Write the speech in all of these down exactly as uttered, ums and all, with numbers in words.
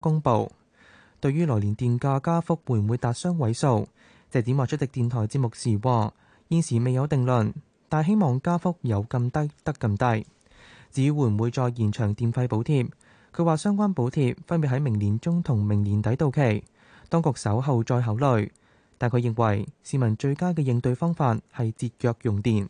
公佈。對於來年電價加幅會唔會達雙位數，謝展華出席電台節目時話：現時未有定論，但希望加幅有咁低得咁低。至於會唔會再延長電費補貼，佢話相關補貼分別喺明年中同明年底到期，當局稍後再考慮。但佢認為市民最佳嘅應對方法係節約用電。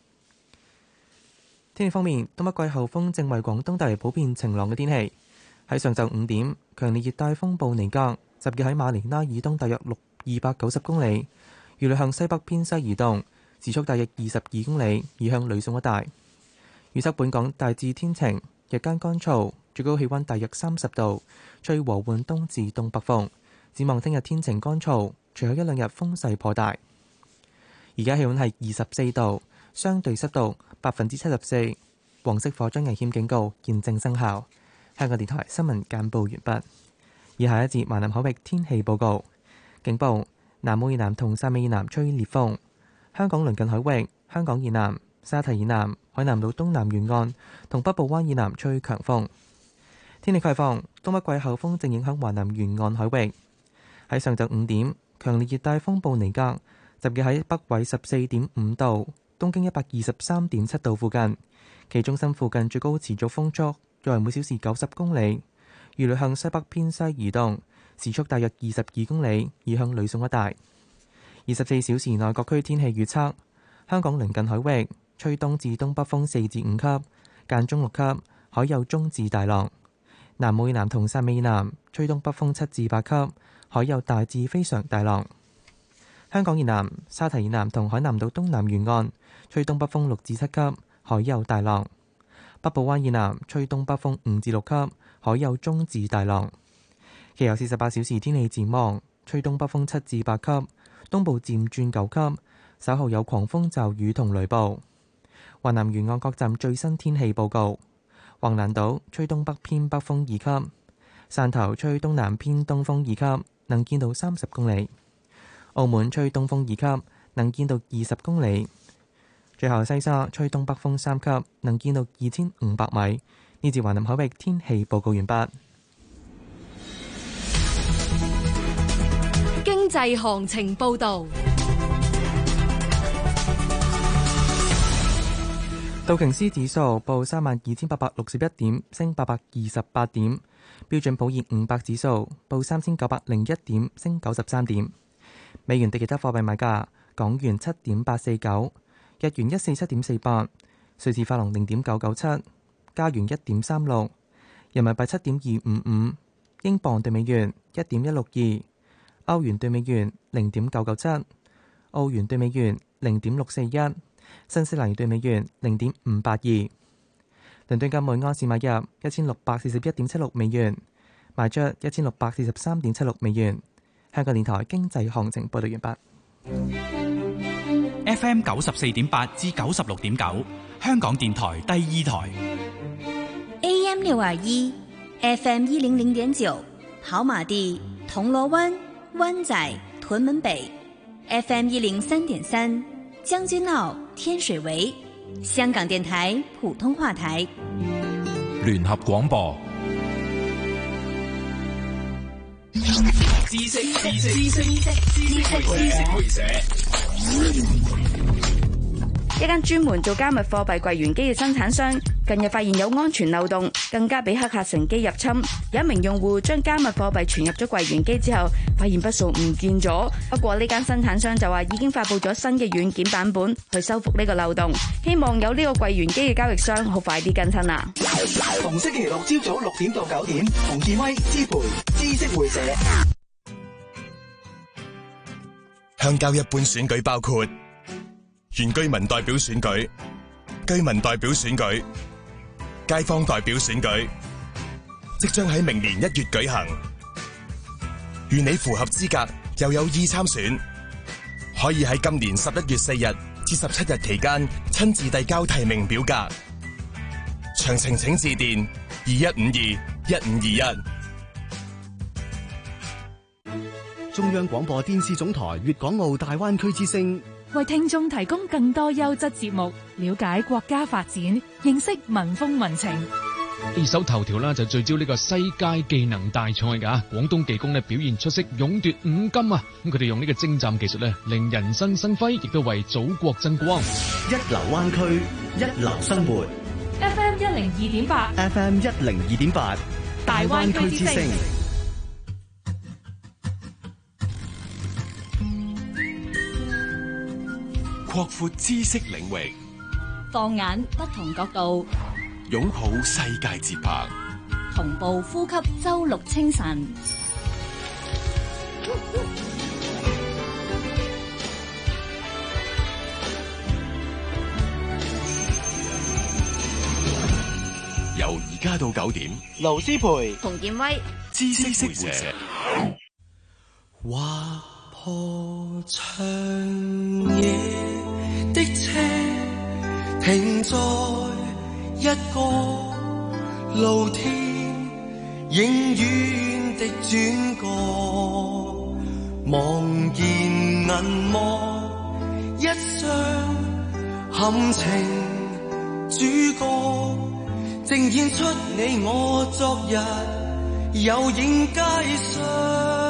天氣方面，東北季候風正為廣東帶嚟普遍晴朗嘅天氣。喺上晝五點，強烈熱帶風暴尼格集結喺馬尼拉以東大約六二百九十公里，預料向西北偏西移動，時速大約二十二公里，移向呂宋一帶。預測本港大致天晴，日間乾燥，最高氣溫大約三十度，吹和緩東至東北風。展望聽日天晴乾燥，隨後一兩日風勢頗大。而家氣溫係二十四度，相對濕度百分之七十四，黃色火災危險警告現正生效。香港電台新聞簡報完畢。以下一節華南海域天氣報告，警報：南澳以南同汕尾以南吹烈風，香港鄰近海域、香港以南、沙堤以南、海南島東南沿岸同北部灣以南吹強風。天氣概況：東北季候風正影響華南沿岸海域。喺上晝五點，強烈熱帶風暴尼格集結喺北緯十四點五度、東經一百二十三點七度附近，其中心附近最高持續風速約為每小時九十公里，預料向西北偏西移動，時速大約二十二公里，移向呂宋一帶。二十四小時內各區天氣預測：香港鄰近海域吹東至東北風四至五級，間中六級，海有中至大浪；南澳以南同汕尾以南吹東北風七至八級，海有大至非常大浪。香港以南、沙堤以南同海南島東南沿岸吹東北風六至七級，海有大浪。北部灣以南吹東北風五至六級，海有中至大浪。其後四十八小時天氣展望，吹東北風七至八級，東部漸轉九級，稍後有狂風驟雨同雷暴。華南沿岸各站最新天氣報告：橫瀾島吹東北偏北風二級，汕頭吹東南偏東風二級，能見度三十公里；澳門吹東風二級，能見度二十公里。最後西沙吹東北風三級，能見度二千五百米。呢節華南海域天氣報告完畢。 經濟行情報導。 道瓊斯指數報三萬二千八百六十一點，升八百二十八點。標準普爾五百指數報三千九百零一點，升九十三點。美元對其他貨幣買價：港元七點八四九。日元一四七點四八，瑞士法郎零點九九七，加元一點三六，人民幣七點二五五，英鎊對美元一點一六二，歐元對美元零點九九七，澳元對美元零點六四一，新西蘭元對美元零點五八二。倫敦金每盎司買入一千六百四十一點七六美元，賣出一千六百四十三點七六美元。香港電台經濟行情報道完畢。 F M 九十四點八至九十六點九，香港電台第二台。 A M 六二一 ，F M 一零零點九，跑馬地、銅鑼灣、灣仔、屯門北 ，F M 一零三點三，將軍澳、天水圍，香港電台普通話台。 聯合廣播。 知識知識知識知識知識會社。 一間專門做加密貨幣櫃員機嘅生產商近日發現有安全漏洞，更加俾黑客乘機入侵。有一名用戶將加密貨幣存入咗櫃員機之後，發現筆數唔見咗。不過呢間生產商就話已經發佈咗新嘅軟件版本去修復呢個漏洞，希望有呢個櫃員機嘅交易商好快啲更新啦。 逢星期六朝早六點到九點，馮建威、支培、知識會社。 鄉郊一般選舉包括原居民代表選舉、居民代表選舉、街坊代表選舉，即將喺明年一月舉行。如你符合資格又有意參選，可以喺今年十一月四日至十七日期間親自遞交提名表格。詳情請致電二一五二一五二一。 中央廣播電視總台粵港澳大灣區之聲， 為聽眾提供更多優質節目，了解國家發展，認識民風民情。 呢首頭條啦就聚焦呢個世界技能大賽㗎，廣東技工咧表現出色，勇奪五金啊！咁佢哋用呢個精湛技術咧，令人生生輝，亦都為祖國爭光。 一流灣區，一流生活。 F M 一零二點八 F M 一零二點八，大灣區之聲。 擴闊知識領域， 放眼不同角度， 擁抱世界節拍， 同步呼吸周六清晨。 由而家到九點， 盧思培、 馮建威， 知識識社。 劃破長夜的車，停在一個露天影院的轉角，望見銀幕一雙含情主角，正演出你我昨日有影街上。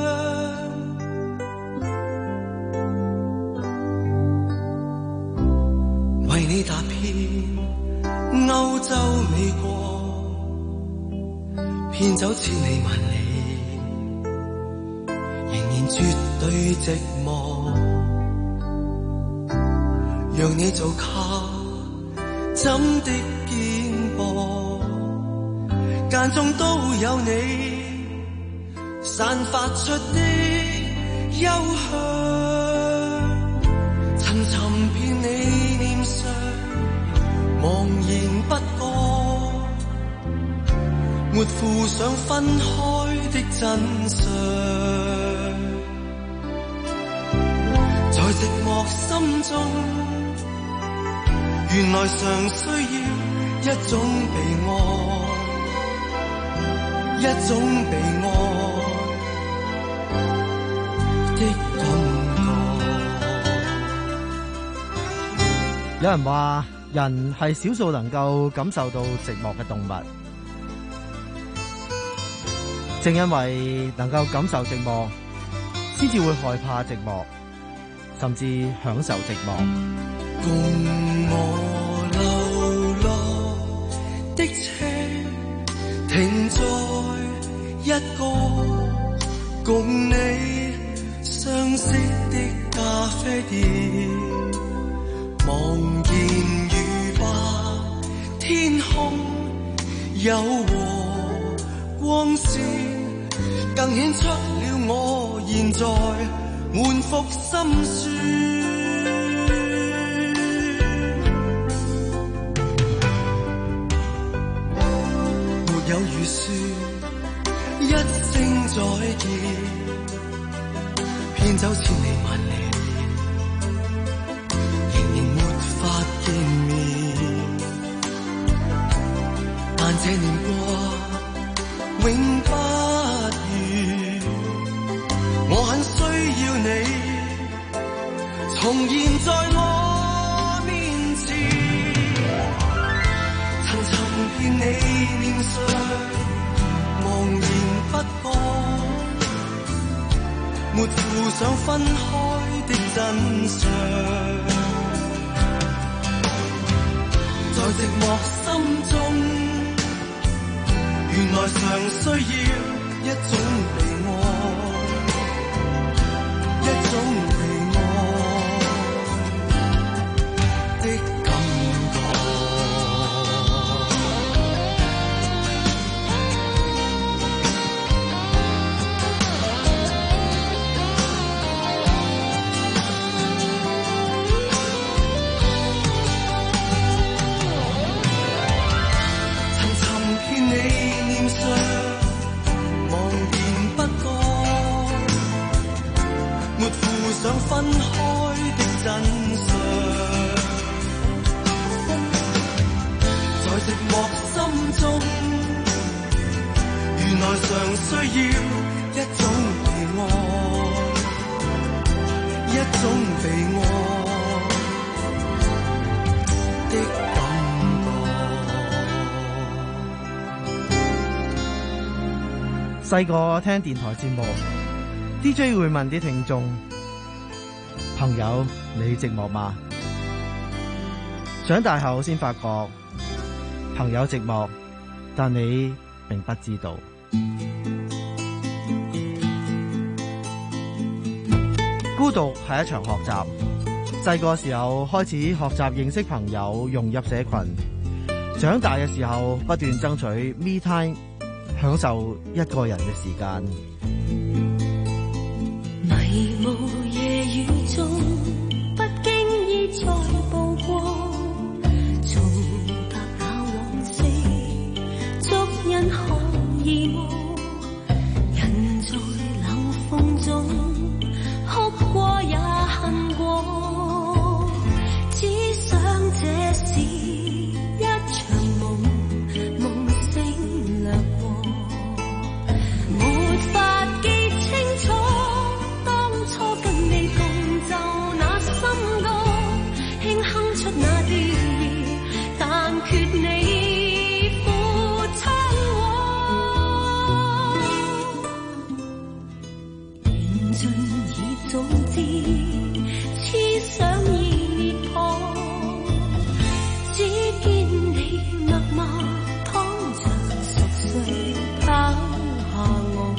為你踏遍歐洲美國，遍走千里萬里，仍然絕對寂寞。讓你做卡枕的肩膊，間中都有你散發出的幽香，沉沉遍你臉上，茫然不覺，沒附上分開的真相，在寂寞心中，原來常需要一種被愛，一種被愛的感覺。 有人話人係少數能夠感受到寂寞嘅動物，正因為能夠感受寂寞，先至會害怕寂寞，甚至享受寂寞。 共我流落的車，停在一個共你相識的咖啡店，望見如白天空柔和光線，更顯出了我現在滿腹心酸。有預算一聲再見，遍走千里萬里，仍然沒法見面。但這年過永不渝，我很需要你重現在我面前，層層遍你臉上茫然不覺，沒附上分開的真相，在寂寞心中，原來常需要一種被愛，一種被愛的感覺。想分開的真相，在寂寞心中，原來常需要一種被愛，一種被愛的感覺。 細個聽電台節目 ，D J 會問啲聽眾朋友：你寂寞嗎？長大後先發覺朋友寂寞，但你並不知道。孤獨係一場學習。細個時候開始學習認識朋友，融入社群；長大嘅時候不斷爭取 me time， 享受一個人嘅時間。 迷霧夜雨中，不經意再曝光，重踏那往昔，足印可遺忘。人在冷風中哭過也恨過，只想這是一場夢，夢醒掠過，沒法記清楚當初跟你共奏那心歌，輕哼出那調兒，但缺你付親和，緣盡已早知，痴想已裂破，只見你默默躺着熟睡拋下我。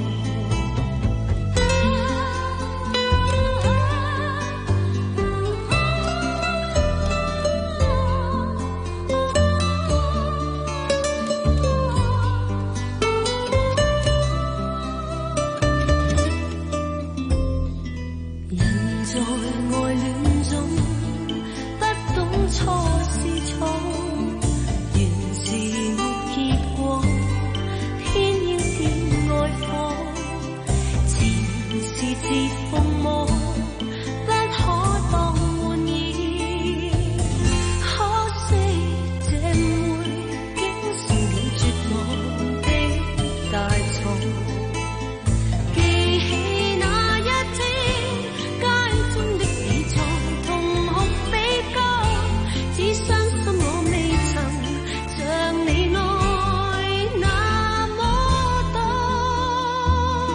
人在愛戀中不懂錯是錯，原是沒結果，偏要點愛火，前事自風魔，不可當玩意。可惜這誤會竟是你絕望的大錯。記起那一天，街中的你在痛哭悲歌，只傷心我未曾像你愛那麼多。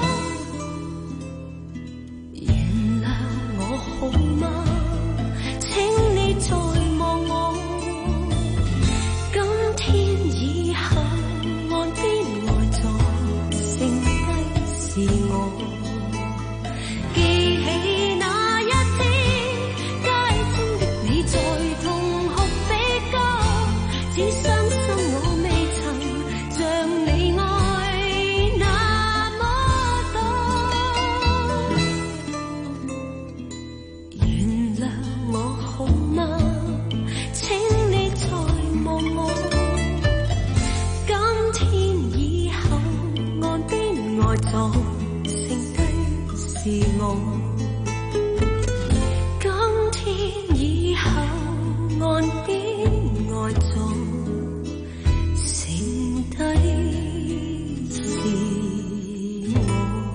原諒我好嗎？請你再望我，今天以後岸邊愛在剩低是我。記起那一天，街中的你在痛哭悲歌，只傷心我未曾像你愛那麼多。原諒我好嗎？請你再望我，今天以後岸邊愛在剩低是我。今天以後岸邊愛在剩低是我。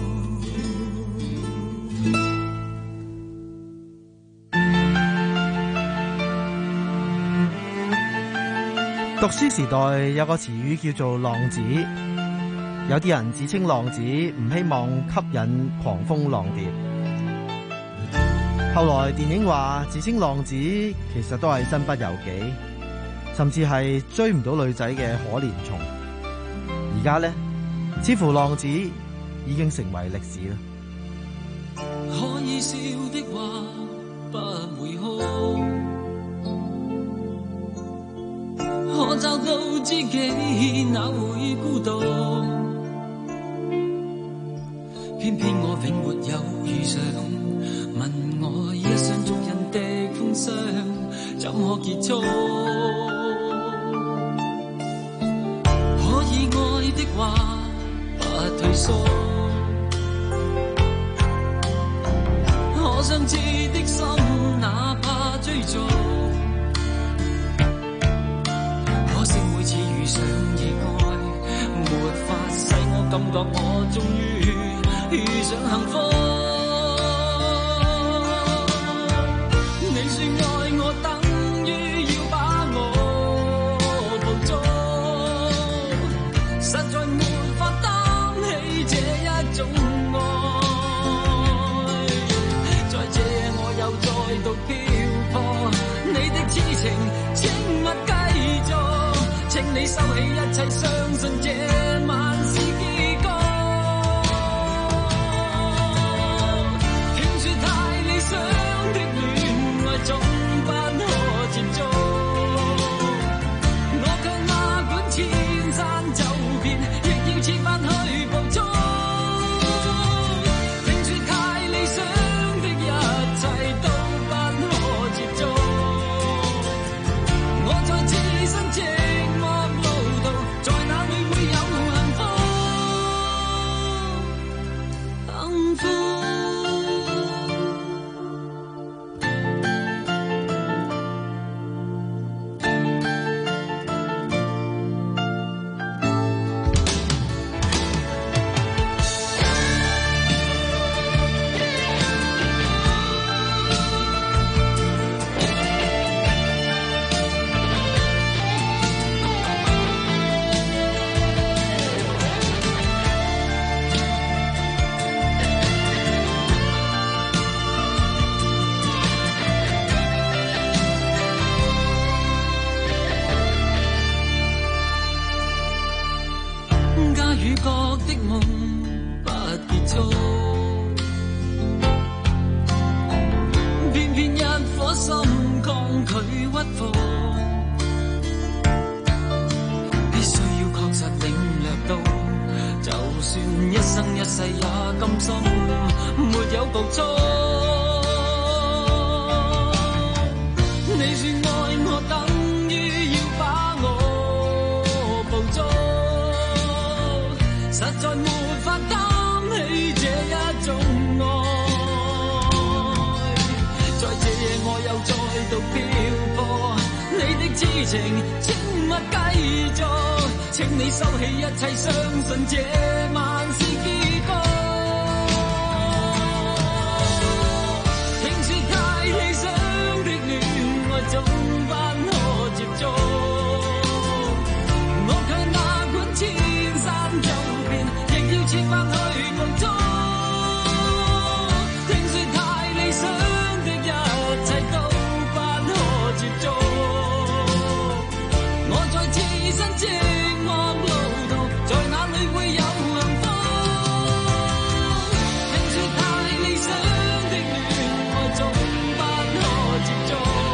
讀書時代有個詞語叫做浪子，有啲人自稱浪子，唔希望吸引狂風浪蝶。後來電影話自稱浪子其實都係身不由己，甚至係追唔到女仔嘅可憐蟲。而家呢，似乎浪子已經成為歷史啦。 可以笑的話不會哭，可找到知己哪會孤獨，偏偏我永沒有遇上，問我一廂情願的風霜怎可結束？可以愛的話不退縮，可相知的心哪怕追逐，可惜每次遇上意外，沒法使我感覺我終於遇上幸福。你說愛我等於要把我捕捉，實在沒法擔起信這晚是結局。聽說太理想的戀愛總不可接觸，我卻哪管千山走遍，亦要設法去捕捉。聽說太理想的一切都不可接觸，我在自身寂寞路途，在哪裏會有幸福？幸福。家與國的夢不結束，偏偏一顆心抗拒屈服，必須要確實領略到，就算一生一世也甘心沒有捕捉。你說愛我等於要把我捕捉，實在沒法擔起這一種愛，在這夜我又再度漂泊，你的痴情請勿繼續，請你收起一切，相信這晚是結局。聽說太理想的戀愛總不可接觸，我卻哪管千山走遍，亦要設法去捕捉。聽說太理想的一切都不可接觸，我在自身寂寞路途，在哪裏會有幸福？聽說太理想的戀愛總不可接觸，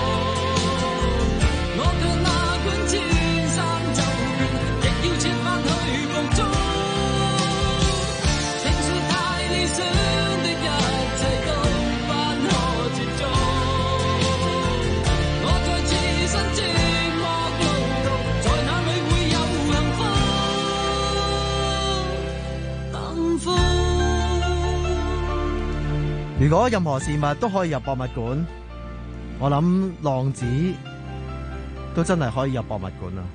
我卻哪管千山走遍，亦要設法去捕捉。聽說太理想的一切都不可接觸，我在自身寂寞路途，在哪裏會有幸福？幸福。 如果任何事物都可以入博物館，我諗浪子都真係可以入博物館啦。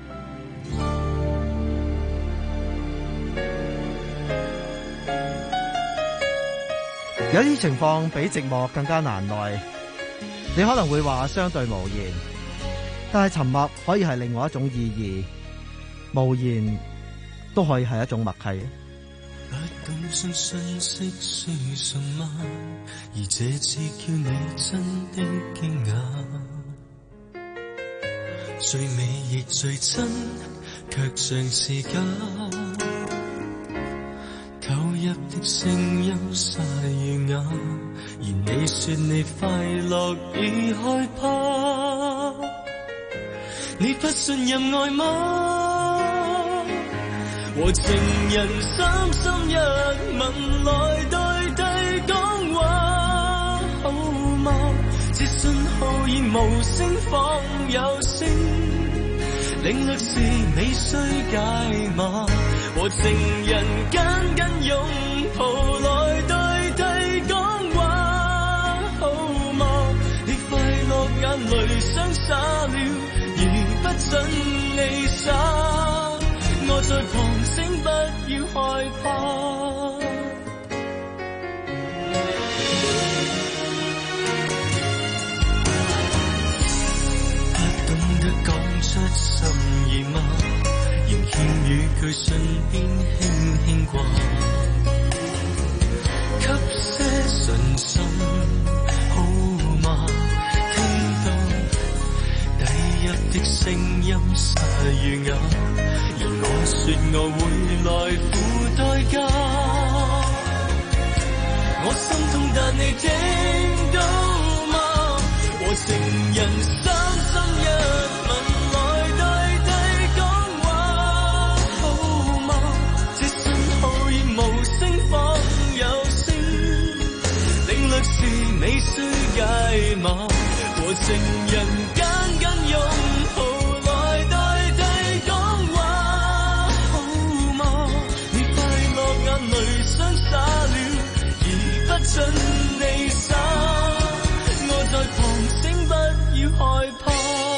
有啲情況比寂寞更加難耐，你可能會話相對無言，但係沉默可以係另外一種意義，無言都可以係一種默契。 不敢相信息是什麼，而這次叫你真的驚訝，最美亦最真，卻像是假。投入的聲音沙與啞，而你說你快樂已害怕，你不信任愛嗎？和情人三心一吻來代替講話，好嗎？這信號已無聲仿有聲，領略是你需解碼。和情人緊緊擁抱來代替講話，好嗎？你快樂眼淚雙灑了，而不准你灑。我在旁聲不要害怕，不懂得講出心意嗎？仍欠語句唇邊輕輕掛，給些信心好嗎？聽到低泣的聲音沙與啞，而我說亦我會來付代價。我心痛，但你聽到嗎？和情人三心一吻來代替講話，好嗎？這信號已無聲仿有聲，領略是你需解碼。和情人緊緊擁抱來代替講話，好嗎？你快樂眼淚想灑了，而不准你灑。我在旁請不要害怕。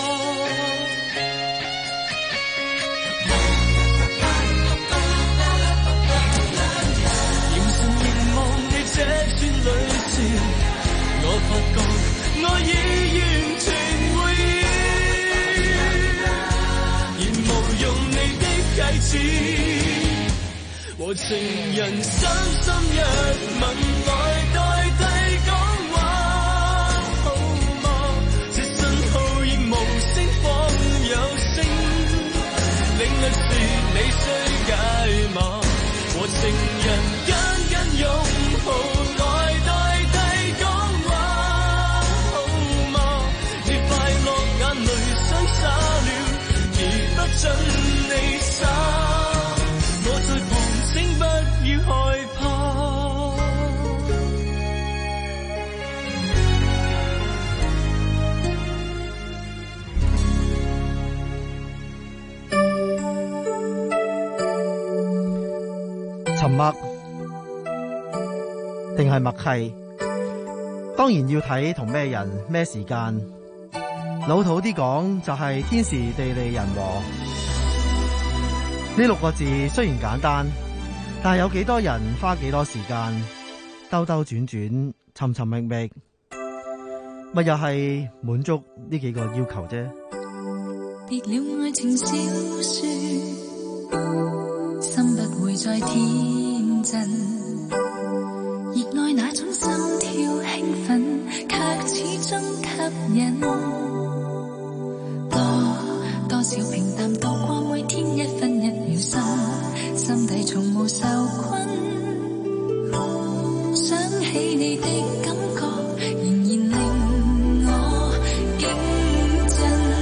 凝神凝望你這串淚線，我發覺我已完全回應，而無用你的戒指和情人三心一吻來代替講話，好嗎？這信號已無聲仿有聲，領略是你需解碼。和情人緊緊擁抱來代替講話，好嗎？你快樂眼淚想灑了，而不准你灑。我在旁請不要害怕。 沉默定係默契，當然要睇同咩人咩時間。老土啲講就係天時地利人和。呢六個字雖然簡單，但係有幾多人花幾多時間兜兜轉轉尋尋覓覓，咪又係滿足呢幾個要求啫。 別了愛情小說，心不會再天真，熱愛那種心跳興奮，卻始終吸引。多多少平淡度過每天一分一秒心，心底從無受困。想起你的感覺，仍然令我驚震。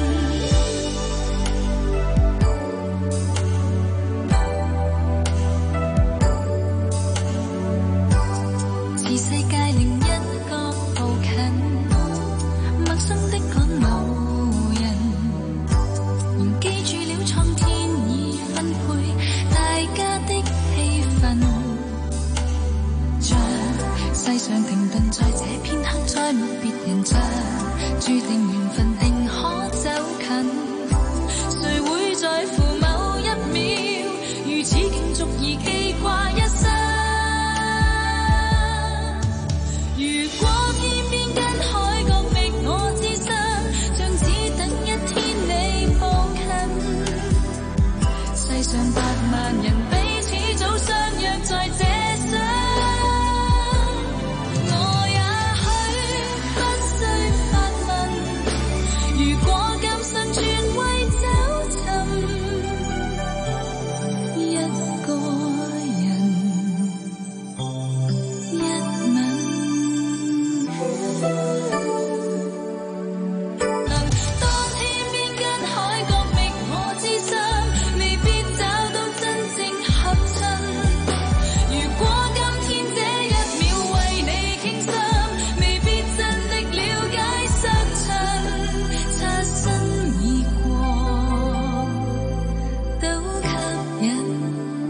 自世界另一角步近，陌生的趕路人，仍記住了蒼天已分配大家的戲份。像世上停頓在這片刻，再沒別人像，注定緣分定可走近。誰會在乎某一秒，如此竟足以記掛一生。如果偏偏跟海角覓我知心，像只等一天你步近。世上百萬人彼此早相約在這生，我也許不需發問。如果今生全為找尋一個人一吻。當天邊跟海角覓我知心，未必找到真正合襯。如果今天這一秒為你傾心，未必真的了解實情，擦身而過都吸引。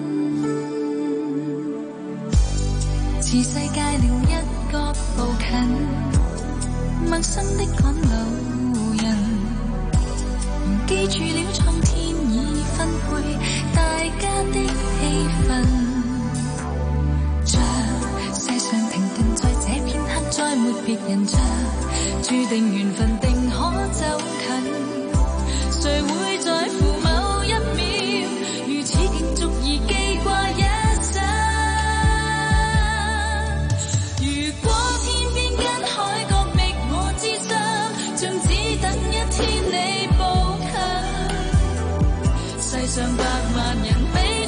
自世界另一角步近，陌生的趕路人，仍記住了蒼天已分配大家的戲份。像世上停頓在這片刻，再沒別人像，注定緣分定可走近。誰會在乎某一秒，如此竟足以記掛一生。如果天邊跟海角覓我知心，像只等一天你步近。世上百萬人比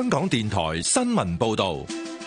香港電台新聞報道。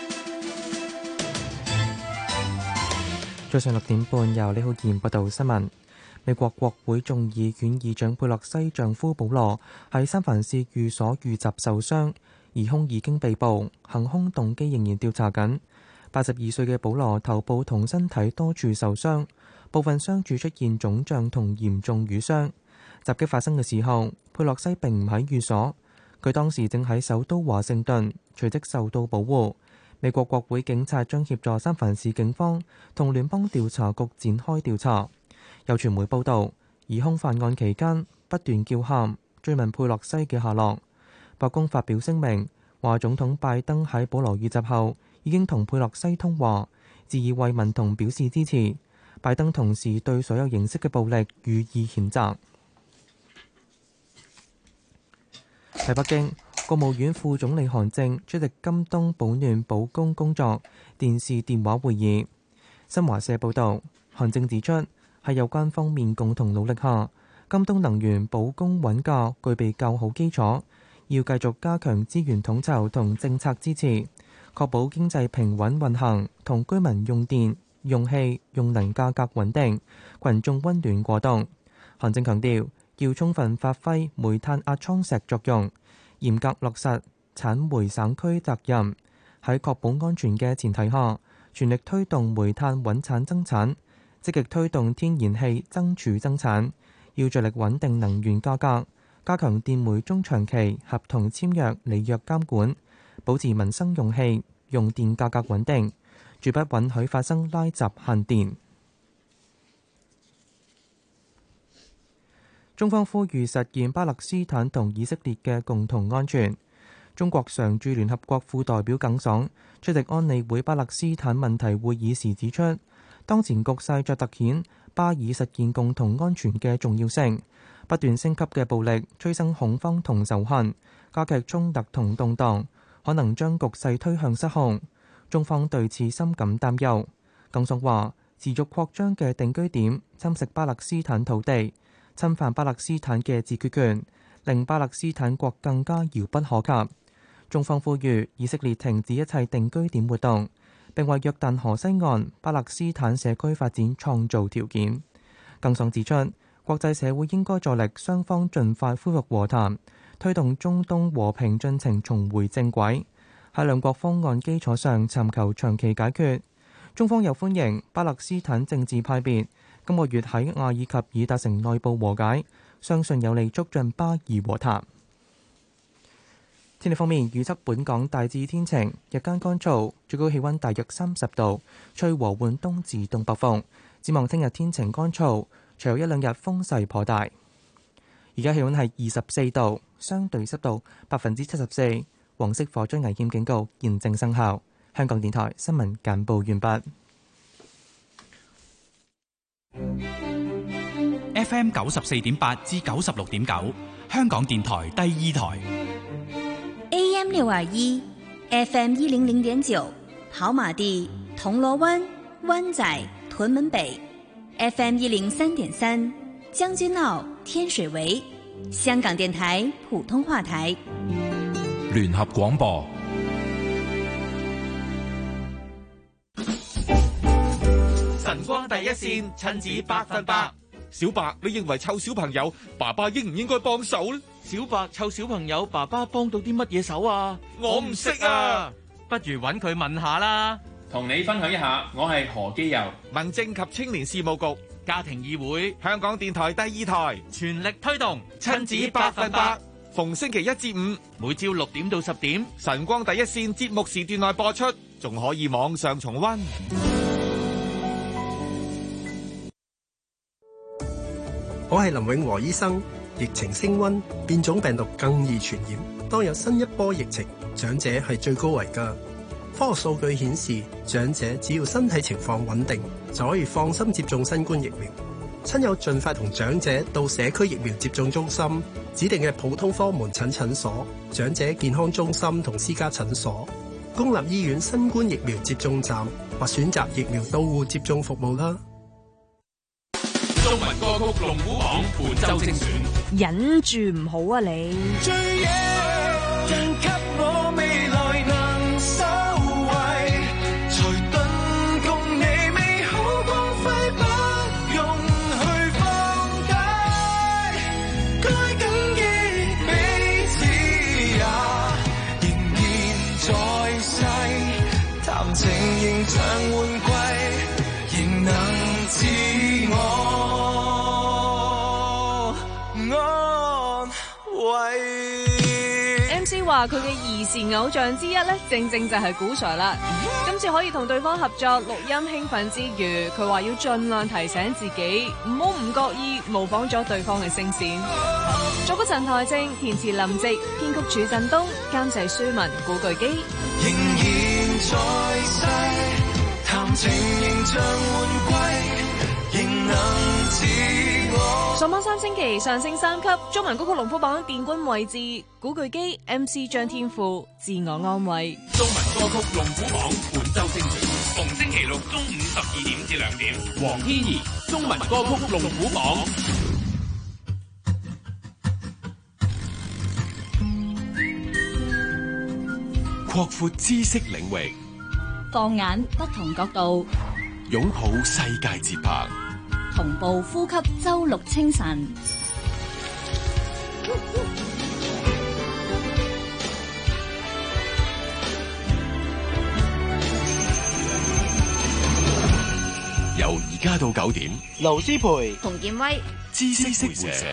早上六點半，由李浩然報道新聞。美國國會眾議院議長佩洛西丈夫保羅喺三藩市寓所遇襲受傷，疑兇已經被捕，行兇動機仍然調查緊。八十二歲嘅保羅頭部同身體多處受傷，部分傷處出現腫脹同嚴重瘀傷。襲擊發生嘅時候，佩洛西並唔喺寓所，佢當時正喺首都華盛頓，隨即受到保護。美國國會警察將協助三藩市警方同聯邦調查局展開調查。有傳媒報道，疑兇犯案期間不斷叫喊，追問佩洛西嘅下落。白宮發表聲明，話總統拜登喺保羅遇襲後已經同佩洛西通話，致以慰問同表示支持。拜登同時對所有形式嘅暴力予以譴責。喺北京，國務院副總理韓正出席今冬保暖保供工作電視電話會議。新華社報導，韓正指出，喺有關方面共同努力下，今冬能源保供穩價具備較好基礎，要繼續加強資源統籌同政策支持，確保經濟平穩運行同居民用電、用氣、用能價格穩定，群眾溫暖過冬。韓正強調，要充分發揮煤炭壓艙石作用，嚴格落實產煤省區責任，喺確保安全嘅前提下，全力推動煤炭穩產增產，積極推動天然氣增儲增產，要着力穩定能源價格，加強電煤中長期合同簽約履約監管，保持民生用氣、用電價格穩定，絕不允許發生拉閘限電。中方呼籲實現巴勒斯坦同以色列嘅共同安全。中國常駐聯合國副代表耿爽出席安理會巴勒斯坦問題會議時指出，當前局勢再突顯巴以實現共同安全嘅重要性。不斷升級嘅暴力催生恐慌同仇恨，加劇衝突同動盪，可能將局勢推向失控。中方對此深感擔憂。耿爽話：持續擴張嘅定居點侵蝕巴勒斯坦土地，侵犯巴勒斯坦嘅自決權，令巴勒斯坦國更加遙不可及。中方呼籲以色列停止一切定居點活動，並為約旦河西岸巴勒斯坦社區發展創造條件。耿爽指出，國際社會應該助力雙方盡快恢復和談，推動中東和平進程重回正軌，喺兩國方案基礎上尋求長期解決。中方又歡迎巴勒斯坦政治派別今個月喺阿爾及爾達成內部和解，相信有利促進巴以和談。天氣方面，預測本港大致天晴，日間乾燥，最高氣溫大約三十度，吹和緩東至東北風。展望聽日天晴乾燥，隨後一兩日風勢頗大。而家氣溫係二十四度，相對濕度百分之七十四，黃色火災危險警告現正生效。香港電台新聞簡報完畢。 F M 九十四點八至九十六點九，香港電台第二台。 A M 六二一 ，F M 一零零點九，跑馬地、銅鑼灣、灣仔、屯門北 ，F M 一零三點三，將軍澳、天水圍，香港電台普通話台。 聯合廣播。 晨光第一線，親子百分百。小白，你認為湊小朋友，爸爸應唔應該幫手呢？ 小白湊小朋友，爸爸幫到啲乜嘢手啊？ 我唔識啊， 不如揾佢問下啦。 同你分享一下，我係何基佑， 民政及青年事務局家庭議會， 香港電台第二台全力推動親子百分百。逢星期一至五， 每朝六點到十點， 晨光第一線節目時段內播出，仲可以網上重溫。 我係林永和醫生。疫情升溫，變種病毒更易傳染。當有新一波疫情，長者係最高危㗎。科學數據顯示，長者只要身體情況穩定，就可以放心接種新冠疫苗。親友盡快同長者到社區疫苗接種中心、指定嘅普通科門診診所、長者健康中心同私家診所、公立醫院新冠疫苗接種站或選擇疫苗到戶接種服務啦。 中文歌曲龍虎榜本周精選， 忍住唔好啊你！ 最野，給我未談情形像換季，仍能自我安慰。 M C 話佢嘅兒時偶像之一咧，正正就係古 Sir 啦。今次可以同對方合作錄音興奮之餘，佢話要盡量提醒自己，唔好唔覺意模仿咗對方嘅聲線。作曲陳台正，填詞林夕，編曲徐振東，監製舒文、古巨基。 仍然在世，談情形像換季，仍能自我。 上榜三星期上升三級，中文歌曲龍虎榜殿軍位置，古巨基、M C 張天賦，自我安慰。 中文歌曲龍虎榜本周精選，逢星期六中午十二點至兩點。黃天怡，中文歌曲龍虎榜。 擴闊知識領域， 放眼不同角度， 擁抱世界節拍， 同步呼吸周六清晨。 由而家到九點， 盧思培、 馮建威， 知識會社。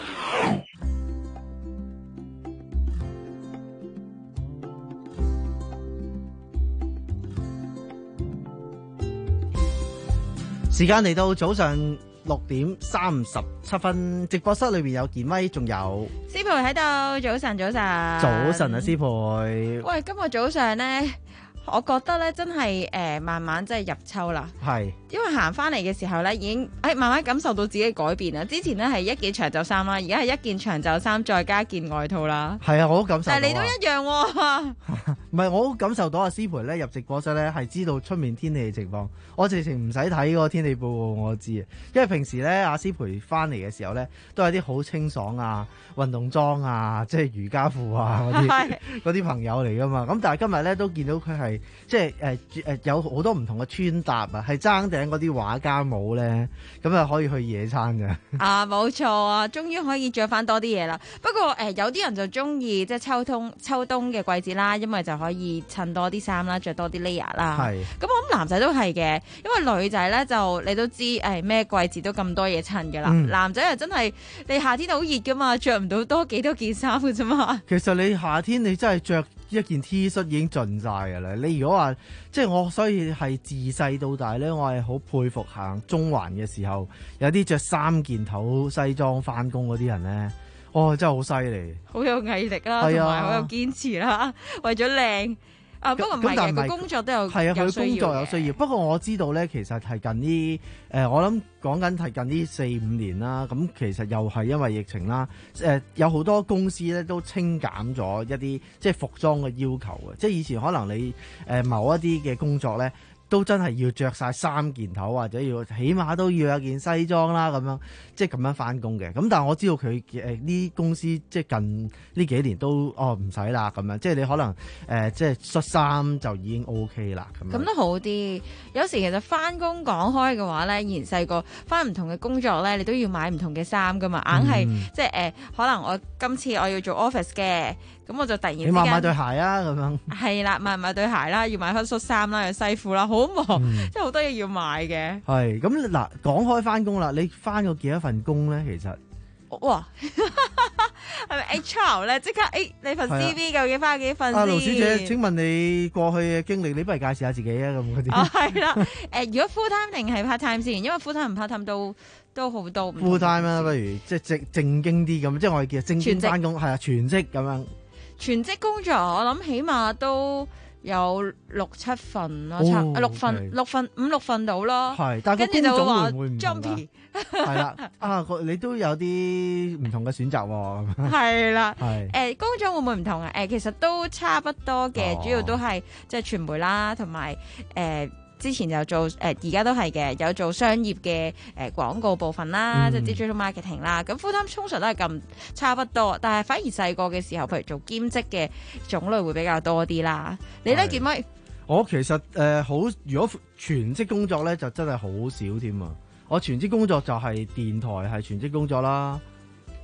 時間嚟到早上六點三十七分，直播室裏邊有健威，仲有思培喺度。早晨，早晨， 早晨啊，思培。 喂，今日早上咧，我覺得咧真係誒、呃，慢慢真係入秋啦。係，因為行翻嚟嘅時候咧，已經誒、哎、慢慢感受到自己改變啦。之前咧係一件長袖衫啦，而家係一件長袖衫再加件外套啦。 係啊，我都感受到。 但係你都一樣喎、啊。 唔係，我好感受到阿思培咧入直播室咧係知道出面天氣嘅情況，我直情唔使睇嗰個天氣報告我都知啊。因為平時咧阿思培翻嚟嘅時候咧，都係啲好清爽啊、運動裝啊、即係瑜伽褲啊嗰啲嗰啲朋友嚟噶嘛。咁但係今日咧都見到佢係即係誒誒有好多唔同嘅穿搭啊，係爭頂嗰啲畫家帽咧，咁啊可以去野餐嘅。 啊，冇錯啊，終於可以着翻多啲嘢啦。不過誒、呃，有啲人就中意即係秋冬秋冬嘅季節啦，因為就可以襯多啲衫啦，着多啲 layer 啦。係。咁我諗男仔都係嘅，因為女仔咧就你都知誒咩、哎、季節都咁多嘢襯噶啦。嗯、男仔又真係你夏天好熱噶嘛，着唔到多幾多件衫嘅啫嘛。 其實你夏天你真係着一件 T 恤已經盡晒㗎啦。你如果話即係我，所以係自細到大咧，我係好佩服行中環嘅時候有啲着三件頭西裝翻工嗰啲人咧。哦，真係好犀利， 好有毅力啦，同埋好有堅持啦，為咗靚啊！不過唔係嘅，佢工作都有係啊，佢工作有需要。不過我知道咧，其實係近呢誒、呃，我諗講緊係近呢四五年啦。咁其實又係因為疫情啦，誒、呃、有好多公司咧都清減咗一啲即係服裝嘅要求嘅。即係以前可能你誒、呃、某一啲嘅工作咧，都真係要着晒三件頭，或者要起碼都要有件西裝啦，咁樣即係咁樣翻工嘅。咁但係我知道佢誒呢公司即係近呢幾年都哦唔使啦咁樣，即係你可能誒、呃、即係恤衫就已經 O K 啦咁樣。 咁都好啲。有時其實翻工講開嘅話咧，以前細個翻唔同嘅工作咧，你都要買唔同嘅衫噶嘛，硬係、嗯、即係誒、呃、可能我今次我要做 office 嘅。咁我就突然之間， 你買買對鞋啊咁樣。係啦，買買對鞋啦，要買翻恤衫啦，有西褲啦，好忙，嗯、即係好多嘢要買嘅。 係咁嗱，講開翻工啦，你翻過幾多份工咧？其實， 哇，係咪 H R 咧？即刻誒、欸，你份 C V 究竟翻幾份先？啊， 盧小姐，請問你過去嘅經歷，你不如介紹下自己啊？咁嗰啲。 啊，係啦，誒、呃，如果 full time 定係 part time 先？因為 full time 唔 part time 都都好多。 full time 啊，不如即係正正經啲咁，即係我哋叫正經翻工，係啊，全職咁樣。 全職工作我諗起碼都有六七份咯，哦、差六份、okay. 六份五六份到咯。係，但係個工種會唔會唔同㗎？係啦，啊，你都有啲唔同嘅選擇喎。係啦，係誒工種會唔會唔同啊？誒其實都差不多嘅，哦、主要都係即係傳媒啦，同埋誒。之前就做誒，而、呃、家都係嘅，有做商業嘅誒、呃、廣告部分啦，嗯、即係 digital marketing 啦。咁 full time 通常都係咁差不多，但係反而細個嘅時候，譬如做兼職嘅種類會比較多啲啦。你咧健威？我其實誒好、呃，如果全職工作咧，就真係好少添啊！我全職工作就係電台係全職工作啦。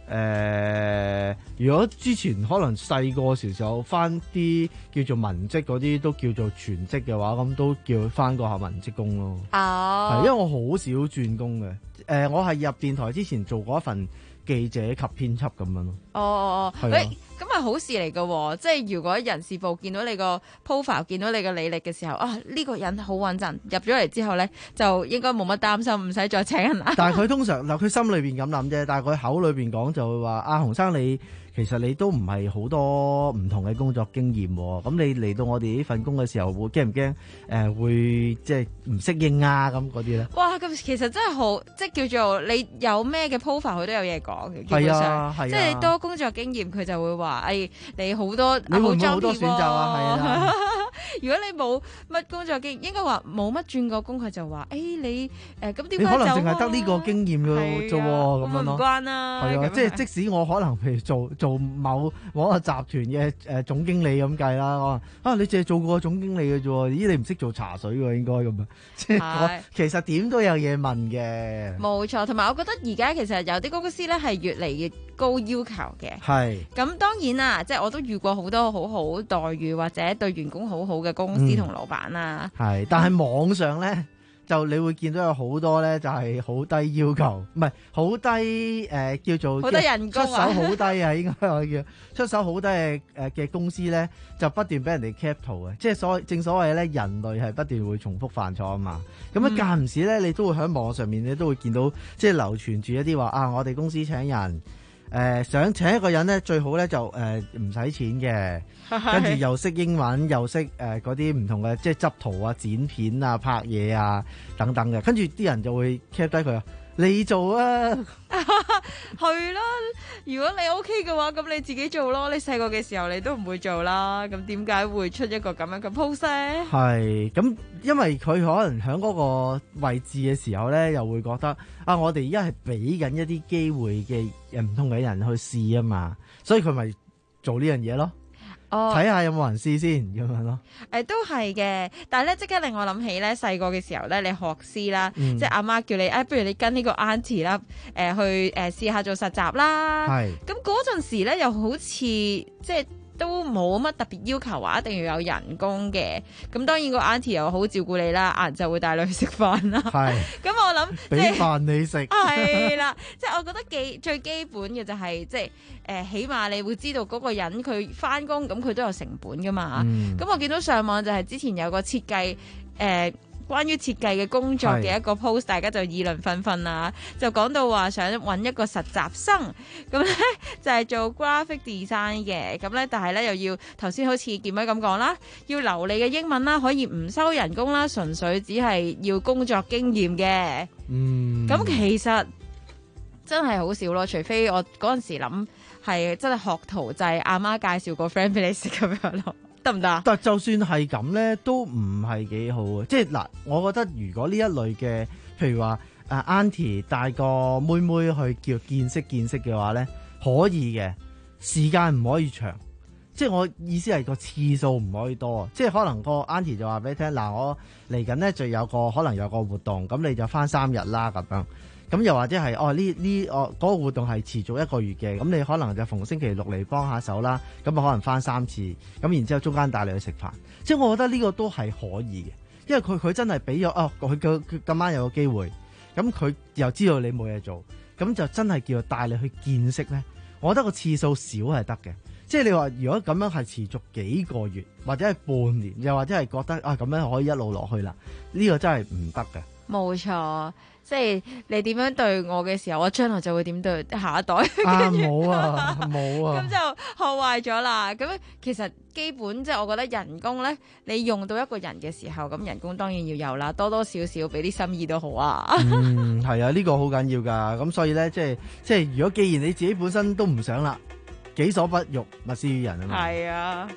誒，如果之前可能細個時候翻啲叫做文職嗰啲都叫做全職嘅話，咁都叫翻個下文職工咯。 哦， 係因為我好少轉工嘅。誒、呃，我係入電台之前做過一份記者及編輯咁樣咯。 哦哦哦， 係啊喂，咁係好事嚟㗎喎，即係如果人事部見到你個 profile， 見到你嘅履歷嘅時候，啊呢、呢個人好穩陣，入咗嚟之後咧，就應該冇乜擔心，唔使再請人啦。 但係佢通常嗱，佢心裏邊咁諗啫，但係佢口裏邊講就會話：阿、啊、洪生你其實你都唔係好多唔同嘅工作經驗喎，咁你嚟到我哋呢份工嘅時候，會驚唔驚誒會即係唔適應啊咁嗰啲咧？ 哇！咁其實真係好，即係叫做你有咩嘅 profile， 佢都有嘢講嘅。基本上係啊，係啊， 即係多工作經驗，佢就會話：誒、哎、你好多你會唔會好多選擇啊？係啊。 如果你冇乜工作經驗，應該話冇乜轉過工，佢就話：誒、哎、你誒咁點解你可能淨係得呢個經驗嘅啫喎，咁樣咯。 唔關啦。 係啊，即係即使我可能譬如做做某某一個集團嘅誒總經理咁計啦，我話啊你淨係做過總經理嘅啫喎，咦你唔識做茶水喎應該咁啊？即係我其實點都有嘢問嘅。 冇錯，同埋我覺得而家其實有啲公司咧係越嚟越高要求嘅。 係。 咁當然啦，即係我都遇過好多好好待遇或者對員工好好嘅公司同老闆啦。 係、嗯，但係網上咧。就你會見到有好多咧，就係好低要求，唔係好低誒、呃、叫做好低人工啊， 出手好低啊，應該可以叫出手好低嘅誒嘅公司咧，就不斷俾人哋 cap 圖嘅，即係所正所謂咧，人類係不斷會重複犯錯啊嘛。咁啊間唔時咧，你都會喺網上面咧都會見到，即係流傳住一啲話啊，我哋公司請人。誒、呃、想請一個人咧，最好咧就誒唔使錢嘅，跟住又識英文，又識誒嗰啲唔同嘅，即係執圖啊、剪片啊、拍嘢啊等等嘅，跟住啲人就會 cap 低佢啊，你做啊， 係啦。如果你 OK 嘅話，咁你自己做咯。你細個嘅時候你都唔會做啦，咁點解會出一個咁樣嘅 post 咧？ 係咁，因為佢可能喺嗰個位置嘅時候咧，又會覺得啊，我哋而家係俾緊一啲機會嘅唔同嘅人去試啊嘛，所以佢咪做呢樣嘢咯。睇下有冇人試先咁樣咯。 誒、呃、都係嘅，但係咧即刻令我諗起咧細個嘅時候咧，你學師啦，嗯、即係阿媽叫你誒、哎，不如你跟呢個 auntie 啦，誒、呃、去誒試下做實習啦。係。咁嗰陣時咧，又好似即係都冇乜特別要求話一定要有人工嘅。咁當然個 auntie 又好照顧你啦，晏晝會帶你去食飯啦。係。咁我諗俾飯你食。 係啦，即係我覺得基最基本嘅就係、是、即係。誒、呃，起碼你會知道嗰個人佢返工，咁佢都有成本噶嘛。咁、嗯、我見到上網就係之前有個設計，誒、呃，關於設計嘅工作嘅一個 post，大家就議論紛紛啦。就講到話想搵一個實習生，咁咧就係、是、做 graphic design 嘅。咁咧，但係咧又要頭先好似健威咁講啦，要流利嘅英文啦，可以唔收人工啦，純粹只係要工作經驗嘅。嗯，咁其實真係好少咯，除非我嗰陣時諗。係真係學徒制，阿媽介紹個 friend 俾你識咁樣咯，得唔得？ 但就算係咁咧，都唔係幾好啊！即係嗱，我覺得如果呢一類嘅，譬如話誒 auntie 帶個妹妹去叫見識見識嘅話咧，可以嘅，時間唔可以長。即係我意思係個次數唔可以多，即係可能個 auntie 就話俾你聽，嗱我嚟緊咧就有個可能有個活動，咁你就返三日啦咁樣。咁又或者係哦呢呢哦嗰個活動係持續一個月嘅，咁你可能就逢星期六嚟幫下手啦，咁啊可能翻三次，咁然之後中間帶你去食飯，即係我覺得呢個都係可以嘅，因為佢佢真係俾咗哦，佢佢佢今晚有個機會，咁佢又知道你冇嘢做，咁就真係叫帶你去見識咧。我覺得個次數少係得嘅，即係你話如果咁樣係持續幾個月或者係半年，又或者係覺得啊咁樣可以一路落去啦，呢個真係唔得嘅。 冇錯。即係你點樣對我嘅時候，我將來就會點對下一代。 啊冇啊冇啊！ 咁就學壞咗啦。咁其實基本即係我覺得人工咧，你用到一個人嘅時候，咁人工當然要有啦，多多少少俾啲心意都好啊。 嗯，係啊，呢個好緊要㗎。咁所以咧，即係即係如果既然你自己本身都唔想啦，己所不欲，勿施於人啊嘛。 係啊。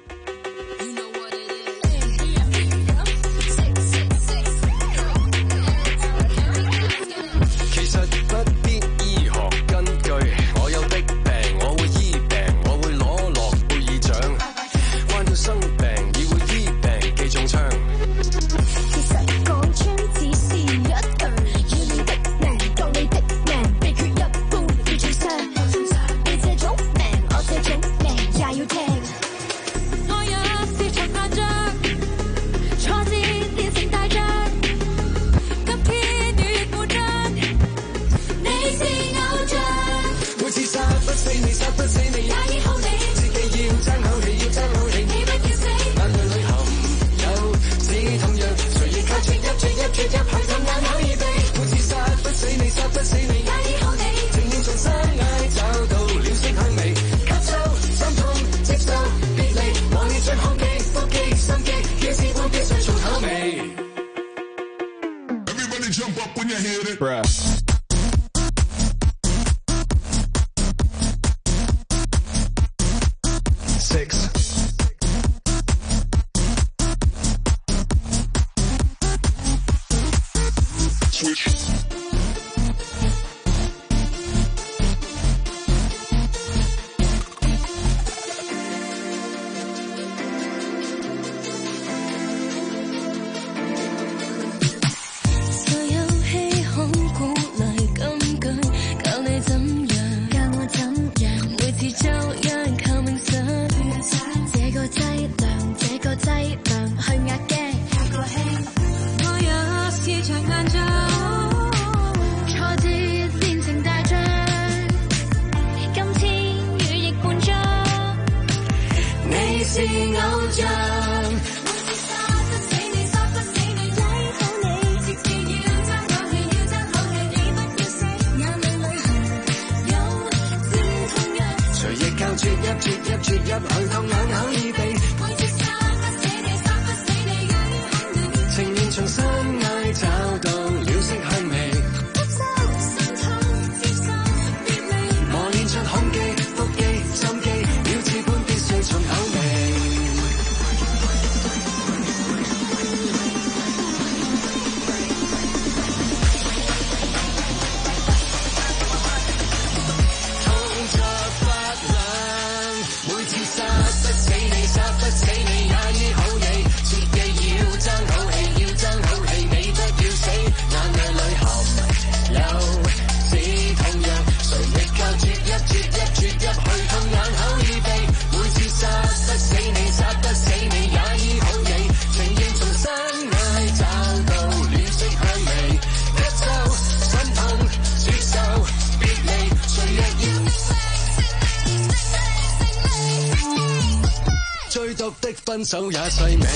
Six. Switch. 所有稀罕鼓勵金句，教你怎樣，教我怎樣，每次周一靠冥想，這個劑量，這個劑量去壓驚，有個輕，我也是場硬仗，挫折變成大將，今天羽翼半張，你是偶像。啜入啜入啜入，去痛眼口耳鼻。每次殺不死你，殺不死你，於肯你。情願從深愛找到了色香味。吸收心痛，接受別離。磨練出胸肌、腹肌、心機，標誌般必須重口味。最毒的分手也細微。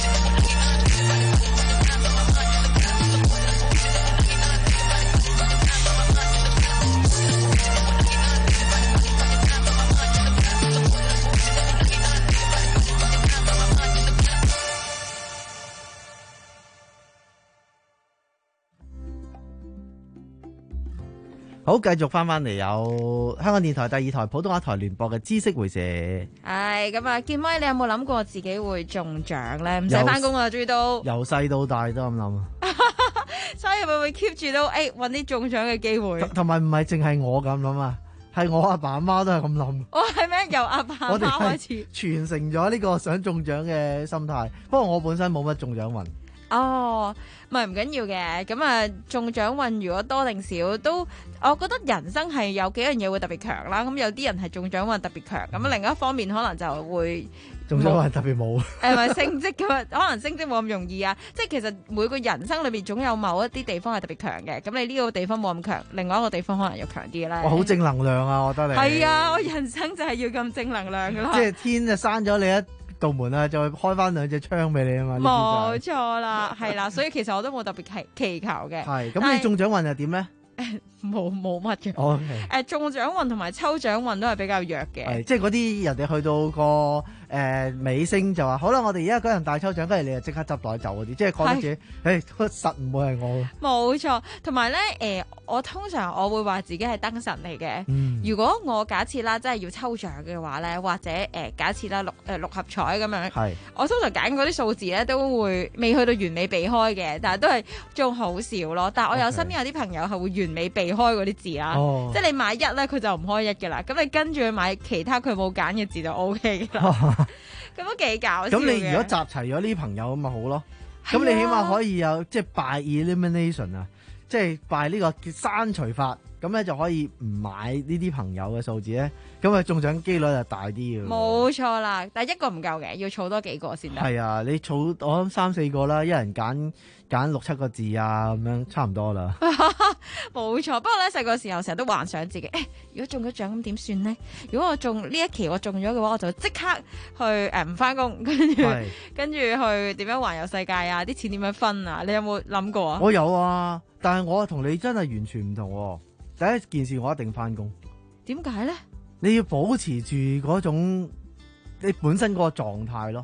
好，繼續翻翻嚟有香港電台第二台普通話台聯播嘅知識會社。 係咁啊，建威，你有冇諗過自己會中獎咧？唔使翻工啊，終於都由細到大都咁諗。 所以會唔會 keep 住到誒揾啲中獎嘅機會？ 同埋唔係淨係我咁諗啊，係我阿爸阿媽都係咁諗。 哦，係咩？由阿爸阿媽開始傳承咗呢個想中獎嘅心態。不過我本身冇乜中獎運。 哦，唔係唔緊要嘅，咁啊中獎運如果多定少都，我覺得人生係有幾樣嘢會特別強啦。咁有啲人係中獎運特別強，咁另一方面可能就會中獎運特別冇。 誒咪升職咁啊，可能升職冇咁容易啊。即係其實每個人生裏邊總有某一啲地方係特別強嘅，咁你呢個地方冇咁強，另外一個地方可能又強啲啦。 我好正能量啊，我覺得你係啊，我人生就係要咁正能量噶啦。 即係天就閂咗你一道門啊，再開翻兩隻窗俾你啊嘛。 冇錯啦，係啦，所以其實我都冇特別祈祈求嘅。 係咁，你中獎運又點咧？ 冇冇乜嘅。 哦， 誒中獎運同埋抽獎運都係比較弱嘅。 係即係嗰啲人哋去到個誒、呃、尾聲就話好啦，我哋而家嗰人大抽獎，跟住你就即刻執袋走嗰啲，即係覺得自己誒實唔會係我。 冇錯，同埋咧誒，我通常我會話自己係燈神嚟嘅。 嗯、 如果我假設啦，真係要抽獎嘅話咧，或者誒、呃、假設啦六誒六合彩咁樣， 係我通常揀嗰啲數字咧都會未去到完美避開嘅，但係都係中好少咯。但係我有身邊有啲朋友係會完美避開嗰啲字啦， 哦、 即係你買一咧佢就唔開一嘅啦，咁你跟住去買其他佢冇揀嘅字就 O K 嘅啦。咁都幾搞笑嘅。 咁你如果集齊咗呢啲朋友咁咪好咯，咁、啊、你起碼可以有即係 by elimination 啊，即係 by 呢個叫刪除法，咁咧就可以唔買呢啲朋友嘅數字咧，咁啊中獎機率就大啲嘅。 冇錯啦，但係一個唔夠嘅，要儲多幾個先得。 係啊，你儲我諗三四個啦，一人揀揀六七個字啊，咁樣差唔多啦。 冇錯，不過咧細個時候成日都幻想自己，誒、欸，如果中咗獎咁點算呢？如果我中呢一期我中咗嘅話，我就即刻去誒唔翻工，跟住跟住去點樣環遊世界啊？啲錢點樣分啊？你有冇諗過啊？ 我有啊，但係我同你真係完全唔同喎。第一件事我一定翻工。 點解咧？ 你要保持住嗰種你本身嗰個狀態咯。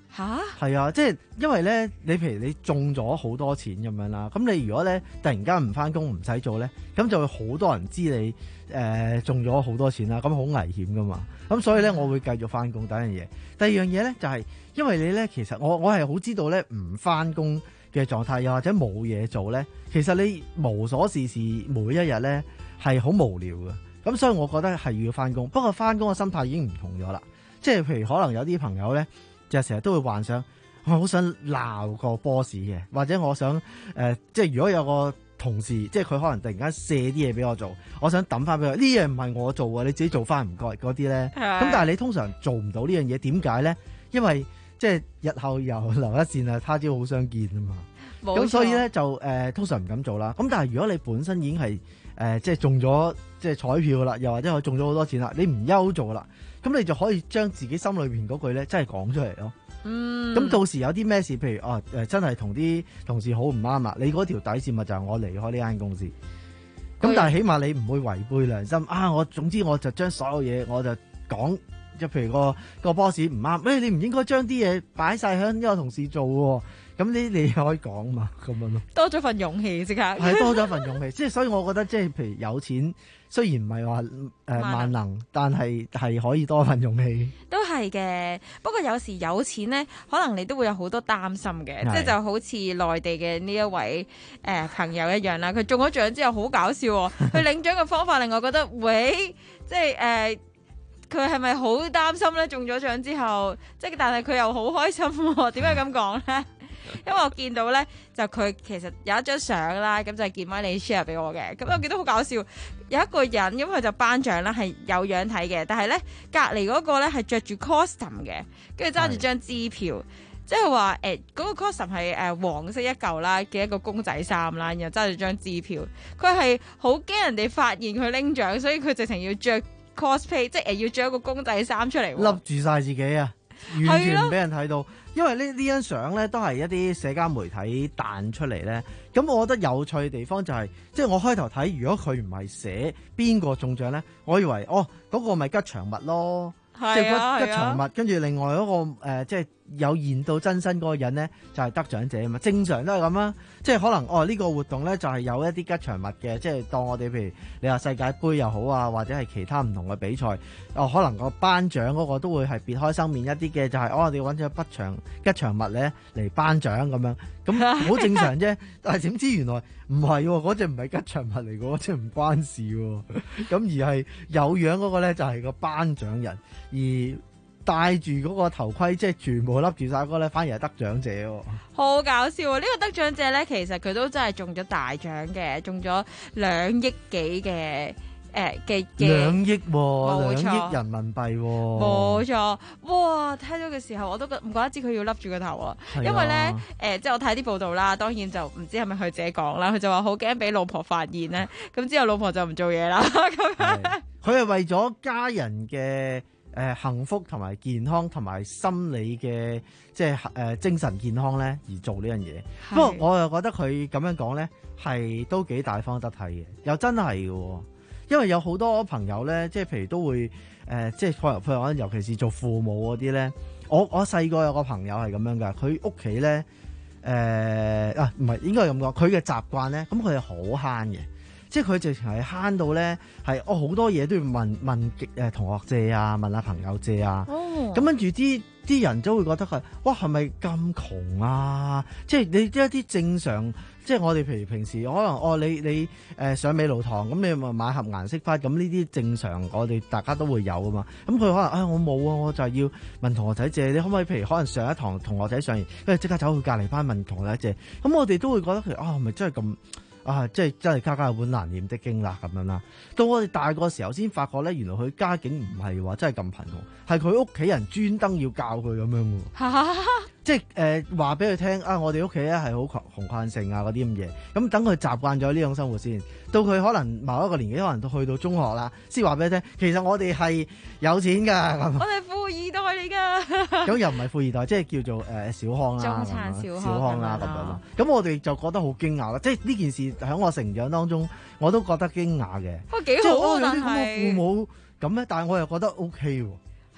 吓？ 係啊，即係因為咧，你譬如你中咗好多錢咁樣啦，咁你如果咧突然間唔翻工唔使做咧，咁就會好多人知你誒、呃、中咗好多錢啦，咁好危險噶嘛。咁所以咧，我會繼續翻工。第一樣嘢，第二樣嘢咧就係、是、因為你咧，其實我我係好知道咧，唔翻工嘅狀態又或者冇嘢做咧，其實你無所事事每一日咧係好無聊嘅。咁所以我覺得係要翻工，不過翻工嘅心態已經唔同咗啦。即係譬如可能有啲朋友咧，就成日都會幻想，我好想鬧個 boss 嘅，或者我想誒、呃，即係如果有個同事，即係佢可能突然間卸啲嘢俾我做，我想抌翻俾佢，呢嘢唔係我做啊，你自己做翻唔該嗰啲咧。咁但係你通常做唔到呢樣嘢，點解咧？因為即係日後又留一線啊，他朝好相見啊嘛。咁所以咧就誒、呃、通常唔敢做啦。咁但係如果你本身已經係誒、呃、即係中咗即係彩票啦，又或者我中咗好多錢啦，你唔憂做啦，咁你就可以將自己心裏邊嗰句咧真係講出嚟咯。嗯，咁到時有啲咩事，譬如哦誒、呃、真係同啲同事好唔啱啦，你嗰條底線咪就係我離開呢間公司。咁但係起碼你唔會違背良心啊！我總之我就將所有嘢我就講。即譬如個個 boss 唔啱，誒你唔應該將啲嘢擺晒喺呢個同事做喎，咁呢你可以講嘛，咁樣咯。 多咗份勇氣即刻。 係多咗份勇氣，即係所以我覺得即係譬如有錢，雖然唔係話誒萬能，但係係可以多份勇氣。 都係嘅，不過有時有錢咧，可能你都會有好多擔心嘅，即係就好似內地嘅呢一位誒、呃、朋友一樣啦。佢中咗獎之後好搞笑喎，佢領獎嘅方法令我覺得，喂，即係誒。呃佢係咪好擔心咧？中咗獎之後，即係但係佢又好開心喎。點解咁講咧？因為我見到咧，就佢其實有一張相啦，咁就係健媽你 share 俾我嘅。咁我見到好搞笑，有一個人咁佢就頒獎啦，係有樣睇嘅，但係咧隔離嗰個咧係着住 costume 嘅，跟住揸住張支票，即係話誒嗰個 costume 係誒黃色一嚿啦嘅一個公仔衫啦，然後揸住張支票，佢係好驚人哋發現佢拎獎，所以佢直情要着 cosplay， 即係要着一個公仔衫出嚟， 笠住晒自己啊，完全唔俾人睇到。因為呢呢張相咧都係一啲社交媒體彈出嚟咧，咁我覺得有趣嘅地方就係、是，即係我開頭睇，如果佢唔係寫邊個中獎咧，我以為哦嗰、那個咪吉祥物咯，啊、即係吉祥物，跟住、啊、另外嗰、那個誒、呃、即係有現到真身嗰個人咧就係、是、得獎者啊嘛，正常都係咁啦，即係可能哦呢、這個活動咧就係、是、有一啲吉祥物嘅，即係當我哋譬如你話世界盃又好啊，或者係其他唔同嘅比賽，哦可能個頒獎嗰個都會係別開生面一啲嘅，就係、是、哦我哋揾咗不祥吉祥物咧嚟頒獎咁樣，咁好正常啫。但係點知原來唔係喎，嗰隻唔係吉祥物嚟嘅，嗰隻唔關事喎。咁而係有樣嗰個咧就係個頒獎人，而戴住嗰個頭盔，即係全部笠住晒嗰個咧，反而係得獎者喎。好搞笑啊！呢、呢個得獎者咧，其實佢都真係中咗大獎嘅，中咗兩億幾嘅。誒嘅嘅兩億喎，兩億人民幣喎，冇錯。哇！睇到嘅時候我都覺唔怪得知佢要笠住個頭啊，因為咧誒、呃，即係我睇啲報道啦，當然就唔知係咪佢自己講啦，佢就話好驚俾老婆發現咧，咁之後老婆就唔做嘢啦。咁樣佢係為咗家人嘅誒、呃、幸福同埋健康同埋心理嘅即係誒、呃、精神健康咧而做呢樣嘢。不過我又覺得佢咁樣講咧係都幾大方得體嘅，又真係嘅。因為有好多朋友咧，即係譬如都會誒、呃，即係譬如譬如尤其是做父母嗰啲咧，我我細個有個朋友係咁樣㗎，佢屋企咧誒啊，唔係應該係咁講，佢嘅習慣咧，咁佢係好慳嘅，即係佢直情係慳到咧係哦好多嘢都要問問誒同學借啊，問下朋友借啊，咁跟住啲啲人都會覺得佢哇係咪咁窮啊？即係你一啲正常。即係我哋譬如平時可能哦，你你誒、呃、上美勞堂咁，你咪買盒顏色筆咁，呢啲正常我哋大家都會有噶嘛。咁佢可能啊，我冇啊，我就係要問同學仔借，你可唔可以譬如可能上一堂同學仔上完，跟住即刻走去隔離班問同學仔借。咁我哋都會覺得佢啊，係咪真係咁啊？即係真係家家有本難念的經啦咁樣啦。到我哋大個時候先發覺咧，原來佢家境唔係話真係咁貧窮，係佢屋企人專登要教佢咁樣喎。即係誒話俾佢聽啊！我哋屋企咧係好窮窮困性啊嗰啲咁嘢，咁等佢習慣咗呢種生活先。到佢可能某一個年紀，可能到去到中學啦，先話俾佢聽。其實我哋係有錢㗎，我哋富二代嚟㗎。咁又唔係富二代，即係叫做誒、呃、小康啦，中產小康小康啦咁樣咯。咁我哋就覺得好驚訝啦！即係呢件事喺我成長當中，我都覺得驚訝嘅。哇，幾好啊！但係父母咁咧，但係我又覺得 O K 喎。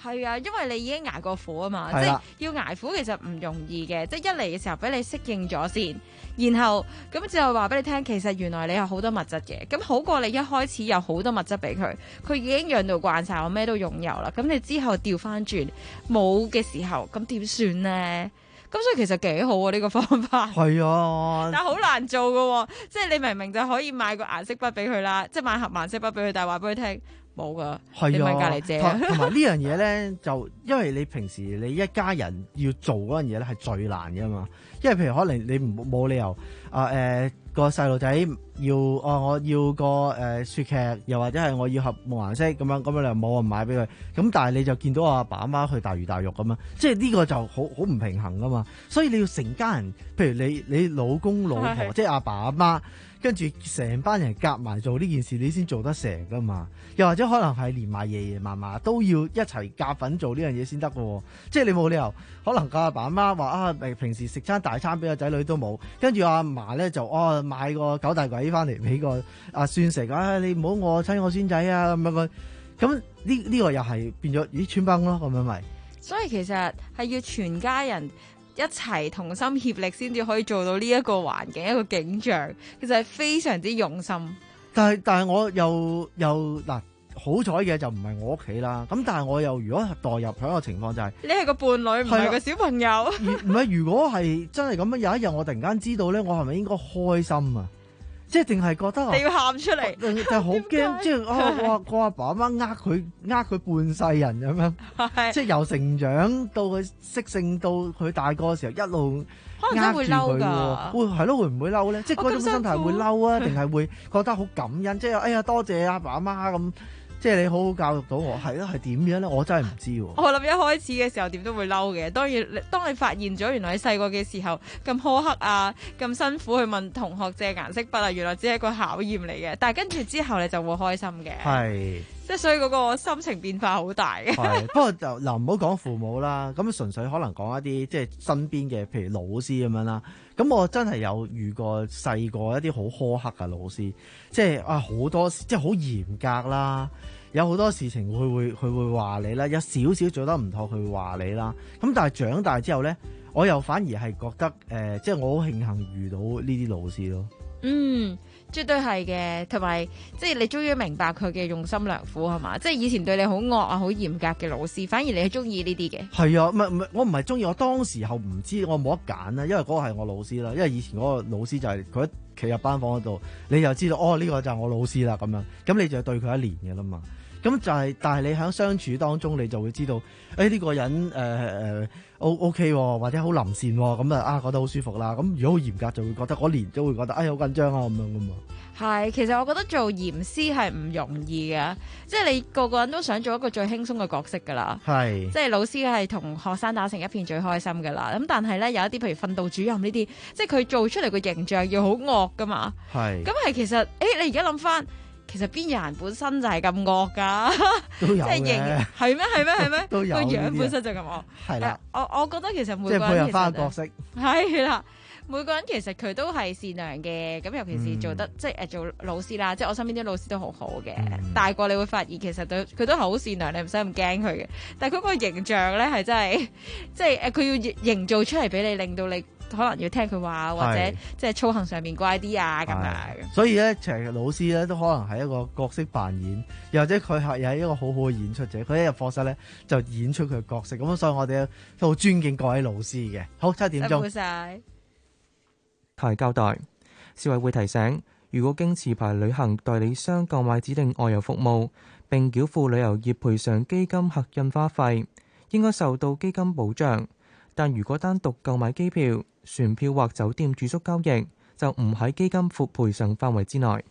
係啊，因為你已經捱過苦啊嘛，即係係啦要捱苦其實唔容易嘅，即係一嚟嘅時候俾你適應咗先，然後咁之後話俾你聽，其實原來你有好多物質嘅，咁好過你一開始有好多物質俾佢，佢已經養到慣晒，我咩都擁有啦，咁你之後調翻轉冇嘅時候，咁點算呢？咁所以其實幾好啊呢、呢個方法。 係啊， 但係好難做㗎喎，即係你明明就可以買個顏色筆俾佢啦，即係買盒顏色筆俾佢，但係話俾佢聽冇㗎，你問隔離借啊。 同同埋呢樣嘢咧，就因為你平時你一家人要做嗰樣嘢咧係最難㗎嘛，因為譬如可能你唔冇理由啊誒個細路仔要哦、啊、我要個誒、呃、雪劇，又或者係我要盒木顏色咁樣，咁樣你又冇人買俾佢，咁但係你就見到阿爸阿媽去大魚大肉咁樣，即係呢個就好好唔平衡噶嘛，所以你要成家人，譬如你你老公老婆，即係阿爸阿媽。跟住成班人夾埋做呢件事，你先做得成噶嘛？又或者可能係連埋爺爺嫲嫲都要一齊夾份做呢樣嘢先得嘅喎。即係你冇理由，可能個阿爸阿媽話啊，平時食餐大餐俾個仔女都冇，跟住阿嫲咧就哦買個九大簋翻嚟俾個阿孫食啊，你唔好餓親我孫仔啊咁樣個。咁呢呢個又係變咗咦穿崩咯咁樣咪。 所以其實係要全家人一齊同心協力先至可以做到呢一個環境一個景象，其實係非常之用心。 但係但係我又又嗱好彩嘅就唔係我屋企啦。咁但係我又如果代入喺個情況就係、是、 你係個伴侶唔係個小朋友。 唔係如果係真係咁樣有一日我突然間知道咧，我係咪應該開心啊？即係定係覺得你要喊出嚟， 但係好驚，即係啊！我個阿爸阿媽呃佢呃佢半世人咁樣，即係由成長到佢識性到佢大個嘅時候一路可能真會嬲㗎， 會係咯，會唔會嬲咧？即係嗰種心態會嬲啊，定係會覺得好感恩？即係哎呀，多謝阿爸阿媽咁。即係你好好教育到我，係咯，係點樣咧？我真係唔知喎。 我諗一開始嘅時候點都會嬲嘅。當然，當你發現咗原來你細個嘅時候咁苛刻啊，咁辛苦去問同學借顏色筆啊，原來只係一個考驗嚟嘅。但係跟住之後你就會開心嘅。係。即係所以嗰個心情變化好大嘅。係。不過就嗱唔好講父母啦，咁純粹可能講一啲即係身邊嘅，譬如老師咁樣啦。咁我真係有遇過細個一啲好苛刻嘅老師，即係啊好多即係好嚴格啦，有好多事情佢會佢會話你啦，有少少做得唔妥佢會話你啦。咁但係長大之後咧，我又反而係覺得誒、呃，即係我好慶幸遇到呢啲老師咯。嗯。絕對係嘅，同埋即係你終於明白佢嘅用心良苦係嘛？即係以前對你好惡啊、好嚴格嘅老師，反而你係中意呢啲嘅。係啊，唔係唔係，我唔係中意，我當時候唔知，我冇得揀啦，因為嗰個係我老師啦。因為以前嗰個老師就係佢一企入班房嗰度，你就知道哦呢、呢個就係我老師啦咁樣，咁你就對佢一年嘅啦嘛。咁就係、是，但係你喺相處當中，你就會知道，誒、哎、呢、呢個人誒誒、呃、O O K 或者好臨善咁啊，啊覺得好舒服啦。咁如果好嚴格，就會覺得嗰年都會覺得，哎好緊張啊咁樣噶嘛。係，其實我覺得做嚴師係唔容易嘅，即係你個個人都想做一個最輕鬆嘅角色噶啦。係，即係老師係同學生打成一片最開心噶啦。咁但係咧有一啲譬如訓導主任呢啲，即係佢做出嚟個形象要好惡噶嘛。係，咁係其實，誒、欸、你而家諗翻。其實邊有人本身就係咁惡㗎？都有嘅，即係係咩？係咩？係咩？都有個樣本身就咁惡。係啦，我我覺得其實每個人其實即係配合翻角色。係啦，每個人其實佢都係善良嘅。咁尤其是做得、嗯、即係誒做老師啦，即係我身邊啲老師都好好嘅。嗯、大個你會發現其實對佢都係好善良，你唔使咁驚佢嘅。但係佢個形象咧係真係即係誒，佢要營造出嚟俾你，令到你。可能要聽佢話，或者即係操行上面乖啲啊咁樣。所以咧，其實老師咧都可能係一個角色扮演，又或者佢係又係一個好好嘅演出者。佢一入課室咧就演出佢嘅角色。咁所以我哋都好尊敬各位老師嘅。好，七點鐘。辛苦晒。 提交代，消委會提醒，如果經持牌旅行代理商購買指定外遊服務並繳付旅遊業賠償基金核印花費，應該受到基金保障。但如果單獨購買機票、船票或酒店住宿交易，就唔喺基金負賠償範圍之內。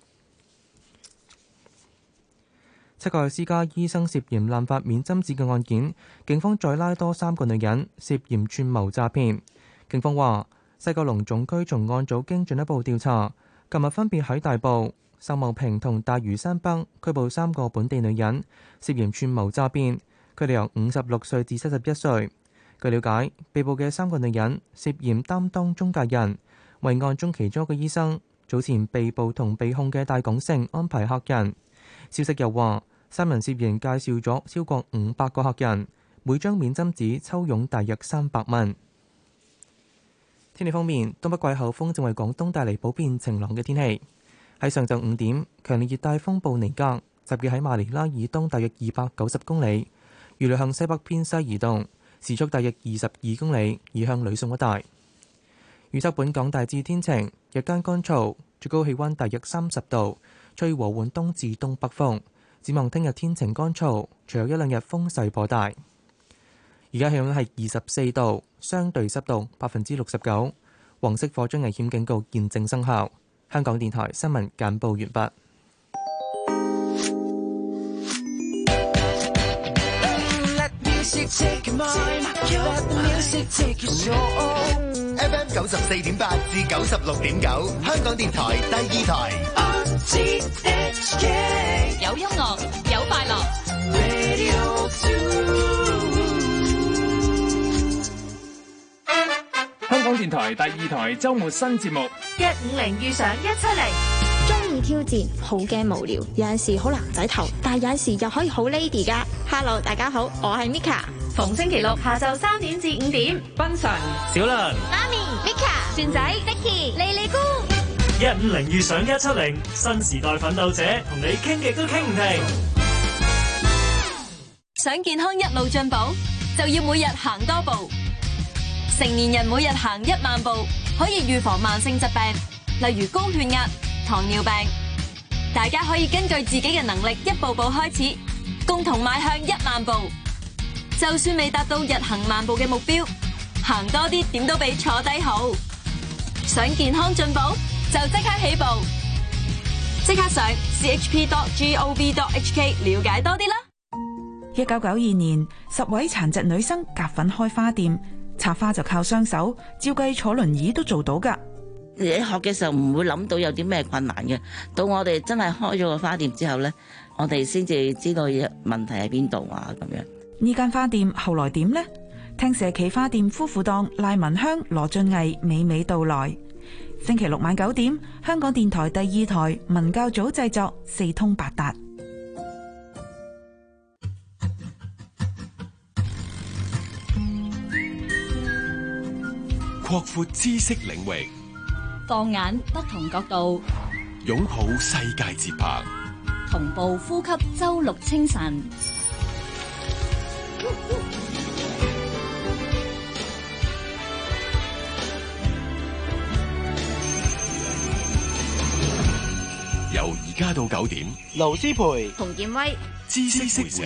七個私家醫生涉嫌濫發免針紙嘅案件，警方再拉多三個女人涉嫌串謀詐騙。警方話，西九龍總區重案組經進一步調查，琴日分別喺大埔、秀茂坪同大嶼山北拘捕三個本地女人，涉嫌串謀詐騙。佢哋由五十六歲至七十一歲。據了解，被捕嘅三個女人涉嫌擔當中介人，為案中其中一個醫生早前被捕同被控嘅大港城安排客人。消息又話，三人涉嫌介紹咗超過五百個客人， 每張免針紙抽佣大約三百蚊。天氣方面，東北季候風正為廣東帶嚟普遍晴朗嘅天氣。喺上晝五點，強烈熱帶風暴尼格集結喺馬尼拉以東大約二百九十公里，預料向西北偏西移動，時速大約二十二公里，移向呂宋一帶。預測本港大致天晴，日間乾燥，最高氣溫大約三十度，吹和緩東至東北風。展望聽日天晴乾燥，隨後一兩日風勢頗大。而家氣溫係二十四度，相對濕度百分之六十九，黃色火災危險警告現正生效。香港電台新聞簡報完畢。 F M 九十四點八至九十六點九，香港電台第二台。 有音樂，有快樂。 香港電台第二台週末新節目， 一五零遇上一七零。 中意挑戰，好驚無聊，有陣時好男仔頭，但有陣時又可以好 lady 噶。Hello， 大家好，我係 Mika。 逢星期六下晝三點至五點， 賓神、小倫、 媽咪 Mika、船仔 Vicky、莉莉姑。 一五零遇上一七零，新時代奮鬥者同你傾極都傾唔停。 想健康一路進步，就要每日行多步。成年人每日行一萬步，可以預防慢性疾病，例如高血壓、糖尿病。大家可以根據自己嘅能力，一步步開始，共同邁向一萬步。就算未達到日行萬步嘅目標，行多啲點都比坐低好。想健康進步，就即刻起步，即刻上 c h p dot gov dot h k 了解多啲啦。 一九九二年，十位殘疾女生夾份開花店，插花就靠雙手，照計坐輪椅都做到噶。 你學嘅時候唔會諗到有啲咩困難嘅，到我哋真係開咗個花店之後呢，我哋先至知道問題喺邊度啊咁樣。 呢間花店後來點呢？聽社企花店夫婦檔賴文香、羅俊毅娓娓道來。星期六晚九點，香港電台第二台文教組製作，四通八達。 擴闊知識領域， 放眼不同角度， 擁抱世界節拍， 同步呼吸周六清晨。 由而家到九點， 盧思培、 洪建威， 知識識社。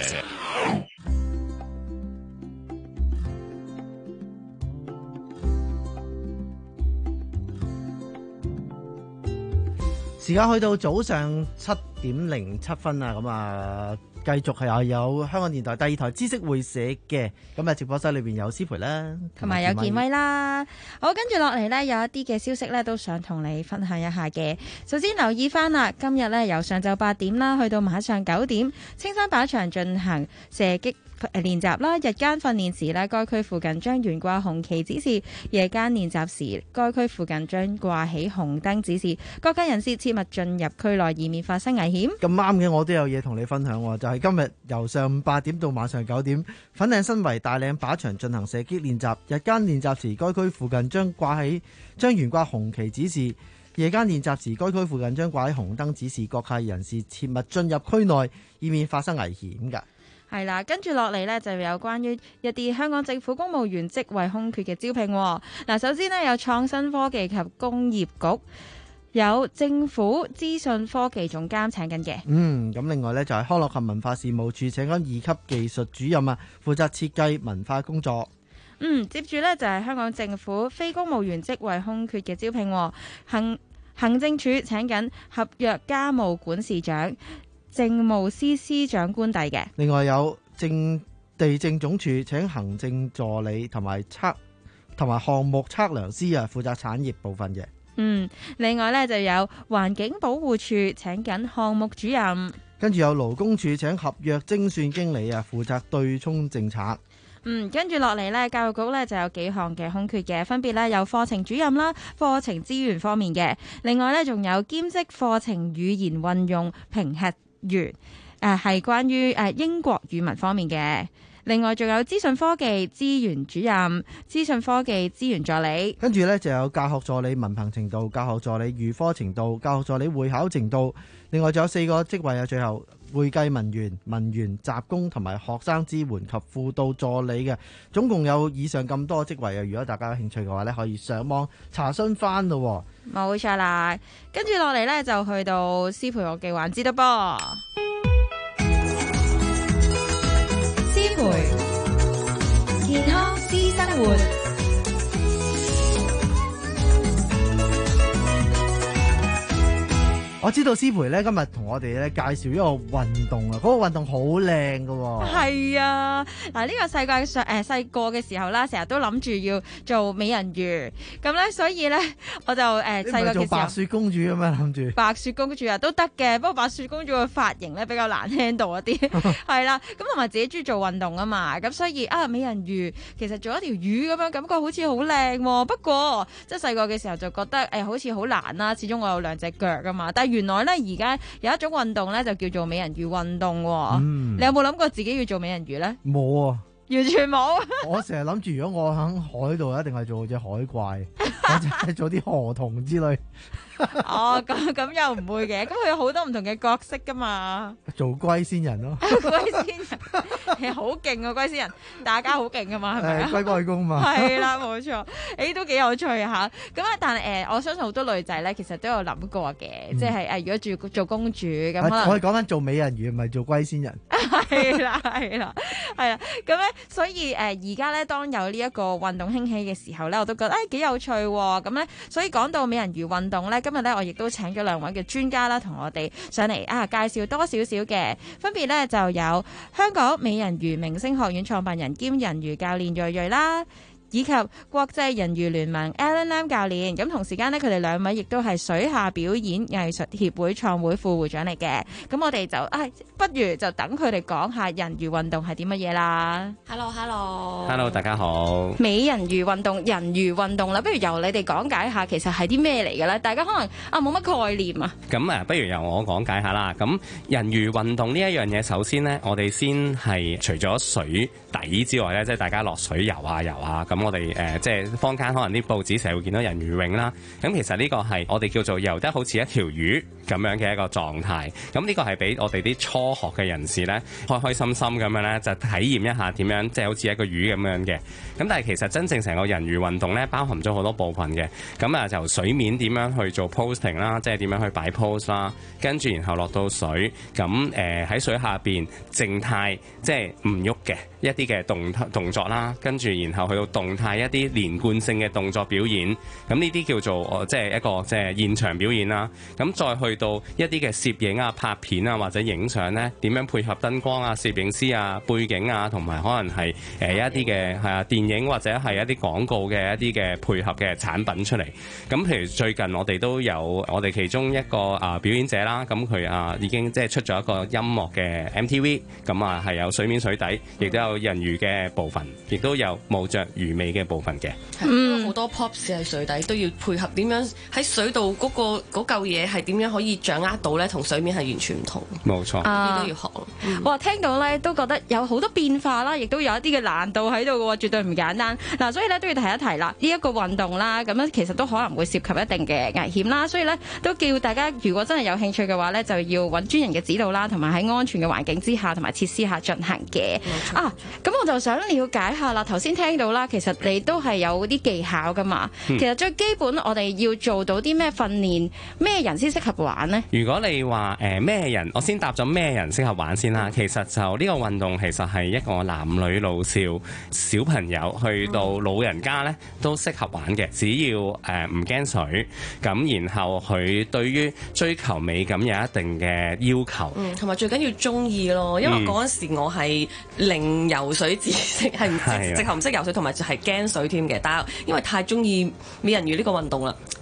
時間去到早上七點零七分啊，咁啊，繼續係有香港電台第二台知識會社嘅，咁啊直播室裏邊有思培啦， 同埋有健威啦。好，跟住落嚟呢，有一啲嘅消息呢，都想同你分享一下嘅。首先留意翻啦，今日呢，由上晝八點啦，去到晚上九點，青山靶場進行射擊練習啦，日間訓練時呢，該區附近將懸掛紅旗指示；夜間練習時，該區附近將掛起紅燈指示。各界人士切勿進入區內，以免發生危險。 咁啱嘅，我都有嘢同你分享喎，就係、是、今日由上午八點到晚上九點，粉嶺新圍大嶺靶場進行射擊練習。日間練習時，該區附近將掛起將懸掛紅旗指示；夜間練習時，該區附近將掛起紅燈指示。各界人士切勿進入區內，以免發生危險㗎。 係啦，跟住落嚟呢，就有關於一啲香港政府公務員職位空缺嘅招聘。嗱，首先呢，有創新科技及工業局有政府資訊科技總監請緊嘅。 嗯，咁另外呢，就係康樂及文化事務處請緊二級技術主任啊，負責設計文化工作。 嗯，接住呢，就係香港政府非公務員職位空缺嘅招聘。行行政處請緊合約家務管事長、政務司司長官邸嘅。 另外有政地政總署請行政助理同埋測同埋項目測量師啊，負責產業部分嘅。 嗯，另外咧就有環境保護署請緊項目主任， 跟住有勞工處請合約精算經理啊，負責對沖政策。 嗯，跟住落嚟呢，教育局呢就有幾項嘅空缺嘅，分別呢有課程主任啦、課程資源方面嘅，另外呢，仲有兼職課程語言運用評核員，誒、呃、係關於誒英國語文方面嘅。 另外仲有資訊科技資源主任、資訊科技資源助理， 跟住呢，就有教學助理文憑程度、教學助理預科程度、教學助理會考程度。另外仲有四個職位啊，最後會計文員、文員、雜工同埋學生支援及輔導助理嘅，總共有以上咁多職位啊！如果大家有興趣嘅話呢，可以上網查詢翻咯。 冇錯啦，跟住落嚟呢，就去到師培樂嘅環節啦噃。師培健康私生活。 我知道師培咧今日同我哋咧介紹一個運動啊，嗰、那個運動好靚噶。 係啊，嗱、這、呢個世界上誒細個嘅時候啦，成日都諗住要做美人魚，咁咧所以咧我就誒細個嘅時候做白雪公主咁樣諗住。 白雪公主啊都得嘅，不過白雪公主嘅髮型咧比較難 handle 一啲，係啦，咁同埋自己中意做運動啊嘛，咁所以啊美人魚其實做一條魚咁樣感覺好似好靚喎，不過即係細個嘅時候就覺得誒、欸、好似好難啦，始終我有兩隻腳噶嘛，但係原來咧而家有一種運動咧就叫做美人魚運動，嗯、你有冇諗過自己要做美人魚咧？ 冇啊， 完全冇。 我成日諗住如果我喺海度，一定係做隻海怪，或者係做啲河童之類。 哦，咁咁又唔會嘅，咁佢有好多唔同嘅角色噶嘛。 做龜仙人咯， 龜仙人好勁啊！龜仙人打交好勁噶嘛，係咪啊？ 龜龜公嘛， 係啦，冇錯。誒，都幾有趣吓。咁啊，但係誒、呃，我相信好多女仔咧，其實都有諗過嘅，嗯、即係誒，如果做做公主咁，可能我哋講緊做美人魚，唔係做龜仙人。 係啦，係啦，係啦。咁咧，所以誒，而家咧，當有呢一個運動興起嘅時候咧，我都覺得誒幾有趣。咁咧，所以講到美人魚運動咧。今日咧，我亦都請咗兩位嘅專家啦，同我哋上嚟啊，介紹多少少嘅，分別咧就有香港美人魚明星學院創辦人兼人魚教練睿睿啦，以及國際人魚聯盟 Alan Lam 教練。咁同時間呢，佢哋兩位亦都係水下表演藝術協會創會副會長嚟嘅。咁我哋就啊，不如就等佢哋講下人魚運動係啲乜嘢啦。 Hello，Hello，Hello， 大家好。 美人魚運動、人魚運動啦，不如由你哋講解下，其實係啲咩嚟嘅咧？大家可能啊冇乜概念啊。 咁啊，不如由我講解下啦。咁人魚運動呢一樣嘢，首先呢，我哋先係除咗水底之外咧，即係大家落水游啊游啊咁。我哋誒、呃、即係坊間可能啲報紙成日會見到人魚泳啦，咁其實呢個係我哋叫做游得好似一條魚咁樣嘅一個狀態。咁呢個係俾我哋啲初學嘅人士咧，開開心心咁樣咧，就體驗一下點樣即係好似一個魚咁樣嘅。咁但係其實真正成個人魚運動咧，包含咗好多部分嘅。咁啊，就水面點樣去做 posting 啦，即係點樣去擺 pose 啦，跟住然後落到水，咁誒喺水下邊靜態，即係唔喐嘅一啲嘅動動作啦，跟住然後去到動態一啲連貫性嘅動作表演，咁呢啲叫做即係一個即係現場表演啦。咁再去到一啲嘅攝影啊、拍片啊或者影相咧，點樣配合燈光啊、攝影師啊、背景啊，同埋可能係誒一啲嘅係啊電影或者係一啲廣告嘅一啲嘅配合嘅產品出嚟。咁譬如最近我哋都有我哋其中一個啊表演者啦，咁佢啊已經即係出咗一個音樂嘅 M T V， 咁啊係有水面水底，亦都有人魚嘅部分，亦都有冇着魚尾嘅部分嘅。 嗯，好多 props 喺水底都要配合，點樣喺水度嗰、嗰個嗰嚿嘢係點樣可以掌握到咧？同水面係完全唔同。 冇錯， 呢啲都要學。 嗯、哇，聽到咧都覺得有好多變化啦，亦都有一啲嘅難度喺度嘅喎，絕對唔簡單。嗱、啊，所以咧都要提一提啦，呢、這、一個運動啦，咁樣其實都可能會涉及一定嘅危險啦，所以咧都叫大家如果真係有興趣嘅話咧，就要揾專人嘅指導啦，同埋喺安全嘅環境之下同埋設施下進行嘅。啊，咁我就想了解下啦，頭先聽到啦，其實你都係有啲技巧噶嘛、嗯。其實最基本我哋要做到啲咩訓練，咩人先適合玩呢？ 如果你話誒咩人，我先答咗咩人適合玩先啦。其實就呢個運動其實係一個男女老少、小朋友去到老人家咧都適合玩嘅，只要誒唔驚水，咁然後佢對於追求美感有一定嘅要求， 嗯，同埋最緊要中意咯，因為嗰陣時我係零游水知識，係唔識直頭唔識游水，同埋就係驚水添嘅。但係因為太中意美人魚呢個運動啦，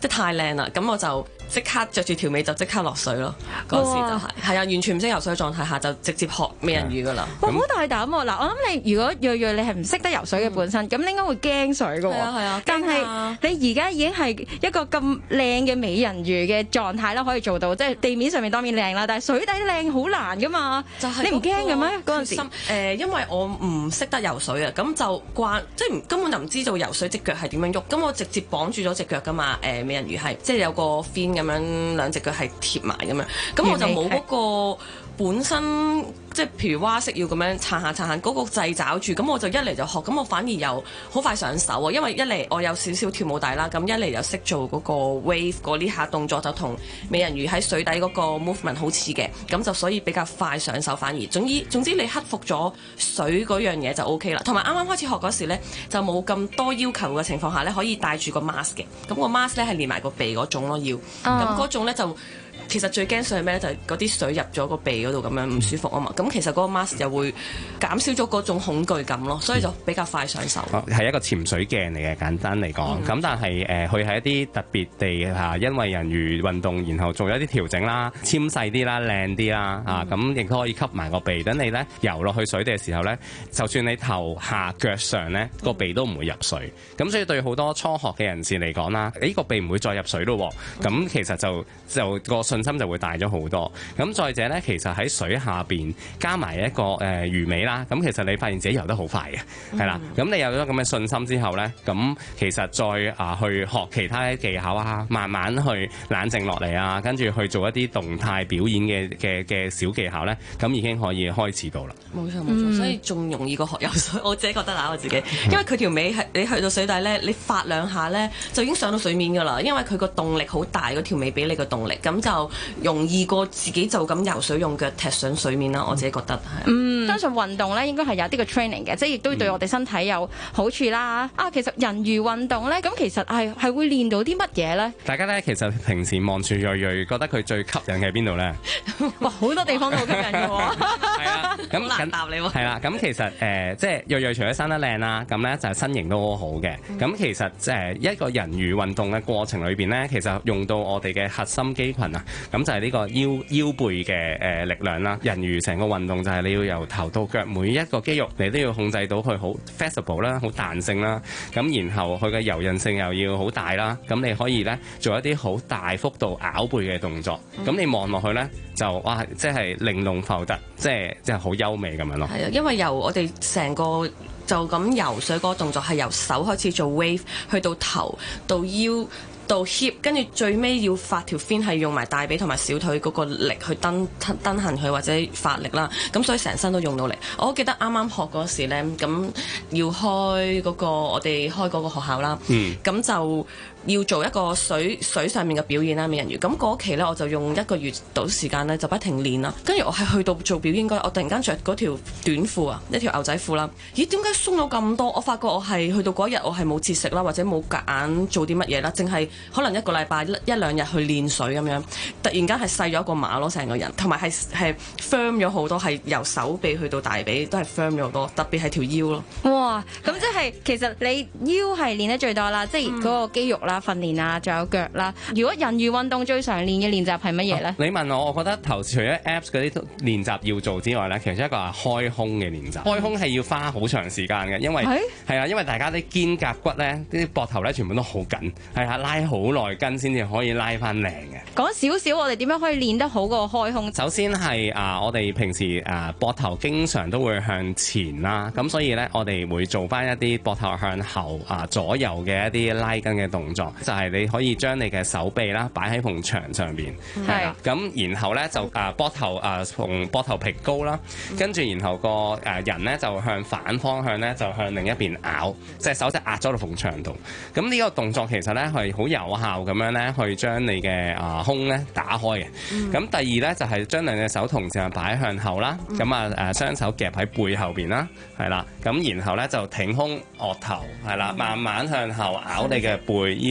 即係太靚啦，咁我就即刻着住條尾就即刻落水咯。嗰時就係、係、係啊，完全唔識游水嘅狀態下就直接學美人魚噶啦。 哇，好大膽喎！嗱，我諗你如果瑞瑞你係唔識得游水嘅本身，咁、嗯、你應該會驚水噶喎。係啊係啊，但係你而家已經係一個咁靚嘅美人魚嘅狀態啦，可以做到，即係地面上面當然靚啦，但係水底靚好難噶嘛。就係、你唔驚嘅咩？嗰陣時誒、 呃，因為我唔識得游水啊，咁就慣即係根本就唔知道游水隻腳係點樣喐，咁我直接綁住咗隻腳噶嘛。誒、呃，美人魚係即係有個 fin 咁樣，兩隻腳係貼埋咁樣，咁我就冇嗰個本身即係譬如蛙式要咁樣撐下撐下嗰個掣找住，咁我就一嚟就學，咁我反而又好快上手啊，因為一嚟我有少少跳舞底啦，咁一嚟又識做嗰個 wave 嗰啲下動作，就同美人魚喺水底嗰個 movement 好似嘅，咁就所以比較快上手。反而總之總之你克服咗水嗰樣嘢就 OK 啦。同埋啱啱開始學嗰時咧，就冇咁多要求嘅情況下咧，可以戴住個 mask 嘅，咁個 mask 咧係連埋個鼻嗰種咯，要咁嗰種咧就。其實最驚水係咩咧？就係嗰啲水入咗個鼻嗰度咁樣唔舒服啊嘛。咁其實嗰個 mask 又會減少咗嗰種恐懼感咯，所以就比較快上手。 係、嗯、一個潛水鏡嚟嘅，簡單嚟講。咁、嗯、但係誒，佢係一啲特別地嚇，因為人魚運動，然後做一啲調整啦，纖細啲啦，靚啲啦啊，咁亦都可以吸埋個鼻。等你咧游落去水底嘅時候咧，就算你頭下腳上咧個鼻都唔會入水。咁所以對好多初學嘅人士嚟講啦，呢、呢個鼻唔會再入水咯。咁其實就就個信心就會大咗好多。咁再者咧，其實喺水下邊加埋一個誒、呃、魚尾啦，咁其實你發現自己游得好快嘅，係、嗯、啦。咁你有咗咁嘅信心之後咧，咁其實再啊去學其他嘅技巧啊，慢慢去冷靜落嚟啊，跟住去做一啲動態表演嘅嘅嘅小技巧咧，咁已經可以開始到啦。 冇錯冇錯，嗯、所以仲容易過學游水。我自己覺得啊，我自己，因為佢條尾係你去到水底咧，你發兩下咧就已經上到水面㗎啦，因為佢個動力好大，嗰條尾俾你個動力，咁就容易過自己就咁游水用腳踢上水面啦。我自己覺得係。 嗯，相信運動咧應該係有啲個 training 嘅，即係亦都對我哋身體有好處啦。啊，其實人魚運動咧，咁其實係係會練到啲乜嘢咧？ 大家咧其實平時望住瑞瑞，覺得佢最吸引嘅係邊度咧？ 哇，好多地方都好吸引嘅喎。係啊，咁難答你喎。 係啦，咁其實誒、呃，即係瑞瑞除咗生得靚啦，咁咧就係身形都好好嘅。咁、嗯、其實誒、呃、一個人魚運動嘅過程裏邊咧，其實用到我哋嘅核心肌群啊，咁就係呢個腰腰背嘅誒力量啦。人魚成個運動就係你要由頭到腳每一個肌肉，你都要控制到佢好 flexible 啦，好彈性啦。咁然後佢嘅柔韌性又要好大啦。咁你可以咧做一啲好大幅度咬背嘅動作。咁、嗯、你望落去咧就哇，即係玲瓏浮凸，即係即係好優美咁樣咯。 係啊，因為由我哋成個就咁游水嗰個動作係由手開始做 wave， 去到頭到腰到 hip， 跟住最尾要發條 fin 係用埋大髀同埋小腿嗰個力去蹬蹬行佢或者發力啦。咁所以成身都用到力。我記得啱啱學嗰時咧，咁要開嗰、嗰個我哋開嗰個學校啦，咁、嗯、就要做一個水水上面嘅表演啦，美人魚。咁嗰期咧，我就用一個月到時間咧，就不停練啦。跟住我係去到做表演嗰日，我突然間着嗰條短褲啊，一條牛仔褲啦。咦？點解鬆咗咁多？我發覺我係去到嗰日，我係冇節食啦，或者冇夾硬做啲乜嘢啦，淨係可能一個禮拜一兩日去練水咁樣，突然間係細咗一個碼咯，成個人，同埋係係 firm 咗好多，係由手臂去到大髀都係 firm 咗好多，特別係條腰咯。 哇！咁即係其實你腰係練得最多啦，即係嗰個肌肉啦、訓練啊，仲有腳啦。如果人魚運動最常練嘅練習係乜嘢咧？ 你問我，我覺得頭除咗 abs 嗰啲練習要做之外咧，其中一個係開胸嘅練習。開胸係要花好長時間嘅，因為係啊，因為大家啲肩胛骨咧、啲膊頭咧，全部都好緊，係啊，拉好耐筋先至可以拉翻靚嘅。 講少少，我哋點樣可以練得好過開胸？ 首先係啊，我哋平時啊膊頭經常都會向前啦，咁所以咧我哋會做翻一啲膊頭向後啊左右嘅一啲拉筋嘅動作，就係、是、你可以將你嘅手臂啦擺喺埲牆上邊，係啦，咁然後咧就啊膊頭啊從膊頭皮高啦，跟住然後個誒人咧就向反方向咧就向另一邊咬，即係手隻壓咗到埲牆度。咁呢個動作其實咧係好有效咁樣咧去將你嘅啊胸咧打開嘅。咁、嗯、第二咧就係將兩隻手同時擺向後啦，咁啊誒雙手夾喺背後邊啦，係啦，咁然後咧就挺胸額頭，係啦，慢慢向後咬你嘅背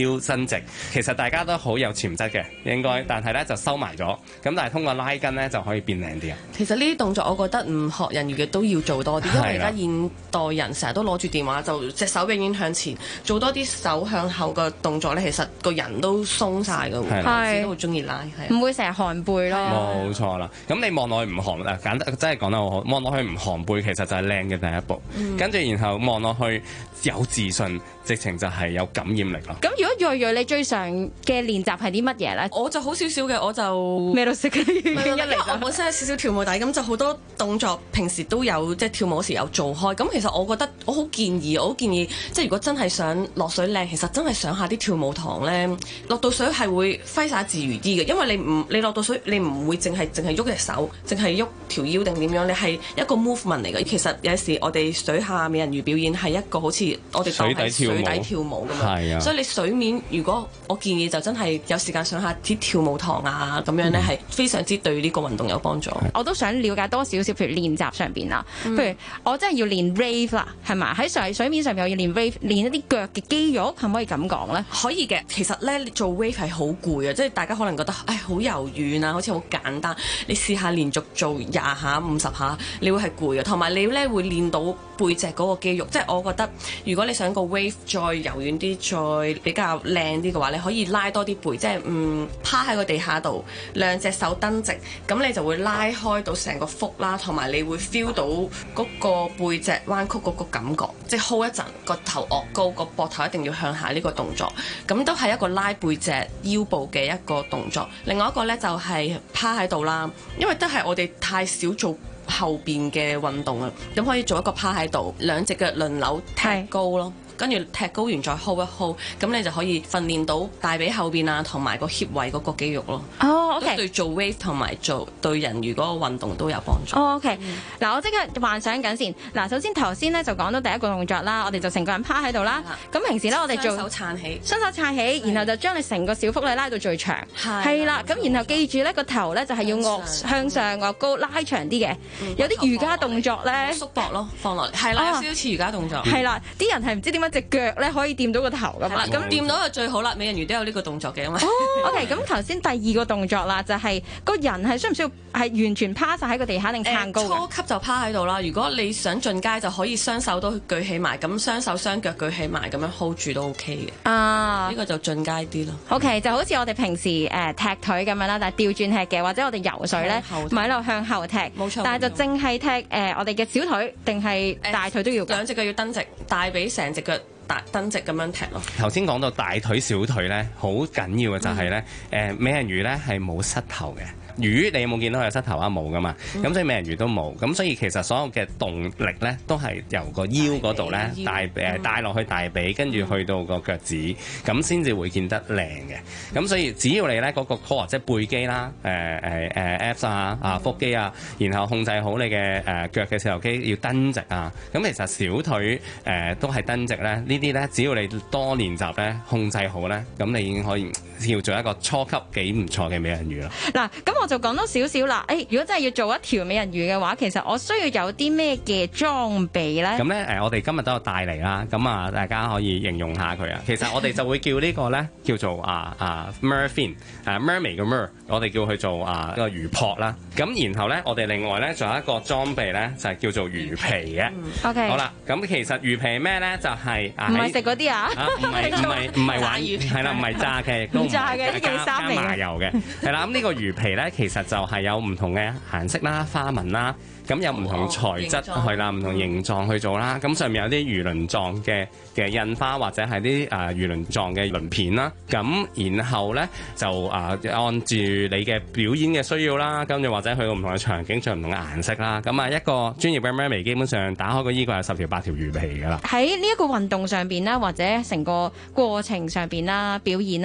腰伸直，其實大家都好有潛質嘅，應該，但係咧就收埋咗。咁但係通過拉筋咧就可以變靚啲啊。 其實呢啲動作我覺得唔學人魚嘅都要做多啲，因為而家現代人成日都攞住電話，就隻手永遠向前，做多啲手向後嘅動作咧，其實個人都鬆晒㗎，自己都會中意拉，係唔會成日寒背咯。 冇錯啦，咁你望落去唔寒啊，簡單真係講得好好，望落去唔寒背其實就係靚嘅第一步，嗯、跟住然後望落去有自信，直情就係有感染力咯。 咁如果瑞瑞你最常嘅練習係啲乜嘢咧？ 我就好少少嘅，我就咩都識嘅， 因為我本身有少少跳舞底，咁就好多動作平時都有，即係跳舞時有做開。咁其實我覺得我好建議，我好建議，即係如果真係想落水靚，其實真係上下啲跳舞堂咧，落到水係會揮灑自如啲嘅，因為你唔你落到水，你唔會淨係淨係喐隻手，淨係喐條腰定點樣，你係一個 movement 嚟嘅。其實有時我哋水下美人魚表演係一個好似我哋當係水底跳舞咁樣，所以你水面如果我建議就真係有時間上下啲跳舞堂啊，咁樣咧係非常之對呢個運動有幫助。 我都想了解多少少，譬如練習上邊啦，嗯、譬如我真係要練 wave 啦，係咪？喺水水面上面我要練 wave， 練一啲腳嘅肌肉，可唔可以咁講咧？ 可以嘅，其實咧做 wave 係好攰啊，即係大家可能覺得誒好柔軟啊，好似好簡單。你試下連續做廿下、五十下，你會係攰啊，同埋你咧會練到背脊嗰個肌肉。即係我覺得，如果你想個 wave 再柔軟啲、再比較靚啲嘅話，你可以拉多啲背，即係嗯趴喺個地下度，兩隻手蹬直，咁你就會拉開到成個腹啦，同埋你會 feel 到嗰個背脊彎曲嗰個感覺，即係 hold 一陣，個頭昂高，個膊頭一定要向下呢個動作，咁都係一個拉背脊腰部嘅一個動作。另外一個呢，就係趴喺度啦，因為都係我哋太少做後邊嘅運動啊，咁可以做一個趴喺度，兩隻腳輪流踢高咯。跟住踢高完再 hold 一 hold， 咁你就可以訓練到大髀後邊啊，同埋個 hip 位嗰個肌肉咯。 哦、oh, OK， 對做 wave 同埋做對人魚嗰個運動都有幫助。 哦、oh, OK，嗱、嗯、我即刻幻想緊先。嗱，首先頭先咧就講到第一個動作啦，我哋就成個人趴喺度啦。咁、嗯、平時咧我哋做雙手撐起， 雙手撐起，然後就將你成個小腹咧拉到最長。係啦，咁然後記住咧個頭咧就係要惡向上惡高拉長啲嘅、嗯。有啲瑜伽動作咧， 縮膊咯，放落嚟。係啦，有少少似瑜伽動作。 係啦，啲人係唔知點解隻腳咧可以掂到個頭噶嘛？ 咁掂到就最好啦。美人魚都有呢個動作嘅嘛。 哦、OK，咁頭先第二個動作啦，就係、是、個人係需唔需要係完全趴晒喺個地下定撐高、 呃？初級就趴喺度啦。如果你想進階，就可以雙手都舉起埋，咁雙手雙腳舉起埋，咁樣 hold 住都 OK 嘅。啊，呢、這個就進階啲咯。 OK，就好似我哋平時誒、呃、踢腿咁樣啦，但係調轉踢嘅，或者我哋游水咧，咪喺度向後踢。冇錯。但係就淨係踢誒、呃、我哋嘅小腿，定係大腿都要？ 兩隻腳要蹬直，大髀成隻腳。蹬直咁樣踢咯。 頭先講到大腿小腿咧，好緊要嘅就係、是、咧，誒、嗯、美人魚咧係冇膝頭嘅。魚你有冇見到有膝頭啊？冇噶嘛，咁、嗯、所以美人魚都冇，咁所以其實所有嘅動力咧都係由個腰嗰度咧帶誒帶落去大髀，跟住去到個腳趾，咁先至會見得靚嘅。咁所以只要你咧嗰個 core 即係背肌啦，誒誒誒 abs 啊啊腹肌啊，然後控制好你嘅誒腳嘅四頭肌要蹬直啊，咁其實小腿誒、呃、都係蹬直咧，呢啲咧只要你多練習咧，控制好咧，咁你已經可以要做一個初級幾唔錯嘅美人魚啦。 嗱，咁我就講多少少啦。誒，如果真係要做一條美人魚嘅話，其實我需要有啲咩嘅裝備咧？ 咁咧誒，我哋今日都有帶嚟啦。咁啊，大家可以形容下佢啊。其實我哋就會叫呢個咧叫做啊啊 merfin 啊 mermaid 嘅 mer， 我哋叫佢做啊個魚蹼啦。咁然後咧，我哋另外咧仲有一個裝備咧，就係叫做魚皮嘅。 O K。 好啦，咁其實魚皮咩咧？就係唔係食嗰啲啊？ 唔係唔係唔係玩魚，係啦，唔係炸嘅，亦都唔炸嘅，呢件衫嚟嘅。 加麻油嘅，係啦。咁呢個魚皮咧，其實就係有唔同嘅顏色啦、花紋啦，咁有唔同材質係啦，唔同形狀去做啦。咁上面有啲魚鱗狀嘅嘅印花，或者係啲誒魚鱗狀嘅鱗片啦。咁然後咧就誒、呃、按住你嘅表演嘅需要啦，跟住或者去到唔同嘅場景，着唔同嘅顏色啦。咁啊一個專業嘅 mermaid 基本上打開個衣櫃有十條八條魚皮㗎啦。 喺呢一個運動上邊啦，或者成個過程上邊啦，表演啊，有冇啲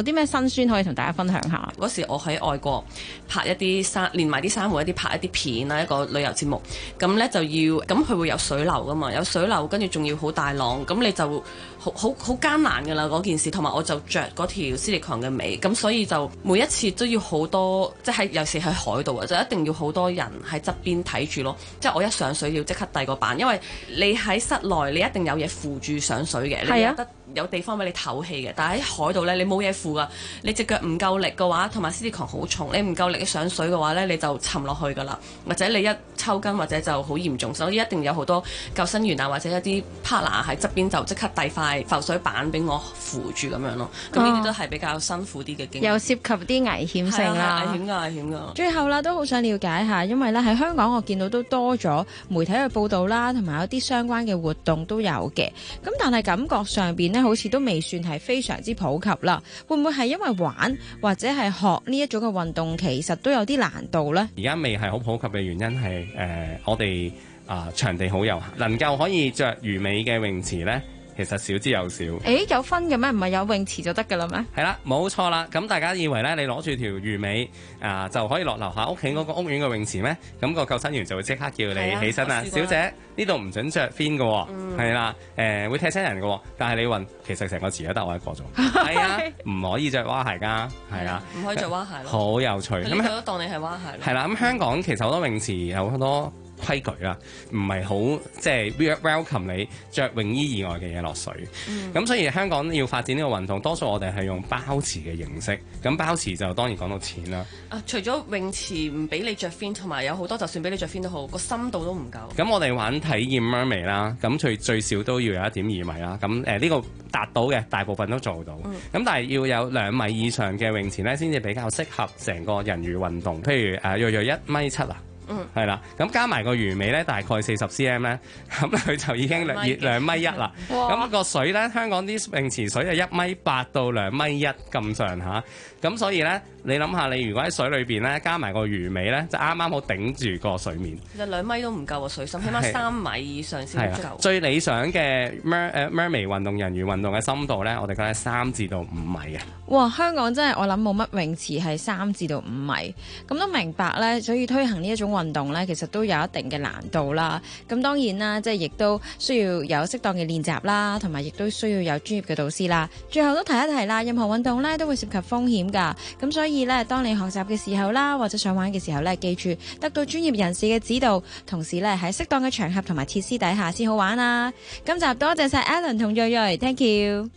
啲咩辛酸可以同大家分享下？ 嗰時我喺外國拍一啲珊，連埋啲珊瑚一啲拍一啲片啦，一個旅遊節目，咁咧就要，咁佢會有水流噶嘛，有水流跟住仲要好大浪，咁你就好好好艱難噶啦嗰件事，同埋我就着嗰條斯力強嘅尾，咁所以就每一次都要好多，即係尤其是喺海度啊，就一定要好多人喺側邊睇住咯，即係我一上水要即刻遞個板，因為你喺室內你一定有嘢扶住上水嘅，你有得有地方俾你唞氣嘅，但係喺海度咧你冇嘢扶噶，你隻腳唔夠力嘅話，同埋斯力強好重，你唔夠力上水嘅話咧，你就沉落去噶啦，或者你一抽筋或者就好嚴重，所以一定有好多救生員啊或者一啲 partner 喺側邊就即刻遞塊浮水板俾我扶住咁樣咯，咁呢啲都係比較辛苦啲嘅經驗， 又涉及啲危險性啦， 危險㗎危險㗎。 最後啦，都好想了解下，因為咧喺香港我見到都多咗媒體嘅報導啦，同埋有啲相關嘅活動都有嘅，咁但係感覺上邊呢，好似都未算係非常之普及啦。會唔會係因為玩或者係學呢一種嘅運動，其實都有啲難度呢？ 而家未係好普及嘅原因係誒、呃，我哋啊、呃、場地好有限，能夠可以着魚尾嘅泳池呢，其實少之又少。 誒有分嘅咩？唔係有泳池就得㗎啦咩？ 係啦，冇錯啦。咁大家以為咧，你攞住條魚尾啊、呃，就可以落樓下屋企嗰個屋苑嘅泳池咩？咁、個救生員就會即刻叫你起身啦，小姐呢度唔準着 fin 嘅喎，係啦、嗯，誒、呃、會踢親人嘅喎。但係你運其實成個池都得我一個咗，係啊，唔可以着蛙鞋㗎，係啊， 唔可以着蛙鞋咯。 好有趣，咁佢都當你係蛙鞋。 係啦，咁香港其實好多泳池有好多規矩啦，唔係好即係 welcome 你着泳衣以外嘅嘢落水。咁、嗯、所以香港要發展呢個運動，多數我哋係用包池嘅形式。咁包池就當然講到錢啦。 啊，除咗泳池唔俾你着 fin， 同埋有好多就算俾你着 fin 都好，個深度都唔夠。 咁我哋玩體驗 mermaid 啦，咁最最少都要有一點二米啦。咁誒呢個達到嘅，大部分都做到。咁、嗯、但係要有兩米以上嘅泳池咧，先至比較適合成個人魚運動。譬如誒，約約一米七啊。嗯，係啦，咁加埋個魚尾咧，大概四十 cm 咧，咁佢就已經兩兩米一啦。咁個水咧，香港啲泳池水係一米八到兩米一咁上下，咁所以咧，你諗下，你如果喺水裏邊咧，加埋個魚尾咧，就啱啱好頂住個水面。 其實兩米都唔夠啊，水深起碼三米以上先夠。 最理想嘅 mer 誒 mermaid 運動人魚運動嘅深度咧，我哋覺得係三至到五米嘅。 哇！香港真係我諗冇乜泳池係三至到五米，咁都明白咧，所以推行呢一種運動咧，其實都有一定嘅難度啦。咁當然啦，即係亦都需要有適當嘅練習啦，同埋亦都需要有專業嘅導師啦。最後都提一提啦，任何運動咧都會涉及風險㗎。咁所以咧，當你學習嘅時候啦，或者想玩嘅時候咧，記住得到專業人士嘅指導，同時咧喺適當嘅場合同埋設施底下先好玩啊！今集多謝晒 Alan 同瑞瑞 ，thank you。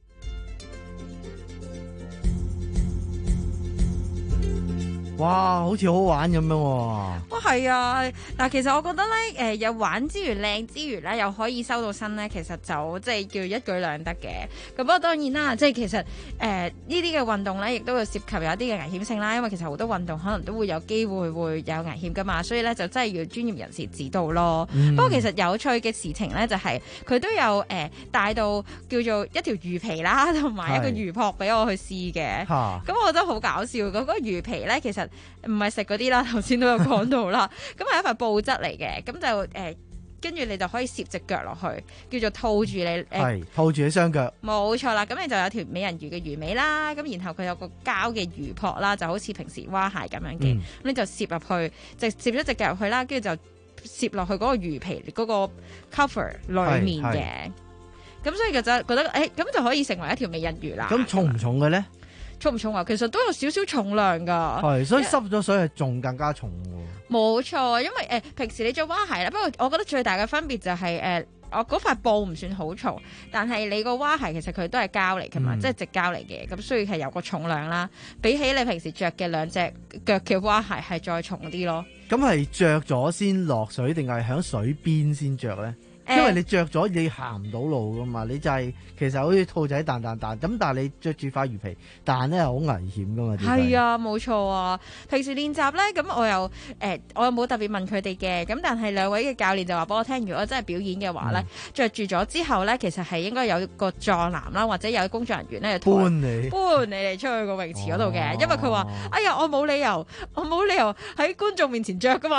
哇，好似好玩咁樣喎！ 哇，係啊！嗱，其實我覺得咧，誒、呃、有玩之餘靚之餘咧，又可以收到身咧，其實就即係叫一舉兩得嘅。咁不過當然啦，即係其實誒呢啲嘅運動咧，亦都會涉及有一啲嘅危險性啦。因為其實好多運動可能都會有機會會有危險噶嘛，所以咧就真係要專業人士指導咯。嗯、不過其實有趣嘅事情咧，就係、是、佢都有誒、呃、帶到叫做一條魚皮啦，同埋一個魚撲俾我去試嘅。咁我覺得好搞笑。嗰、那個魚皮咧，其實唔係食嗰啲啦，頭先都有講到啦。咁係一塊布質嚟嘅，咁就誒跟住你就可以攝隻腳落去，叫做套住你誒， 係套住你雙腳。 冇錯啦，咁你就有條美人魚嘅魚尾啦，咁然後佢有個膠嘅魚撲啦，就好似平時蛙鞋咁樣嘅，咁、嗯、你就攝入去，就攝咗隻腳入去啦，跟住就攝落去嗰個魚皮嗰個 cover 裡面嘅。咁所以就覺得誒，咁、欸、就可以成為一條美人魚啦。 咁重唔重嘅咧？ 重唔重啊？其實都有少少重量噶， 係，所以濕咗水係仲更加重喎。 冇錯，因為誒、呃、平時你着蛙鞋啦，不過我覺得最大嘅分別就係、是、誒、呃、我嗰塊布唔算好重，但係你個蛙鞋其實佢都係膠嚟噶嘛，嗯、即係直膠嚟嘅，咁所以係有個重量啦。比起你平時着嘅兩隻腳嘅蛙鞋係再重啲咯。 咁係着咗先落水，定係喺水邊先着咧？因為你着咗你行唔到路噶嘛，你就係、是、其實好似兔仔彈彈彈咁，但係你着住塊魚皮彈咧係好危險噶嘛。 係啊，冇錯啊。平時練習咧，咁我又誒、呃、我又冇特別問佢哋嘅，咁但係兩位嘅教練就話俾我聽，如果真係表演嘅話咧，着住咗之後咧，其實係應該有個壯男啦，或者有工作人員咧搬你搬你哋出去個泳池嗰度嘅，因為佢話：哎呀，我冇理由，我冇理由喺觀眾面前着噶嘛。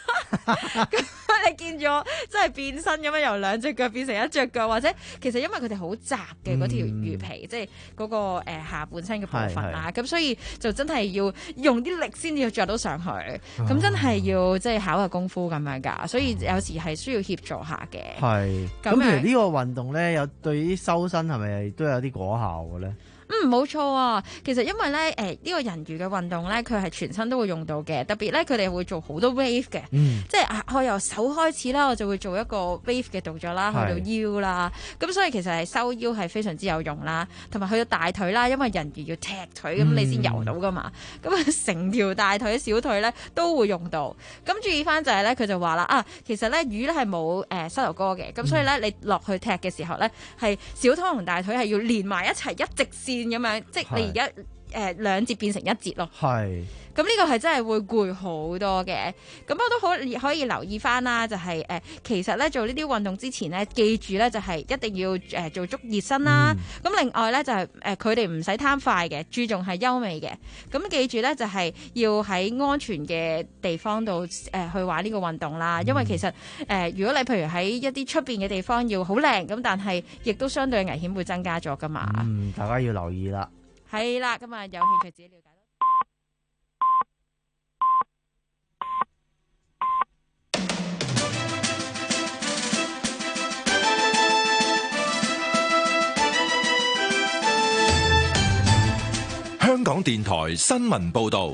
你見咗真係變身咁樣，由兩隻腳變成一隻腳，或者其實因為佢哋好窄嘅嗰條魚皮，嗯、即係嗰個誒下半身嘅部分啦，咁所以就真係要用啲力先至着到上去，咁、哦、真係要即係考下功夫咁樣㗎，所以有時係需要協助下嘅。 係咁，譬如呢個運動咧，有對於修身係咪都有啲果效嘅咧？ 嗯，冇錯啊！其實因為咧，誒、呃、呢、呢個人魚嘅運動咧，佢係全身都會用到嘅。特別咧，佢哋會做好多 wave 嘅，嗯、即係啊，我由手開始啦，我就會做一個 wave 嘅動作啦，去到腰啦。咁所以其實係收腰係非常之有用啦，同埋去到大腿啦，因為人魚要踢腿咁，嗯、你先游到噶嘛。咁啊，成條大腿、小腿咧都會用到。咁注意翻就係咧，佢就話啦啊，其實咧魚咧係冇誒膝頭哥嘅，咁所以咧你落去踢嘅時候咧，係小腿同大腿係要連埋一齊一直線咁樣，即係你而家誒兩節變成一節咯。係。咁呢個係真係會攰好多嘅。咁我都好可以留意翻啦，就係、是、誒、呃、其實咧做呢啲運動之前咧，記住咧就係一定要誒、呃、做足熱身啦。咁、嗯、另外咧就係誒佢哋唔使貪快嘅，注重係優美嘅。咁記住咧就係、是、要喺安全嘅地方度誒、呃、去玩呢個運動啦。因為其實誒、呃、如果你譬如喺一啲出邊嘅地方要好靚，咁但係亦都相對危險會增加咗噶嘛。 嗯，大家要留意啦。 係啦，咁啊有興趣自己了解。 香港電台新聞報道，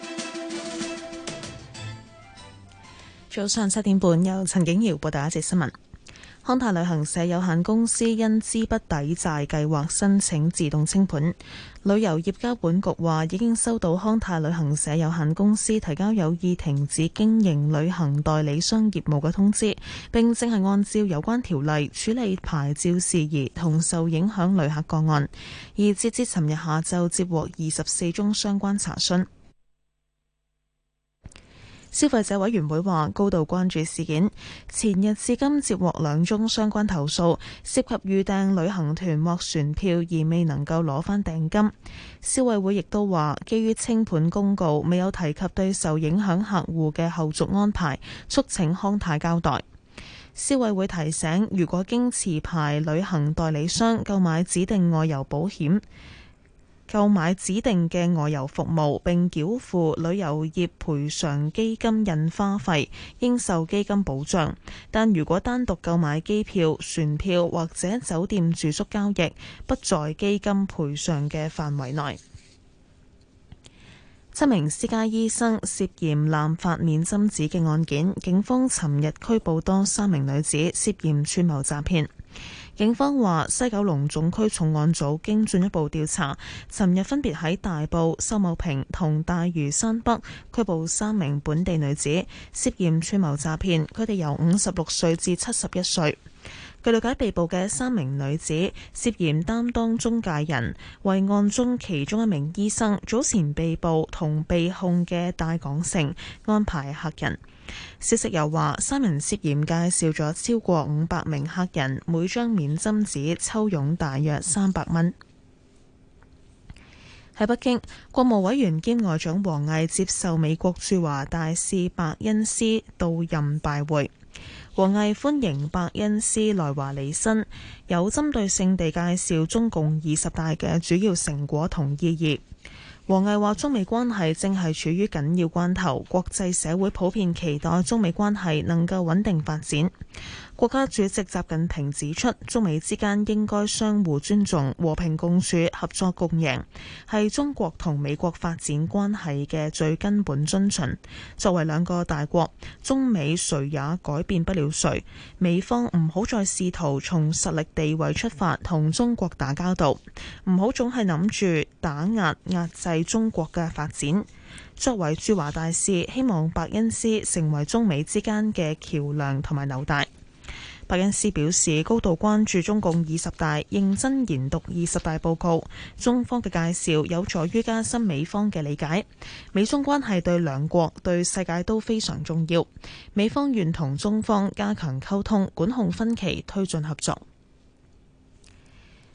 早上七點半由陳景瑤報道一節新聞。康泰旅行社有限公司因資不抵債計劃申請自動清盤。旅遊業監管局話已經收到康泰旅行社有限公司提交有意停止經營旅行代理商業務嘅通知，並正係按照有關條例處理牌照事宜同受影響旅客個案。而截至尋日下晝接獲二十四宗相關查詢。消費者委員會話高度關注事件，前日至今接獲兩宗相關投訴，涉及預訂旅行團或船票而未能夠攞返訂金。消委會亦都話，基於清盤公告未有提及對受影響客戶嘅後續安排，促請康泰交代。消委會提醒，如果經持牌旅行代理商購買指定外遊保險，購買指定嘅外遊服務並繳付旅遊業賠償基金印花費，應受基金保障。但如果單獨購買機票、船票或者酒店住宿交易，不在基金賠償嘅範圍內。七名私家醫生涉嫌濫發免針紙嘅案件，警方尋日拘捕多三名女子，涉嫌串謀詐騙。警方話，西九龍總區重案組經進一步調查，尋日分別喺大埔、秀茂坪同大嶼山北拘捕三名本地女子，涉嫌串謀詐騙。佢哋由五十六歲至七十一歲。據了解，被捕嘅三名女子涉嫌擔當中介人，為案中其中一名醫生早前被捕同被控嘅戴港盛安排客人。消息又話，三人涉嫌介紹咗超過五百名客人，每張免針紙抽佣大約三百蚊。喺北京，國務委員兼外長王毅接受美國駐華大使伯恩斯到任拜會。王毅歡迎伯恩斯來華履新，有針對性地介紹中共二十大嘅主要成果同意義。王毅話，中美關係正係處於緊要關頭，國際社會普遍期待中美關係能夠穩定發展。國家主席習近平指出，中美之間應該相互尊重、和平共處、合作共贏，係中國同美國發展關係嘅最根本遵循。作為兩個大國，中美誰也改變不了誰。美方唔好再試圖從實力地位出發同中國打交道，唔好總係諗住打壓壓制中國嘅發展。作為駐華大使，希望伯恩斯成為中美之間嘅橋樑同埋紐帶。伯恩斯表示，高度關注中共二十大，認真研讀二十大報告。中方嘅介紹有助於加深美方嘅理解。美中關係對兩國、對世界都非常重要。美方願同中方加強溝通，管控分歧，推進合作。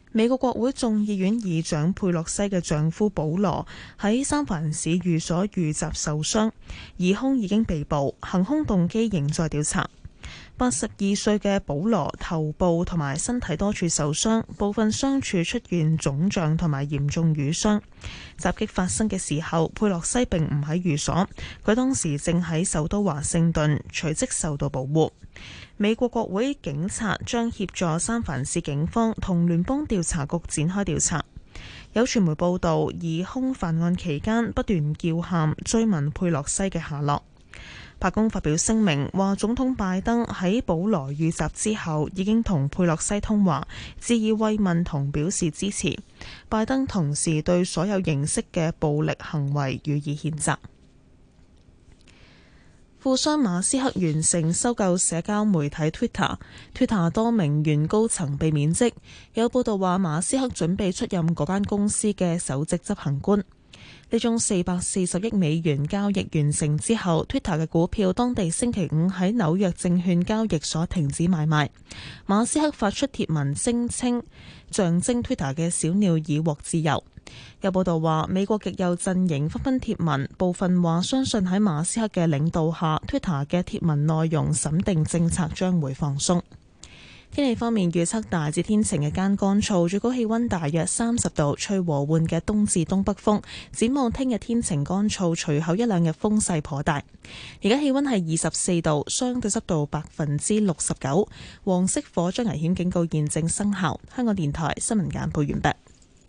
美國國會眾議院議長佩洛西嘅丈夫保羅喺三藩市寓所遇襲受傷，疑兇已經被捕，行兇動機仍在調查。八十二歲嘅保羅頭部同埋身體多處受傷，部分傷處出現腫脹同埋嚴重瘀傷。襲擊發生嘅時候，佩洛西並唔喺寓所，佢當時正喺首都華盛頓，隨即受到保護。美國國會警察將協助三藩市警方同聯邦調查局展開調查。有傳媒報道，疑兇犯案期間不斷叫喊，追問佩洛西嘅下落。白宮發表聲明話，總統拜登喺保羅遇襲之後已經同佩洛西通話，致以慰問同表示支持。拜登同時對所有形式嘅暴力行為予以譴責。富商馬斯克完成收購社交媒體 Twitter，Twitter 多名原高層被免職。有報道話，馬斯克準備出任嗰間公司嘅首席執行官。呢宗四百四十億美元交易完成之後， Twitter 嘅股票當地星期五喺紐約證券交易所停止買賣。馬斯克發出貼文聲稱，象徵 Twitter 嘅小鳥已獲自由。有報道話，美國極右陣營紛紛貼文，部分話相信喺馬斯克嘅領導下 ，Twitter 嘅貼文內容審定政策將會放鬆。天氣方面預測大致天晴，日間乾燥，最高氣溫大約三十度，吹和緩嘅東至東北風。展望聽日天晴乾燥，隨後一兩日風勢頗大。而家氣溫係二十四度，相對濕度百分之六十九，黃色火災危險警告現正生效。香港電台新聞簡報完畢。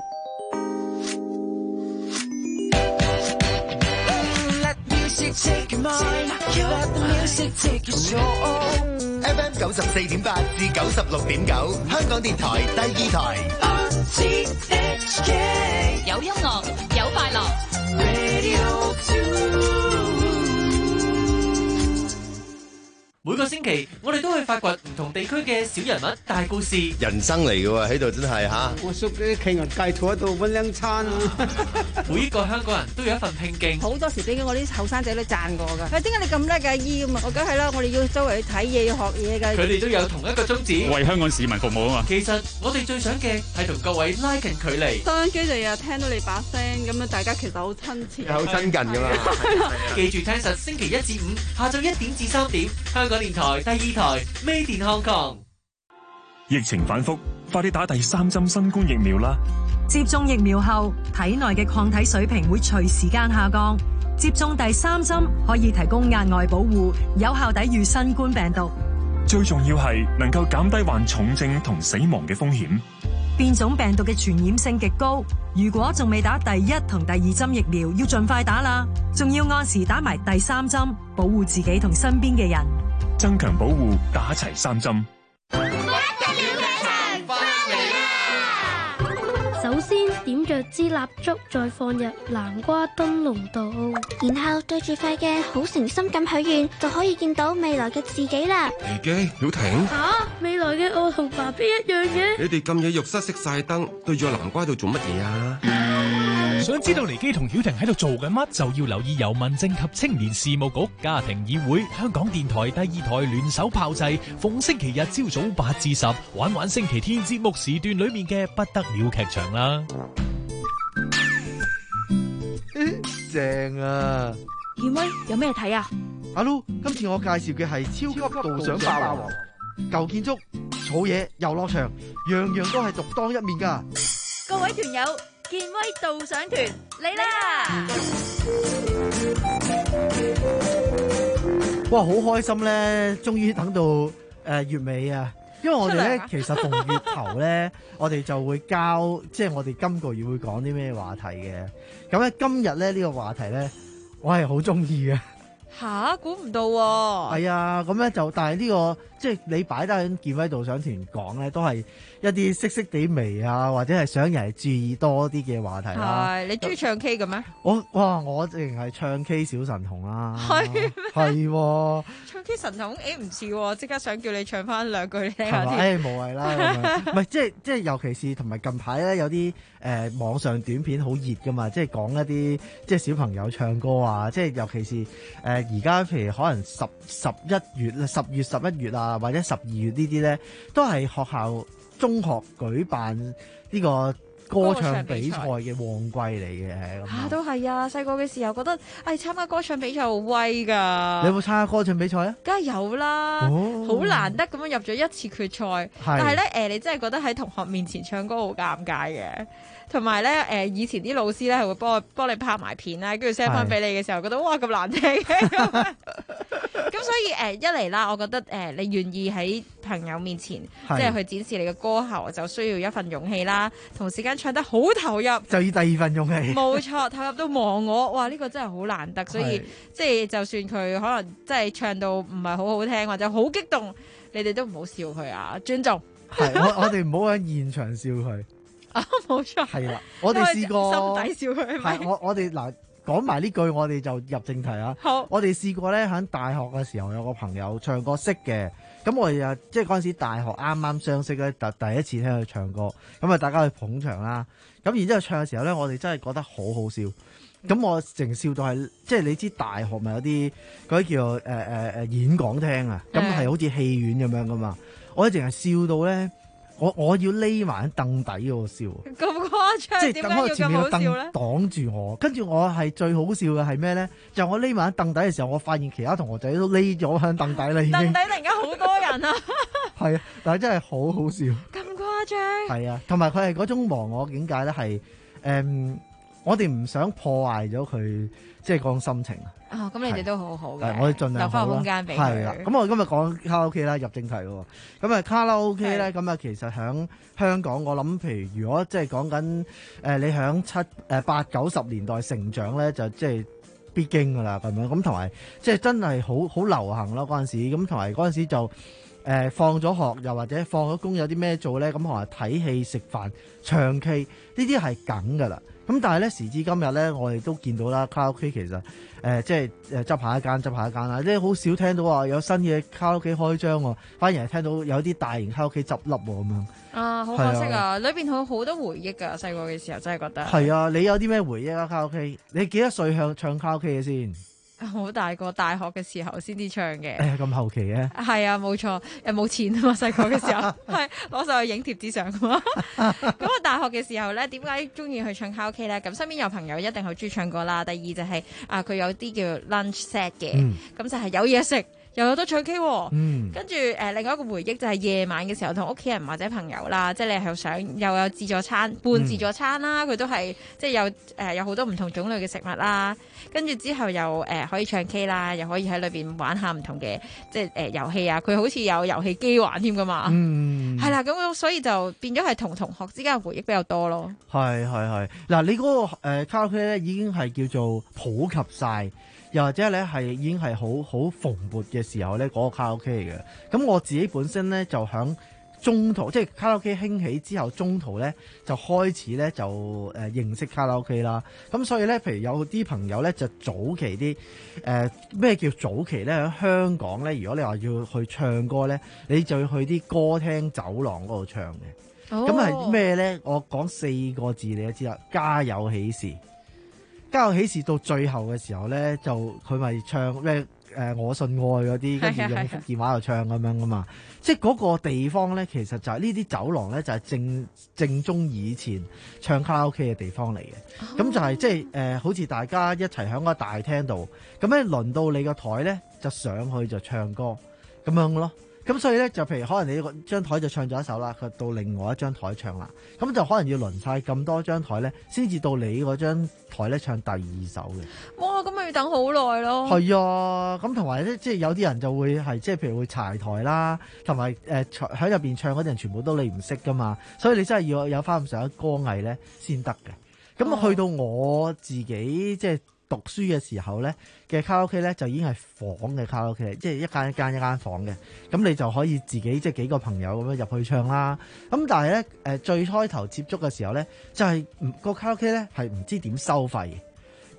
F M 九十四點八至九十六點九，香港電台第二台。 有音樂，有快樂。 每個星期，我哋都去發掘唔同地區嘅小人物、大故事。 人生嚟嘅喎，喺度真係嚇。 我叔啲企人街坐喺度揾兩餐。 每一個香港人都有一份拼勁。 好多時俾我啲後生仔都讚我㗎。誒，點解你咁叻㗎？醫咁啊！我梗係啦，我哋要周圍去睇嘢，要學嘢㗎。 佢哋都有同一個宗旨， 為香港市民服務啊嘛。 其實我哋最想嘅係同各位拉近距離。 收音機就日聽到你把聲，咁樣大家其實好親切。 好親近㗎嘛。 記住聽實星期一至五下晝一點至三點，香港電台第二台 Made in Hong Kong。 疫情反覆，快啲打第三針新冠疫苗啦！ 接種疫苗後，體內嘅抗體水平會隨時間下降。接種第三針可以提供額外保護，有效抵禦新冠病毒。 最重要係能夠減低患重症同死亡嘅風險。 變種病毒嘅傳染性極高，如果仲未打第一同第二針疫苗，要盡快打啦！仲要按時打埋第三針，保護自己同身邊嘅人。 增強保護，打齊三針。 首先點着支蠟燭，再放入南瓜燈籠度， 然後對住塊鏡好誠心咁許願，就可以見到未來嘅自己啦。 禣基，曉婷， 吓、啊，未來嘅我同爸比一樣嘅。 你哋咁嘢浴室熄晒燈，對住個南瓜度做乜嘢啊？ 想知道禣基同曉婷喺度做緊乜，就要留意由民政及青年事務局、家庭議會、香港電台第二台聯手炮製，逢星期日朝早八至十，玩玩星期天節目時段裏面嘅不得了劇場啦。 正啊！ 健威有咩睇啊？ 阿 Lu，今次我介紹嘅係超級導賞霸王，舊建築、草野、遊樂場，樣樣都係獨當一面噶。 各位團友，健威導賞團嚟啦！ 哇，好開心咧！終於等到誒、呃、月尾啊！因為我哋咧，其實逢月頭咧，我哋就會交，即係我哋今個月會講啲咩話題嘅。咁咧，今日咧呢、呢個話題咧，我係好中意嘅。 吓，估唔到喎！ 係啊，咁咧就，但係呢、呢個即係你擺得喺健威導賞團講咧，都係一啲識識地微啊，或者係想人注意多啲嘅話題啦。 係，你中意唱 K 嘅咩？ 我哇，我淨係唱 K 小神童啦。 係咩？ 係、啊。 唱 K 神童誒唔似喎，即刻想叫你唱翻兩句聽下添。誒無謂啦，唔係即係即係，尤其是同埋近排咧有啲誒、呃、網上短片好熱噶嘛，即係講一啲即係小朋友唱歌啊，即係尤其是誒而家譬如可能十十一月、十月、十一月啊，或者十二月呢啲咧，都係學校中學舉辦呢個歌唱比賽嘅旺季嚟嘅。 嚇都係啊！細個嘅時候覺得，誒參加歌唱比賽好威㗎。 你有冇參加歌唱比賽啊？ 梗係有啦，好、哦、難得咁樣入咗一次決賽。但係咧誒，你真係覺得喺同學面前唱歌好尷尬嘅。同埋咧誒，以前啲老師咧係會幫我幫你拍埋片啦，跟住 send 翻俾你嘅時候，覺得哇咁難聽嘅。咁所以誒、呃、一嚟啦，我覺得誒、呃、你願意喺朋友面前即係去展示你嘅歌喉，就需要一份勇氣啦。同時間唱得好投入， 就要第二份勇氣。 冇錯，投入到忘我，哇！呢、呢個真係好難得。所以即係就算佢可能即係唱到唔係好好聽或者好激動，你哋都唔好笑佢啊，尊重。 係我我哋唔好喺現場笑佢。 啊，冇錯。 係啦，我哋試過心底笑佢。 係我我哋嗱。講埋呢句，我哋就入正題啊！ 好， 我哋試過咧喺大學嘅時候，有個朋友唱歌識嘅，咁我哋啊即係嗰陣時大學啱啱相識咧，第第一次聽佢唱歌，咁啊大家去捧場啦，咁然之後唱嘅時候咧，我哋真係覺得好好笑，咁我淨笑到係即係你知大學咪有啲嗰啲叫誒誒誒演講廳啊，咁係好似戲院咁樣噶嘛，我哋淨係笑到咧。我我要匿埋喺凳底嗰度笑， 咁誇張， 即係等我前面個凳擋住我，跟住我係最好笑嘅係咩咧？就我匿埋喺凳底嘅時候，我發現其他同學仔都匿咗喺凳底啦，已經。 凳底突然間好多人啊！ 係啊，但係真係好好笑。 咁誇張？係啊，同埋佢係嗰種忘我境界咧，係誒、嗯，我哋唔想破壞咗佢，即係嗰種心情啊。 啊、哦，咁你哋都好好嘅， 我哋盡量留翻個空間俾佢。 係啦，咁我今日講卡拉 OK 啦，入正題喎。咁啊，卡拉 OK 咧，咁啊，其實喺香港，我諗，譬如如果即係講緊誒，你喺七誒八九十年代成長咧，就即係必經噶啦，咁樣。咁同埋即係真係好好流行咯嗰陣時。咁同埋嗰陣時就誒、呃、放咗學，又或者放咗工，有啲咩做咧？咁可能睇戲、食飯、唱 K 呢啲係梗噶啦。咁但係咧，時至今日咧，我哋都見到啦，卡拉 OK 其實誒、呃、即係誒執下一間執下一間啦，即係好少聽到話有新嘅卡拉 OK 開張喎，反而係聽到有啲大型卡拉 OK 執笠喎咁樣。 啊，好可惜啊！裏邊好好多回憶㗎，細個嘅時候真係覺得。係啊，你有啲咩回憶啊？卡拉 OK，你幾多歲向唱卡拉 OK 嘅先？ 好大個，大學嘅時候先至唱嘅。 哎呀，咁後期嘅。係啊，冇錯，誒冇錢啊嘛，細個嘅時候係攞手去影貼紙相㗎嘛。咁我大學嘅時候咧，點解中意去唱卡拉 OK 咧？咁身邊有朋友一定好中意唱歌啦。第二就係、是、啊，佢有啲叫 lunch set 嘅，咁、嗯、就係有嘢食。又有得唱 K，嗯、跟住誒、呃、另外一個回憶就係夜晚嘅時候同屋企人或者朋友啦，即係你係想又有自助餐、半自助餐啦，佢、嗯、都係即係有誒、呃、有好多唔同種類嘅食物啦，跟住之後又誒、呃、可以唱 K 啦，又可以喺裏邊玩下唔同嘅即係誒遊戲啊，佢好似有遊戲機玩添噶嘛，係、嗯、啦，咁所以就變咗係同同學之間嘅回憶比較多咯。係係係，嗱你嗰、那個誒、呃、卡拉 OK 咧已經係叫做普及晒。又或者咧係已經係好好蓬勃嘅時候咧，嗰、那個卡拉 OK 嚟嘅。咁我自己本身咧就響中途，即係卡拉 OK 興起之後，中途咧就開始咧就誒、呃、認識卡拉 OK 啦。咁所以咧，譬如有啲朋友咧就早期啲誒咩叫早期咧喺香港咧，如果你話要去唱歌咧，你就要去啲歌廳走廊嗰度唱嘅。咁係咩咧？我講四個字你都知啦，家有喜事。家有喜事到最後嘅時候咧，就佢咪唱咩誒、呃、我信愛嗰啲，跟住用福建話度唱咁樣噶嘛。即係嗰個地方咧，其實就係呢啲走廊咧，就係、是、正正宗以前唱卡拉 OK 嘅地方嚟嘅。咁、oh. 就係即係誒，好似大家一齊喺個大廳度，咁咧輪到你個台咧，就上去就唱歌咁樣咯。咁所以咧，就譬如可能你個張台就唱咗一首啦，佢到另外一張台唱啦，咁就可能要輪晒咁多張台咧，先至到你嗰張台咧唱第二首嘅。哇！咁咪要等好耐咯。係啊，咁同埋咧，即係有啲人就會係即係譬如會柴台啦，同埋誒喺入邊唱嗰啲人全部都你唔識噶嘛，所以你真係要有翻咁上下歌藝咧先得嘅。咁去到我自己即係讀書嘅時候咧嘅卡拉 OK 咧就已經係房嘅卡拉 OK， 即係一間一間一間房嘅，咁你就可以自己即係幾個朋友咁樣入去唱啦。咁但係咧誒最開頭接觸嘅時候咧就係、是、個卡拉 OK 咧係唔知點收費，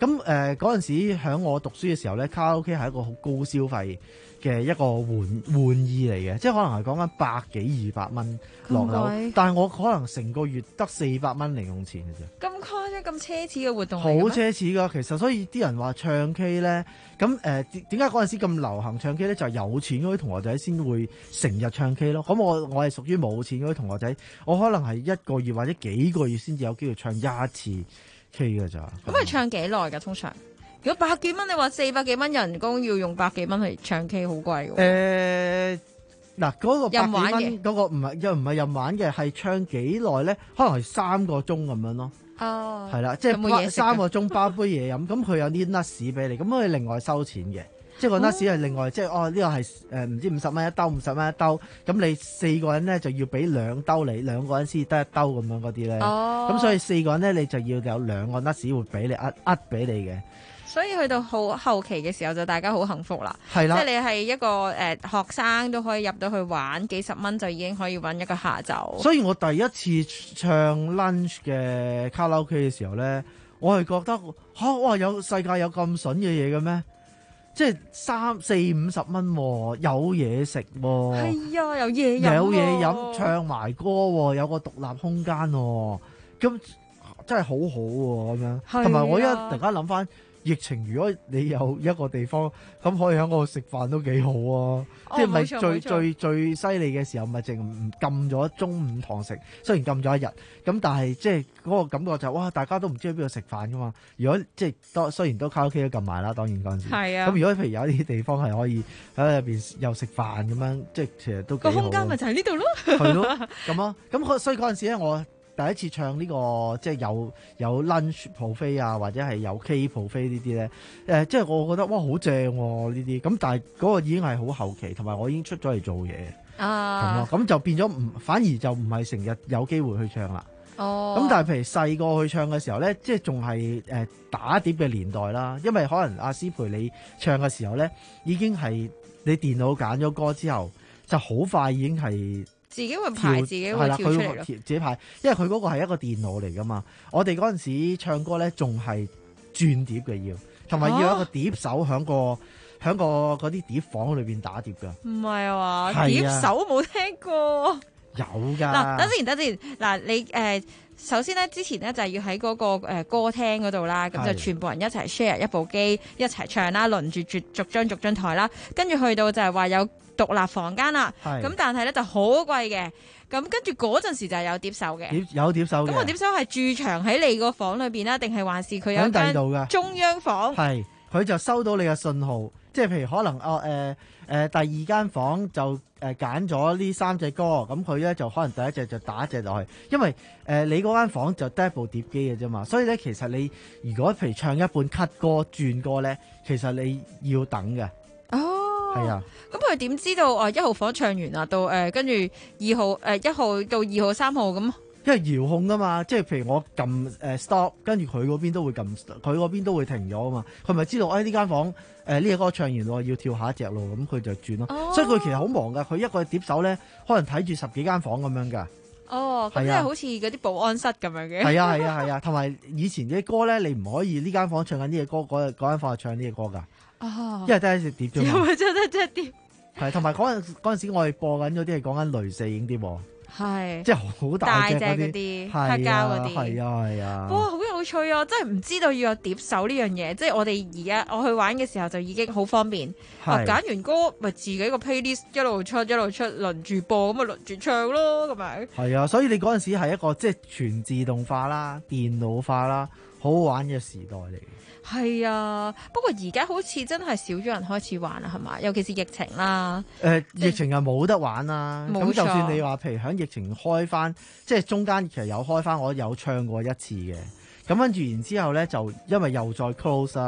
咁誒嗰陣時喺我讀書嘅時候咧，卡拉 OK 係一個好高消費嘅一個玩玩意嚟嘅，即係可能係講緊百幾二百蚊落樓，但係我可能成個月得四百蚊零用錢嘅啫。 咁誇張咁奢侈嘅活動嚟好嘅咩？ 奢侈㗎，其實所以啲人話唱 K 咧，咁誒點解嗰陣時咁流行唱 K 咧？就係、有錢嗰啲同學仔先會成日唱 K 咯。咁我我係屬於冇錢嗰啲同學仔，我可能係一個月或者幾個月先至有機會唱一次 K 㗎咋。 咁係唱幾耐㗎？通常？如果百幾蚊，你話四百幾蚊人工要用百幾蚊嚟唱 K， 好貴喎。 誒嗱，嗰個百幾任玩嘅蚊嗰個唔係又唔係任玩嘅，係唱幾耐咧？可能係三個鐘咁樣咯。 哦， 係啦，即有冇嘢食㗎係三個鐘包杯嘢飲，咁佢有啲 nuts 俾你，咁佢另外收錢嘅。即係個 nuts 係另外，即係哦呢個係誒唔知五十蚊一兜，五十蚊一兜，咁你四個人咧就要俾兩兜你，兩個人先得一兜咁樣嗰啲咧。 哦， 咁所以四個人咧你就要有兩個 nuts 會俾你呃呃俾你嘅。 所以去到好後期嘅時候就大家好幸福啦， 係啦， 即係你係一個誒、呃、學生都可以入到去玩，幾十蚊就已經可以揾一個下晝。 所以我第一次唱 lunch 嘅卡拉 OK 嘅時候咧，我係覺得嚇、啊、哇有世界有咁筍嘅嘢嘅咩？即係三四五十蚊喎，有嘢食喎， 係啊，有嘢飲， 有嘢飲，唱埋歌喎，有個獨立空間喎，咁真係好好喎咁樣。同埋、啊、我一突然間諗翻。疫情，如果你有一個地方咁可以喺嗰度食飯都幾好啊！哦、即係咪最最最犀利嘅時候，咪淨唔禁咗中午堂食，雖然禁咗一日，咁但係即係嗰個感覺就係、哇！大家都唔知去邊度食飯噶嘛。如果即係當雖然都卡拉 OK 都禁埋啦，當然嗰陣時。係啊。咁如果譬如有啲地方係可以喺入邊又食飯咁樣，即係其實都幾好。個空間咪就喺呢度咯。係咯，咁啊，咁所以嗰陣時咧，我。第一次唱呢、這個即係有有 lunch buffet 啊，或者係有 K buffet 呢啲咧，誒、呃、即係我覺得哇好正喎呢啲，咁但係嗰個已經係好後期，同埋我已經出咗嚟做嘢啊，咁就變咗唔反而就唔係成日有機會去唱啦。哦，咁但係譬如細個去唱嘅時候咧，即係仲係誒打碟嘅年代啦，因為可能阿師陪你唱嘅時候咧，已經係你電腦揀咗歌之後，就好快已經係。 自己會排，自己會跳出嚟咯。自己排，因為佢嗰個係一個電腦嚟噶嘛。我哋嗰陣時唱歌咧，仲係轉碟嘅要，同埋要有一個碟手喺個喺個嗰啲碟房裏邊打碟噶。唔係啊嘛，碟手冇聽過。 有㗎。 嗱，等先，等先。嗱，你誒、呃、首先咧，之前咧就係要喺嗰個誒歌廳嗰度啦，咁就全部人一齊 share 一部機，一齊唱啦，輪住逐逐張逐張台啦，跟住去到就係話有獨立房間啦，咁但係咧就好貴嘅，咁跟住嗰陣時就係有碟手嘅， 有碟手嘅。咁個碟手係駐場喺你個房裏邊啦，定係還是佢有間中央房？ 係，佢就收到你嘅信號，即係譬如可能哦誒誒、呃呃、第二間房就誒揀咗呢三隻歌，咁佢咧就可能第一隻就打一隻落去，因為誒、呃、你嗰間房就得一部碟機嘅啫嘛，所以咧其實你如果譬如唱一半 cut 歌轉歌咧，其實你要等嘅。係啊， 咁佢點知道啊？一號房唱完啦，到誒跟住二號誒一號到二號三號咁， 因為遙控噶嘛，即係譬如我撳誒 stop，跟住佢嗰邊都會撳，佢嗰邊都會停咗啊嘛。佢咪知道誒呢間房誒呢隻歌唱完咯，要跳下一隻咯，咁佢就轉咯。哦、所以佢其實好忙噶，佢一個碟手咧，可能睇住十幾間房咁樣噶。 哦，咁即係好似嗰啲保安室咁樣嘅。 係啊係啊係啊，同埋以前啲歌咧，你唔可以呢間房唱緊呢隻歌，嗰嗰間房係唱呢隻歌噶。哦，因為得一隻碟啫嘛， 因為真係隻碟。 係，同埋嗰陣嗰陣時我哋播緊嗰啲係講緊雷射影碟喎， 係， 即係好大隻嗰啲，黑膠嗰啲， 係啊係啊。 哇，好有趣啊！真係唔知道要有碟手呢樣嘢，即係我哋而家我去玩嘅時候就已經好方便。啊，揀完歌咪自己個 playlist 一路出一路出，輪住播咁咪輪住唱咯，咁咪。係啊，所以你嗰陣時係一個即係全自動化啦、電腦化啦，好好玩嘅時代嚟。 係啊，不過而家好似真係少咗人開始玩啦，係嘛？尤其是疫情啦。 誒、呃，疫情又冇得玩啦。咁就算你話，譬如喺疫情開翻，即係中間其實有開翻，我有唱過一次嘅。咁跟住然之後咧，就因為又再 close 啦。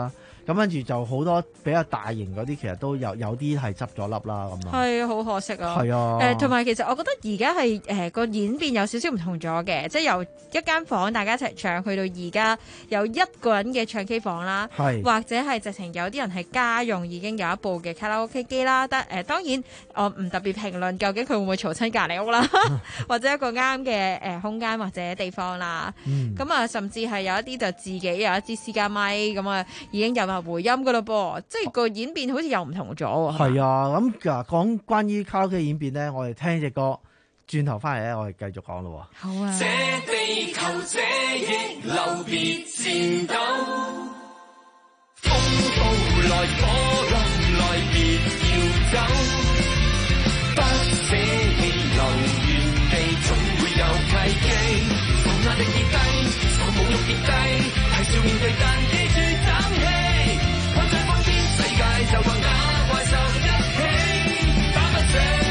咁跟住就好多比較大型嗰啲，其實都有有啲係執咗笠啦咁啊。 係啊，好可惜啊。 係啊。 誒，同埋其實我覺得而家係誒個演變有少少唔同咗嘅，即係由一間房大家一齊唱，去到而家有一個人嘅唱 K 房啦， 係或者係直情有啲人係家用已經有一部嘅卡拉 OK 機啦。得誒，當然我唔特別評論究竟佢會唔會嘈親隔離屋啦，或者一個啱嘅誒空間或者地方啦。咁啊、嗯，甚至係有一啲就自己有一支私家咪，咁啊已經有埋回音噶啦噃，即係個演變好似又唔同咗喎。 係啊，咁嗱講關於卡拉 OK 演變咧，我哋聽隻歌，轉頭翻嚟咧，我哋繼續講咯。 好啊。 這地球這逆流別戰鬥，風暴來火浪來別要走，不捨氣流原地總會有契機，受壓力跌低，受侮辱跌低，係笑面對但記住爭氣，困在瘋癲世界就當打怪獸一起打不死。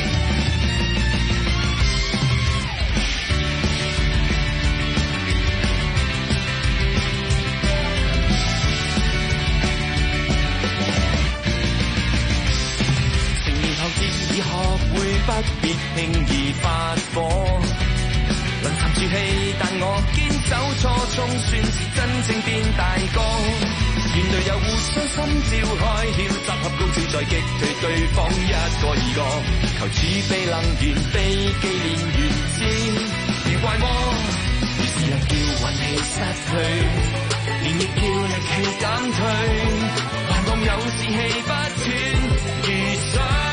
已學會不必輕易發火，能沉住氣，但我堅守初衷，算是真正變大個。願隊友互相心照開竅，集合高招再擊退對方一個二個，求儲備能源被紀念完戰如怪魔，於是能叫運氣失去，連亦要力氣減退，還望有士氣不斷如水。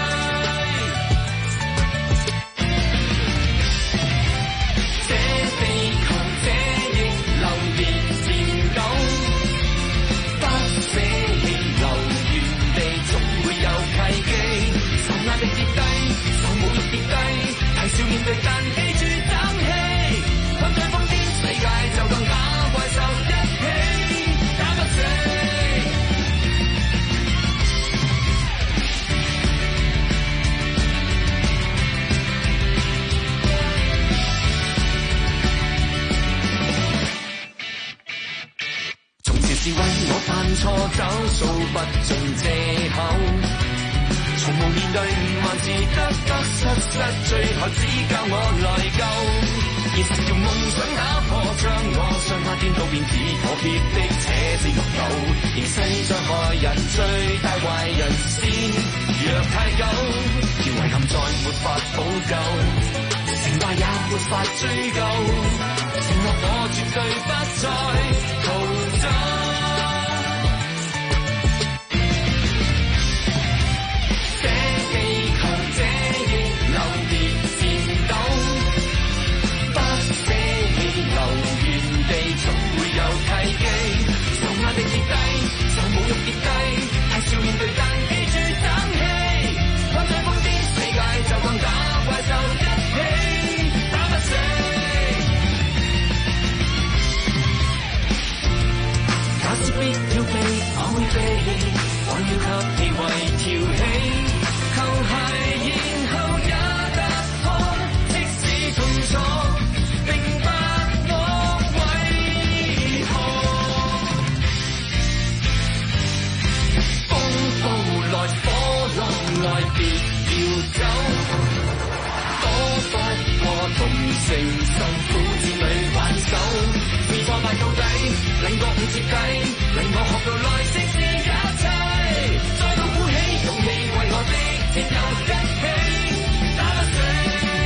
跌低，受侮辱跌低，係笑面對，但記住爭氣。困在瘋癲世界，就當打怪獸一起打不死。從前是為我犯錯找數不盡藉口。從無面對萬事得得失失，最後只教我內疚。現實用夢想打破，將我雙下顛倒變只可撇的且是惡鬥。形勢在害人，最大壞人先若太久，條遺憾再沒法補救，成敗也沒法追究。承諾我絕對不再逃走。壓力跌低，受侮辱跌低，係笑面對，但記住爭氣。困在瘋癲世界，就當打怪獸一起打不死。假使必要避，我會避，我要給你為調戲。球鞋然後也突破，即使痛楚。愛別要走，躲不過同情，受苦戰裏挽手，自破敗到底，令覺悟徹底，令我學到來正視一切，再度鼓起勇氣，為我的戰友一起打不死。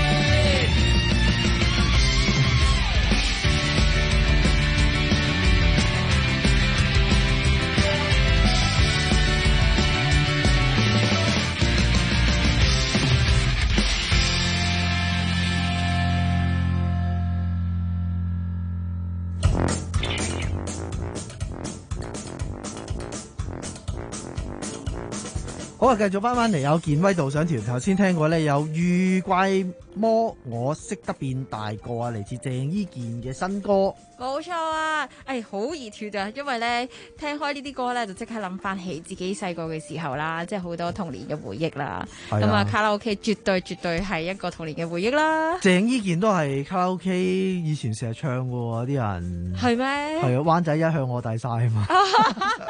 好啊，繼續翻翻嚟有健威導賞團，頭先聽過咧有遇怪魔，我識得變大個啊，嚟自鄭伊健嘅新歌。 冇錯啊，誒好熱血啊，因為咧聽開呢啲歌咧就即刻諗翻起自己細個嘅時候啦，即係好多童年嘅回憶啦。咁啊，卡拉 OK 絕對絕對係一個童年嘅回憶啦。 鄭伊健都係卡拉 OK 以前成日唱嘅喎，啲人係咩？ 係啊，灣仔一向我大晒啊嘛。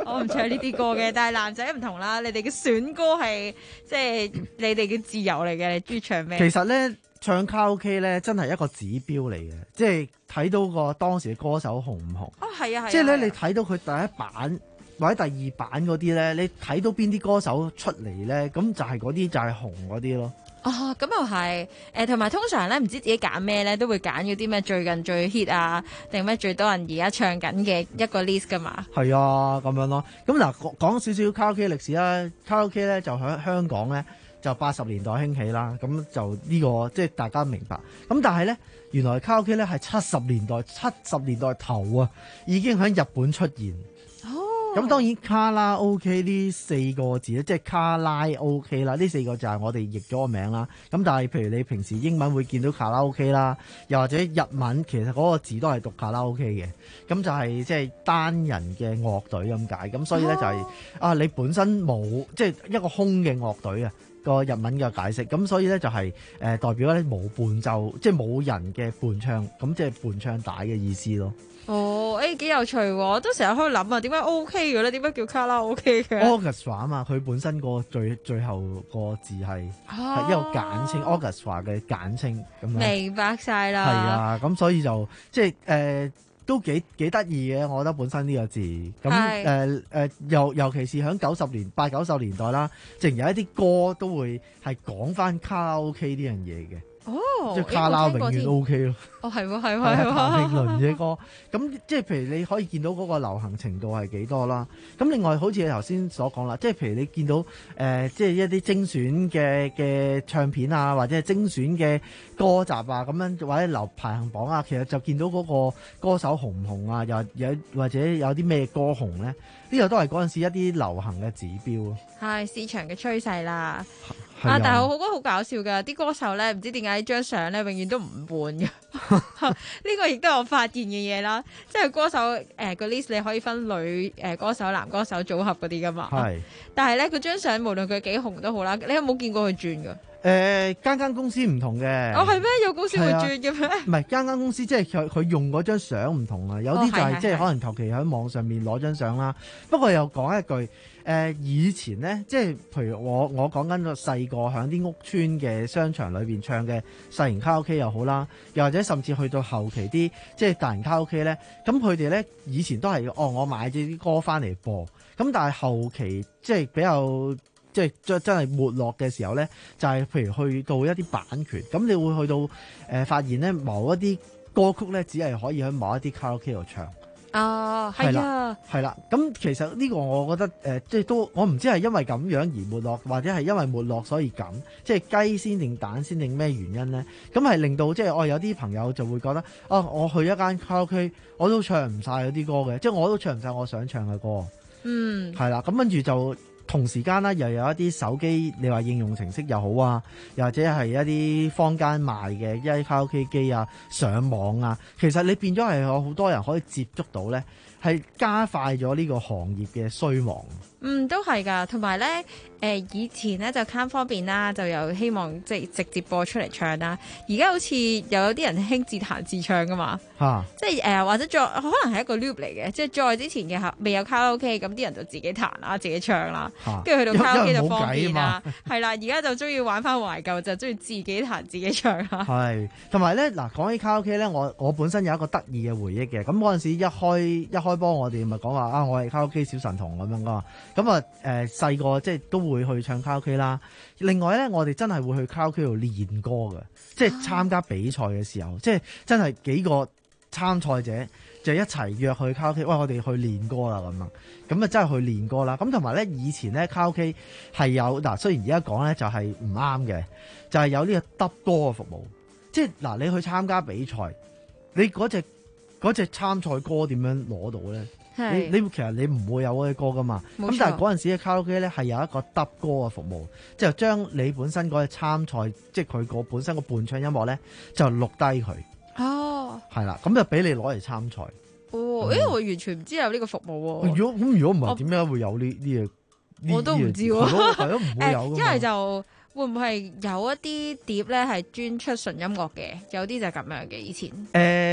我唔唱呢啲歌嘅，但係男仔唔同啦，你哋嘅選歌係即係你哋嘅自由嚟嘅，你中意唱咩？ 其實咧，唱卡拉 OK 咧，真係一個指標嚟嘅，即係睇到個當時嘅歌手紅唔紅。 哦，係啊，係啊。 即係咧， 係啊你睇到佢第一版或者第二版嗰啲咧，你睇到邊啲歌手出嚟咧，咁就係嗰啲就係紅嗰啲咯。 哦，咁又係，誒同埋通常咧唔知自己揀咩咧，都會揀嗰啲咩最近最 hit 啊，定咩最多人而家唱緊嘅一個 list 噶嘛。 係啊，咁樣咯。咁嗱，講講少少卡拉 OK 歷史啦。卡拉 OK 咧就喺香港咧就八十年代興起啦。咁就呢個即係大家明白。咁但係咧，原來卡拉 OK 咧係七十年代七十年代頭啊，已經喺日本出現。咁當然卡拉 OK 呢四個字咧，即係卡拉 OK 啦，呢四個就係我哋譯咗個名啦。咁但係譬如你平時英文會見到卡拉 OK 啦，又或者日文其實嗰個字都係讀卡拉 OK 嘅。咁就係即係單人嘅樂隊咁解。咁所以咧就係、是、啊，你本身冇即係一個空嘅樂隊啊。個日文嘅解釋，咁所以咧就係、是、誒、呃、代表咧冇伴奏，即係冇人嘅伴唱，咁即係伴唱帶嘅意思咯。 哦，誒幾有趣喎！我都成日喺度諗啊，點解 OK 嘅咧？點解叫卡拉 OK 嘅 ？Orchestra 啊嘛，佢本身個最最後個字係係、哦、一個簡稱 Orchestra 嘅簡稱咁樣。 明白晒啦。 係啊，咁所以就即係誒。呃都幾幾得意嘅，我覺得本身呢個字咁誒誒，尤尤其是喺九十年八九十年代啦，淨有一啲歌都會係講翻卡拉 OK 呢樣嘢嘅。哦，即係卡拉永遠 OK 咯。 哦，係喎，係喎，係喎。 譚詠麟嘅歌，咁即係譬如你可以見到嗰個流行程度係幾多啦。咁另外好似你頭先所講啦，即係譬如你見到誒、呃，即係一啲精選嘅嘅唱片啊，或者係精選嘅歌集啊，咁樣或者流排行榜啊，其實就見到嗰個歌手紅唔紅啊，又有或者有啲咩歌紅咧？呢個都係嗰陣時一啲流行嘅指標啊。 係市場嘅趨勢啦。啊！但係我覺得好搞笑㗎，啲歌手咧唔知點解張相咧永遠都唔換㗎。呢個亦都係我發現嘅嘢啦。即係歌手誒個 list 你可以分女誒歌手、男歌手組合嗰啲㗎嘛。係。但係咧佢張相無論佢幾紅都好啦，你有冇見過佢轉㗎？ 誒間間公司唔同嘅。 哦，係咩？有公司會轉嘅咩？ 唔係間間公司，即係佢佢用嗰張相唔同啊。有啲就係、是哦、即係可能求其喺網上面攞張相啦。不過又講一句。誒、呃、以前咧，即係譬如我我講緊個細個喺啲屋村嘅商場裏邊唱嘅細型卡拉 OK 又好啦，又或者甚至去到後期啲即係大型卡拉 OK 咧，咁佢哋咧以前都係哦，我買咗啲歌翻嚟播，咁但係後期即係比較即係真真係沒落嘅時候咧，就係、是、譬如去到一啲版權，咁你會去到誒、呃、發現咧某一啲歌曲咧只係可以喺某一啲卡拉 OK 度唱。 啊，係啊， 係啦，咁其實呢個我覺得誒、呃，即係都我唔知係因為咁樣而沒落，或者係因為沒落所以咁，即係雞先定蛋先定咩原因咧？咁係令到即係我有啲朋友就會覺得，啊，我去一間卡拉 OK，我都唱唔晒嗰啲歌嘅，即係我都唱唔晒我想唱嘅歌。嗯，係啦，咁跟住就。同時間啦，又有一啲手機，你話應用程式又好啊，又或者係一啲坊間賣嘅一啲卡拉 OK 機啊，上網啊，其實你變咗係有好多人可以接觸到咧，係加快咗呢個行業嘅衰亡。 嗯，都係㗎，同埋咧，誒以前咧就慳方便啦，就有希望即係直接播出嚟唱啦。而家好似又有啲人興自彈自唱㗎嘛，啊、即係誒、呃、或者再可能係一個 loop 嚟嘅，即係再之前嘅未有卡拉 OK，咁啲人就自己彈啦，自己唱啦，跟住、啊、去到卡拉 OK 就方便啦，係啦，而家就中意玩翻懷舊，就中意自己彈自己唱啦。係，同埋咧嗱，講起卡拉 OK 咧，我我本身有一個得意嘅回憶嘅，咁嗰陣時一開一開波，我哋咪講話啊，我係卡拉 OK 小神童咁樣噶嘛。咁啊，誒細個即係都會去唱卡拉 OK 啦。另外咧，我哋真係會去卡拉 OK 度練歌嘅，即係參加比賽嘅時候，啊、即係真係幾個參賽者就一齊約去卡拉 OK，喂，我哋去練歌啦咁啊，咁啊真係去練歌啦。咁同埋咧，以前咧卡拉 OK 係有嗱，雖然而家講咧就係唔啱嘅，就係、是、有呢個得歌嘅服務，即係嗱，你去參加比賽，你嗰隻嗰隻參賽歌點樣攞到咧？你你其實你唔會有嗰啲歌噶嘛，咁但係嗰陣時嘅卡拉 OK 咧係有一個得歌嘅服務，即係將你本身嗰隻參賽，即係佢個本身個伴唱音樂咧，就錄低佢。哦，係啦，咁就俾你攞嚟參賽。哦，因為、嗯、我完全唔知有呢個服務喎。如果咁如果唔係點解會有呢啲嘢？我都唔知喎，係咯，唔會有。因為就會唔會有一啲碟咧係專出純音樂嘅，有啲就係咁樣嘅以前。誒、呃。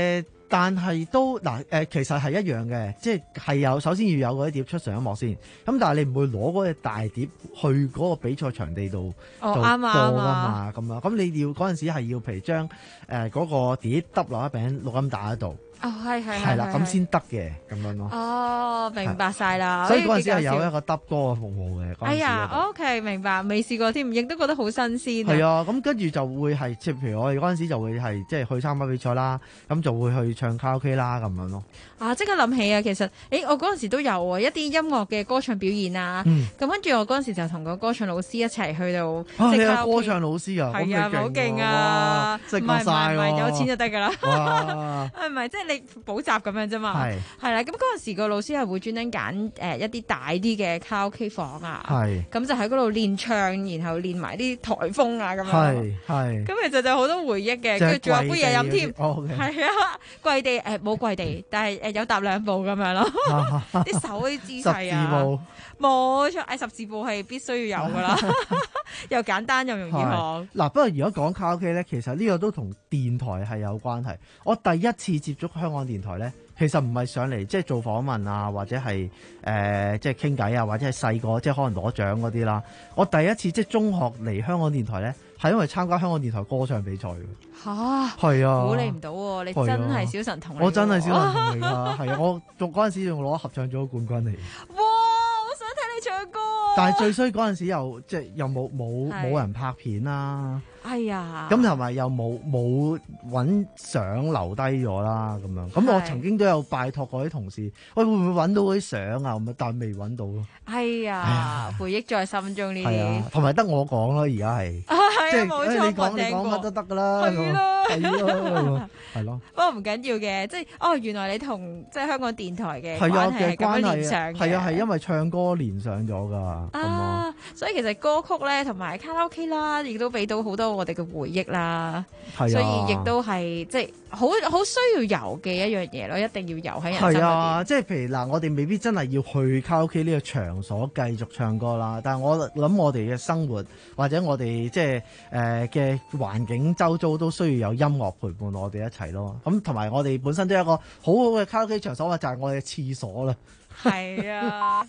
但係都嗱誒、呃，其實係一樣嘅，即係係有首先要有嗰啲碟出上音樂先。咁但係你唔會攞嗰隻大碟去嗰個比賽場地度哦做啱啊播㗎啱啊嘛，咁樣咁你要嗰陣時係要譬如將誒嗰個碟揼落一餅錄音帶喺度。 哦，係係係啦，咁係先得嘅咁樣咯。 哦，明白晒啦。 所以嗰陣時係幾搞笑有一個揼歌嘅服務嘅。 哎呀，OK，明白，未試過添，亦都覺得好新鮮。 係啊，咁跟住就會係即係譬如我哋嗰陣時就會係即係去參加比賽啦，咁就會去唱卡拉 OK 啦咁樣咯。 啊！即刻諗起啊，其實誒，我嗰陣時都有喎一啲音樂嘅歌唱表演啊。咁跟住我嗰陣時就同個歌唱老師一齊去到。 啊， 即係啊，歌唱老師啊， 係啊，好勁啊！ 識唔係唔係唔係，有錢就得㗎啦。 哇！ 係咪即係你補習咁樣啫嘛？係係啦，咁嗰陣時個老師係會專登揀誒一啲大啲嘅卡拉 OK 房啊。係。咁就喺嗰度練唱，然後練埋啲颱風啊咁樣。係係。咁其實就好多回憶嘅，跟住仲有杯嘢飲添。係啊，跪地誒冇跪地，但係誒有踏兩步咁樣咯。啲手啲姿勢啊。十字步。冇錯，誒十字步係必須要有㗎啦，又簡單又容易學。 嗱，不過如果講卡拉 OK 咧，其實呢個都同電台係有關係。我第一次接觸香港電台咧，其實唔係上嚟即係做訪問啊，或者係誒、呃、即係傾偈啊，或者係細個即係可能攞獎嗰啲啦。我第一次即係中學嚟香港電台咧，係因為參加香港電台歌唱比賽嘅。嚇！係啊， 估你唔到喎，你真係小神童嚟。 我真係小神童嚟㗎，係啊！我仲嗰陣時仲攞合唱組冠軍嚟。 哇！我想聽你唱歌啊！ 但係最衰嗰陣時又即係又冇冇冇人拍片啦。哎呀！咁同埋又冇冇揾相留低咗啦，咁樣。咁我曾經都有拜託過啲同事，喂，會唔會揾到嗰啲相啊？咁但係未揾到咯。 哎呀！回憶在心中呢啲。 同埋得我講咯，而家係。 係啊，冇錯， 你講你講乜都得㗎啦。係咯，係咯，係咯。不過唔緊要嘅，即係哦，原來你同即係香港電台嘅關係係咁樣連上嘅。 係啊，係因為唱歌連上咗㗎。 啊，所以其實歌曲咧同埋卡拉 OK 啦，亦都俾到好多我哋嘅回憶啦。係啊。所以亦都係即係好好需要有嘅一樣嘢咯，一定要有喺人生入邊。係啊， 即係譬如嗱，我哋未必真係要去卡拉 OK 呢個場所繼續唱歌啦，但係我諗我哋嘅生活或者我哋即係誒嘅環境周遭都需要有音樂陪伴我哋一齊咯。咁同埋我哋本身都有一個好好嘅卡拉 OK 場所，就係我哋嘅廁所啦。 係啊。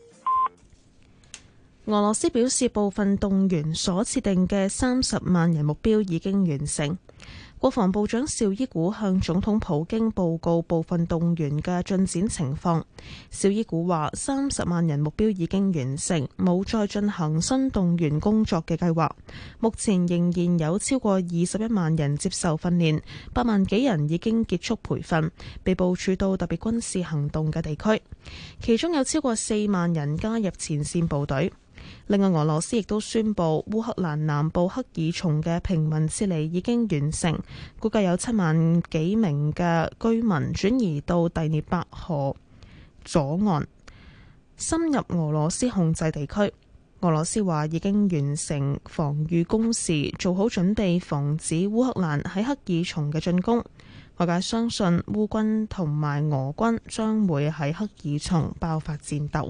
俄羅斯表示，部分動員所設定嘅三十萬人目標已經完成。國防部長邵伊古向總統普京報告部分動員嘅進展情況。邵伊古話：三十萬人目標已經完成，冇再進行新動員工作嘅計劃。目前仍然有超過二十一萬人接受訓練，八萬幾人已經結束培訓，被部署到特別軍事行動嘅地區，其中有超過四萬人加入前線部隊。另外，俄羅斯亦都宣布烏克蘭南部克爾松嘅平民撤離已經完成，估計有七萬幾名嘅居民轉移到第聶伯河左岸，深入俄羅斯控制地區。俄羅斯話已經完成防禦工事，做好準備防止烏克蘭喺克爾松嘅進攻。外界相信烏軍同埋俄軍將會喺克爾松爆發戰鬥。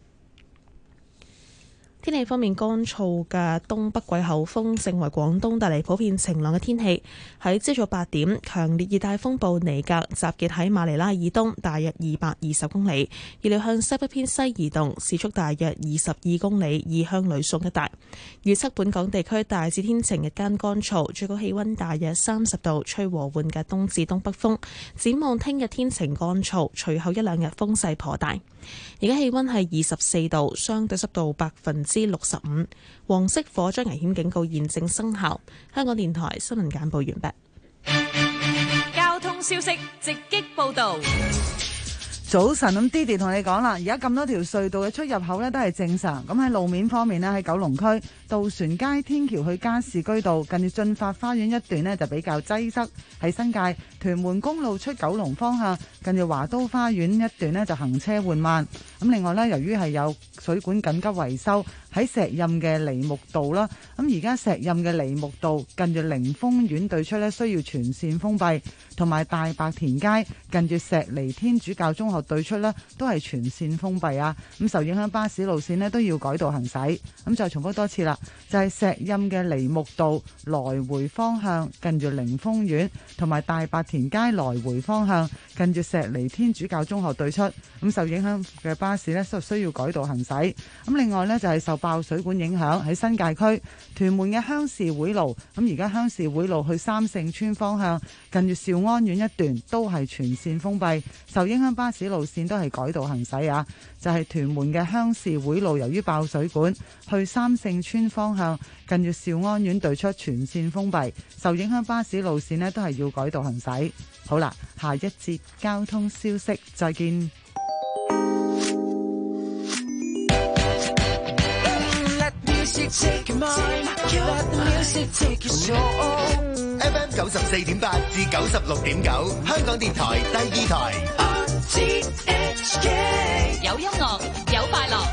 天氣方面，乾燥嘅東北季候風正為廣東帶嚟普遍晴朗嘅天氣。喺朝早八點，強烈熱帶風暴尼格集結喺馬尼拉以東大約二百二十公里，預料向西北偏西移動，時速大約二十二公里，移向呂宋一帶。預測本港地區大致天晴，日間乾燥，最高氣溫大約三十度，吹和緩嘅東至東北風。展望聽日天晴乾燥，隨後一兩日風勢頗大。而家氣溫係二十四度，相對濕度百分之六十五，黃色火災危險警告現正生效。香港電台新聞簡報完畢。交通消息直擊報道。 早晨，咁 Didi 同你講啦，而家咁多條隧道嘅出入口呢都係正常。咁喺路面方面呢，喺九龍區渡船街天橋去加士居道近住駿發花園一段呢就比較擠塞。喺新界屯門公路出九龍方向近住華都花園一段呢就行車緩慢。咁另外呢，由於係有水管緊急維修，喺石蔭嘅梨木道啦。咁而家石蔭嘅梨木道近住凌峰苑對出呢，需要全線封閉，同埋大白田街近住石籬天主教中學對出呢，都係全線封閉啊。咁受影響巴士路線呢，都要改道行駛。咁再重複多次啦，就係、是、石蔭嘅梨木道來回方向近住凌峰苑，同埋大白田街來回方向近住石籬天主教中學對出。咁受影響嘅巴士呢，就需要改道行駛。咁另外呢，就係、是、受爆水管影響喺新界區屯門嘅鄉事會路，咁而家鄉事會路去三聖村方向近住兆安苑一段都係全線封閉，受影響巴士路線都係改道行駛啊。就係、是、屯門嘅鄉事會路，由於爆水管去三聖村方向近住兆安苑對出全線封閉，受影響巴士路線呢，都係要改道行駛。好啦，下一節交通消息再見。 F M 九十四點八至九十六點九，香港電台第二台。 有音樂，有快樂。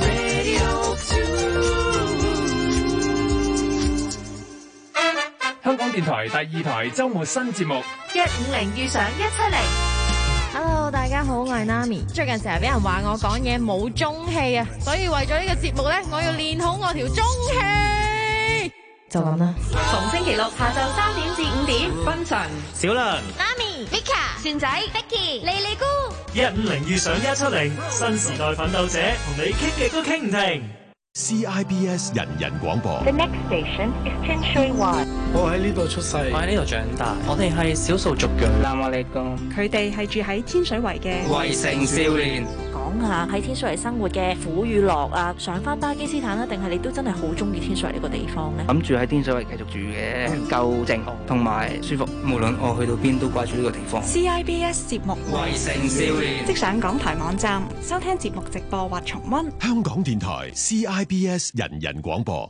香港電台第二台週末新節目， 一五零遇上一七零。 Hello， 大家好，我係 Nami。最近成日俾人話我講嘢冇中氣啊，所以為咗呢個節目咧，我要練好我條中氣。就咁啦。 逢星期六下晝三點至五點， 分神、小倫、 Nami、Mika、 船仔、Vicky、莉莉姑。 一五零遇上一七零，新時代奮鬥者同你傾極都傾唔停。 C I B S 人人廣播。 The next station is Chin One。 我喺呢度出世， 我喺呢度長大，我哋係少數族裔。 南亞利江， 佢哋係住喺天水圍嘅圍城少年。 講下喺天水圍生活嘅苦與樂啊，想翻巴基斯坦啦，定係你都真係好中意天水圍呢個地方呢？ 諗住喺天水圍繼續住嘅，夠靜同埋舒服。無論我去到邊都掛住呢個地方。 C I B S 節目圍城少年， 即上港台網站收聽節目直播或重溫。 香港電台 C I B S 人人廣播。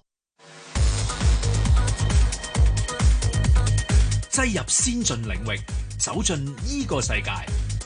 擠入先進領域，走進依個世界。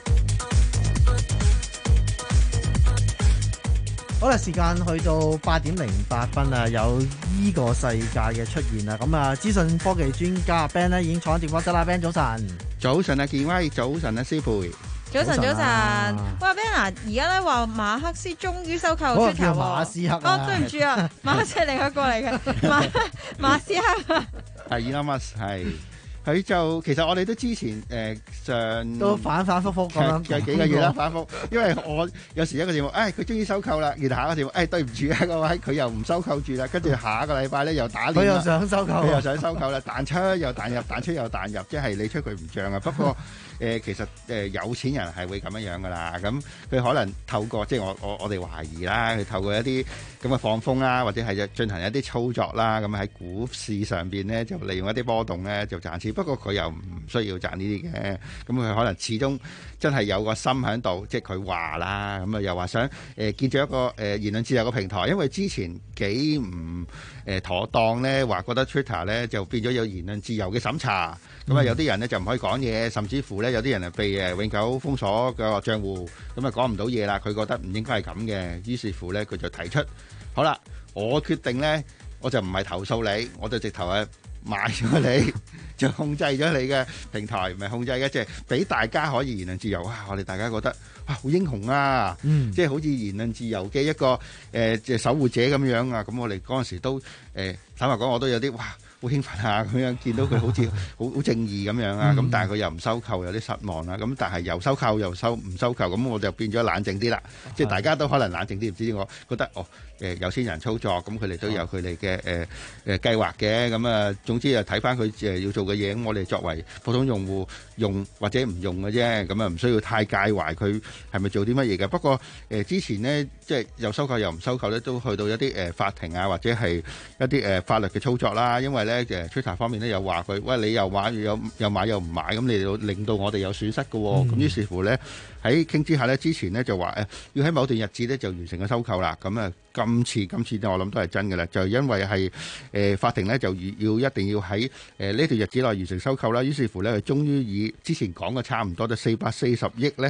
好啦，時間去到八點零八分啦，有依個世界嘅出現啦。咁啊，資訊科技專家 Ben 咧已經坐喺電話室啦。Ben 早晨， 早晨啊，健威，早晨啊，師培， 早晨早晨。哇 Ben 啊，而家咧話馬克思終於收購 Twitter 喎。 叫馬斯克哦，對唔住啊，馬克思係另一個嚟嘅，馬馬斯克。 係 Elon Musk 係。佢就其實我哋都之前誒、呃、上都反反覆覆咁樣有幾個月啦，反覆，因為我有時一個節目，誒佢終於收購啦，然後下一個節目，誒、哎、對唔住啊各位，佢又唔收購住啦，跟住下一個禮拜咧又打臉， 佢又想收購， 佢又想收購啦，彈出又彈入，彈出又彈入，即係你出佢唔漲啊。不過誒、呃、其實誒、呃、有錢人係會咁樣樣噶啦，咁佢可能透過即係我我我哋懷疑啦，佢透過一啲咁嘅放風啦，或者係進行一啲操作啦，咁喺股市上邊咧就利用一啲波動咧就賺錢。不過佢又唔需要賺呢啲嘅，咁佢可能始終真係有個心喺度，即係佢話啦，咁啊又話想誒、呃、建咗一個誒、呃、言論自由嘅平台，因為之前幾唔誒妥當咧，話覺得 Twitter 咧就變咗有言論自由嘅審查，咁啊、嗯、有啲人咧就唔可以講嘢，甚至乎咧有啲人係被誒永久封鎖個賬戶，咁啊講唔到嘢啦，佢覺得唔應該係咁嘅，於是乎咧佢就提出，好啦，我決定咧我就唔係投訴你，我就直頭係買咗你，就控制咗你嘅平台，唔係控制嘅，即係俾大家可以言論自由。哇！我哋大家覺得哇好英雄啊，嗯、即係好似言論自由嘅一個誒即係守護者咁樣啊。咁我哋嗰陣時都誒、呃、坦白講，我都有啲哇好興奮啊咁樣，見到佢好似好好正義咁樣啊。咁、嗯、但係佢又唔收購，有啲失望啦。咁但係又收購又收唔收購，咁我就變咗冷靜啲啦。嗯、即係大家都可能冷靜啲，唔知我覺得哦。誒有錢人操作，咁佢哋都有佢哋嘅誒誒計劃嘅，咁啊總之啊睇翻佢誒要做嘅嘢，咁我哋作為普通用戶用或者唔用嘅啫，咁啊唔需要太介懷佢係咪做啲乜嘢嘅。不過誒、呃、之前呢，即係又收購又唔收購咧，都去到一啲誒、呃、法庭啊，或者係一啲誒、呃、法律嘅操作啦。因為咧誒 Twitter 方面咧又話佢，喂你又買又又買又唔買，咁你又令到我哋有損失嘅喎、哦。咁、嗯、於是乎咧喺傾之下咧，之前咧就話誒、呃、要喺某段日子咧就完成個收購啦。咁啊今次今次我諗都係真嘅啦，就因為係誒、呃、法庭咧就要一定要喺誒呢段日子內完成收購啦。於是乎咧，佢終於以之前講嘅差唔多就四百四十億咧，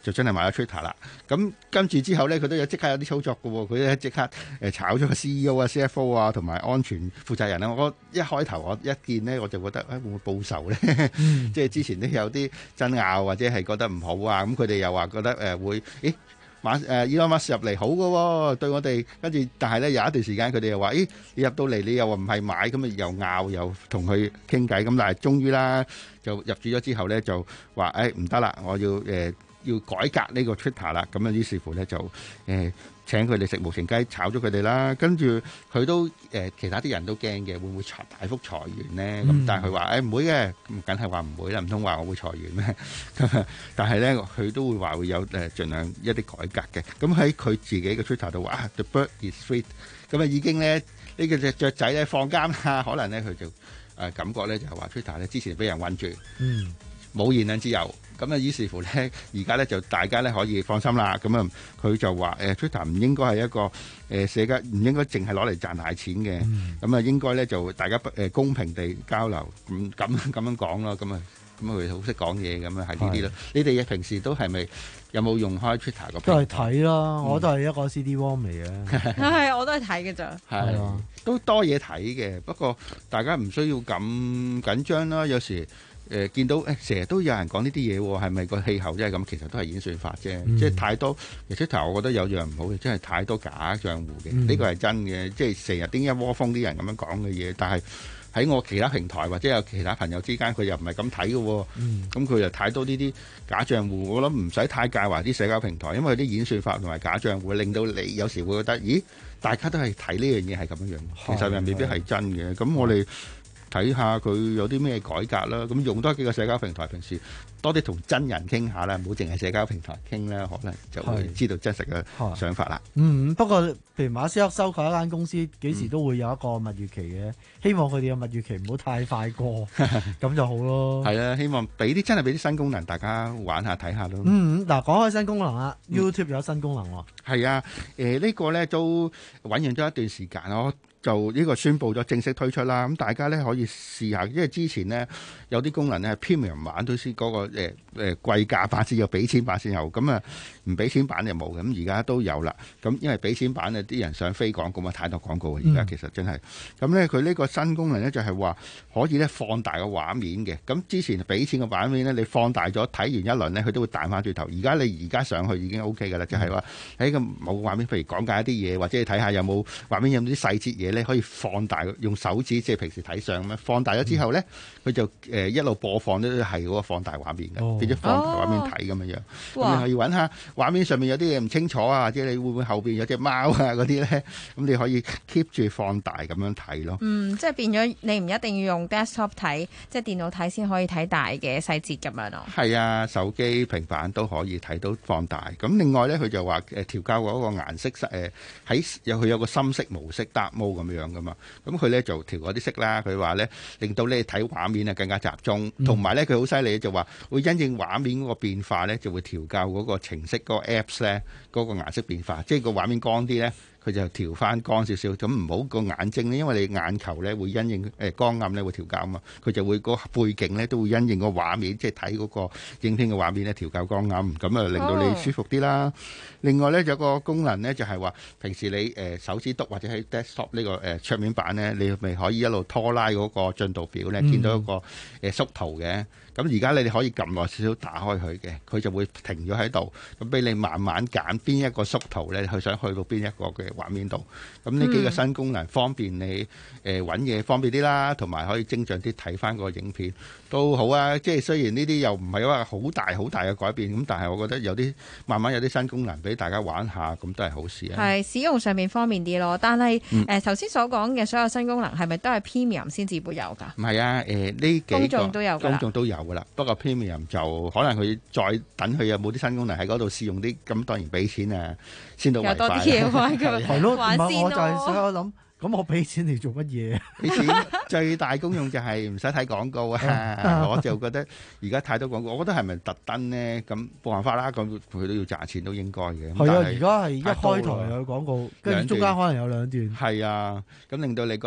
就真係買咗 Twitter 啦。咁跟住之後咧，佢都有即刻有啲操作嘅喎，佢咧即刻誒炒咗個 C E O 啊、C F O 啊同埋安全負責人啦。我一開頭我一見呢，我就覺得誒、哎、會唔會報仇咧？嗯、即係之前都有啲爭拗或者係覺得唔好啊，咁佢哋又話覺得誒、呃、會，誒馬誒 Elon Musk 入嚟好嘅喎、哦，對我哋跟住，但係咧有一段時間佢哋又話，誒你入到嚟你又話唔係買，咁啊又拗又同佢傾偈，咁但係終於啦就入住咗之後咧就話誒唔得啦，我要誒。呃要改革呢個 Twitter 啦，咁啊於是乎咧就誒、呃、請佢哋食無情雞，炒咗佢哋啦。跟住佢都誒、呃、其他啲人都驚嘅，會唔會裁大幅裁員咧？咁、嗯、但係佢話誒唔會嘅，咁梗係話唔會啦，唔通話我會裁員咩？但係咧佢都會話會有誒盡量一啲改革嘅。咁喺佢自己嘅 Twitter 度話啊 The bird is free， 咁啊已經咧呢個隻雀仔咧放監啦，可能咧佢就誒、呃、感覺咧就係話 Twitter 咧之前俾人韞住。嗯。冇言論自由，咁啊於是乎咧，而家咧就大家咧可以放心啦。咁啊，佢就話誒 Twitter 唔應該係一個誒社交，唔應該淨係攞嚟賺大錢嘅。咁啊、嗯，應該咧就大家誒公平地交流，咁咁咁樣講咯。咁啊，咁啊佢好識講嘢，咁啊係呢啲咯。你哋平時都係咪有冇用開 Twitter 個？ 都係睇啦，嗯、我都係一個 C D warm 嚟嘅。 係，我都係睇嘅咋。 係啊，都多嘢睇嘅，不過大家唔需要咁緊張啦。有時。誒、呃、見到誒成日都有人講呢啲嘢喎，係咪個氣候真係咁？其實都係演算法啫，嗯、即係太多。Twitter 我覺得有樣唔好嘅，真係太多假賬戶嘅，呢、嗯、個係真嘅。即係成日點解一窩蜂啲人咁樣講嘅嘢，但係喺我其他平台或者有其他朋友之間，佢又唔係咁睇嘅喎。咁佢、嗯、又太多呢啲假賬戶，我諗唔使太介懷啲社交平台，因為啲演算法同埋假賬戶令到你有時會覺得，咦，大家都係睇呢樣嘢係咁樣樣，其實又未必係真嘅。咁我哋睇下佢有啲咩改革啦，咁用多幾個社交平台，平時多啲同真人傾下啦，唔好淨係社交平台傾啦，可能就會知道真實嘅想法啦。 嗯，不過譬如馬斯克收購一間公司，幾時都會有一個蜜月期嘅，希望佢哋嘅蜜月期唔好太快過，咁就好咯。係啊，希望俾啲真係俾啲新功能，大家玩下睇下咯。 嗯，嗱，講開新功能啦、嗯、，YouTube 有新功能喎。 係啊，誒、呃這個、呢個咧都醞釀咗一段時間咯。就呢個宣布咗正式推出啦，咁大家咧可以試下，因為之前呢，有啲功能咧 Premium 版都先嗰個誒誒、呃、貴價版先有，俾錢版先有，咁啊唔俾錢版就冇嘅，咁而家都有啦。咁因為俾錢版啊，啲人想飛廣告啊，太多廣告啊，而家其實真係。咁咧佢呢個新功能咧就係話可以咧放大個畫面嘅。咁之前俾錢個版面咧，你放大咗睇完一輪咧，佢都會彈翻轉頭。而家你而家上去已經 O K 㗎啦，就係話喺個某個畫面，譬如講解一啲嘢，或者你睇下有冇畫面有啲細節嘢。你可以放大，用手指即係平時睇相咁樣放大咗之後咧，佢、嗯、就誒、呃、一路播放都係嗰個放大畫面嘅，變咗、哦、放大畫面睇咁樣樣。咁哇你可以揾下畫面上面有啲嘢唔清楚啊，或者你會唔會後邊有隻貓啊嗰啲咧？咁你可以 keep 住放大咁樣睇咯。 嗯，即係變咗你唔一定要用 desktop 睇，即係電腦睇先可以睇大嘅細節咁樣咯。係啊，手機、平板都可以睇到放大。咁另外咧，佢就話誒調校嗰個顏色誒喺有佢有個深色模式 dark mode 咁樣噶嘛。咁佢咧就調嗰啲色啦。佢話咧令到你睇畫面啊更加集中，同埋咧佢好犀利就話會因應畫面嗰個變化咧，就會調校嗰個程式嗰個 apps 咧嗰個顏色變化，即係個畫面光啲咧。佢就調翻光少少，咁唔好個眼睛咧，因為你眼球咧會因應誒、呃、光暗咧會調校啊嘛，佢就會個背景咧都會因應個畫面，即係睇嗰個影片嘅畫面咧調校光暗，咁啊令到你舒服啲啦。Oh. 另外咧有個功能咧就係、是、話，平時你誒、呃、手指篤或者喺 desktop 呢、這個誒、呃、桌面版咧，你咪可以一路拖拉嗰個進度表咧，見到一個誒、呃、縮圖嘅。咁而家你哋可以撳耐少少打開佢嘅，佢就會停咗喺度，咁俾你慢慢揀邊一個縮圖咧，佢想去到邊一個嘅畫面度。咁呢幾個新功能方便你誒揾嘢方便啲啦，同埋可以精準啲睇翻個影片都好啊。即係雖然呢啲又唔係話好大好大嘅改變，咁但係我覺得有啲慢慢有啲新功能俾大家玩下，咁都係好事啊。 係使用上面方便啲咯，但係誒頭先所講嘅所有新功能係咪都係 Premium 先至會有㗎？ 唔係啊，誒、呃、呢幾個公眾都有㗎， 公眾都有。不過 Premium 就可能佢再等佢有冇啲新功能喺嗰度試用啲，咁當然俾錢啊，先到為快。有多啲嘢玩㗎， 係咯，唔係我就係想諗，咁我俾錢嚟做乜嘢？ 俾錢最大功用就係唔使睇廣告啊！我就覺得而家太多廣告，我覺得係咪特登呢？咁冇辦法啦，咁佢都要賺錢都應該嘅。 係啊，而家係一開頭有廣告，跟住中間可能有兩段。 係啊，咁令到你覺得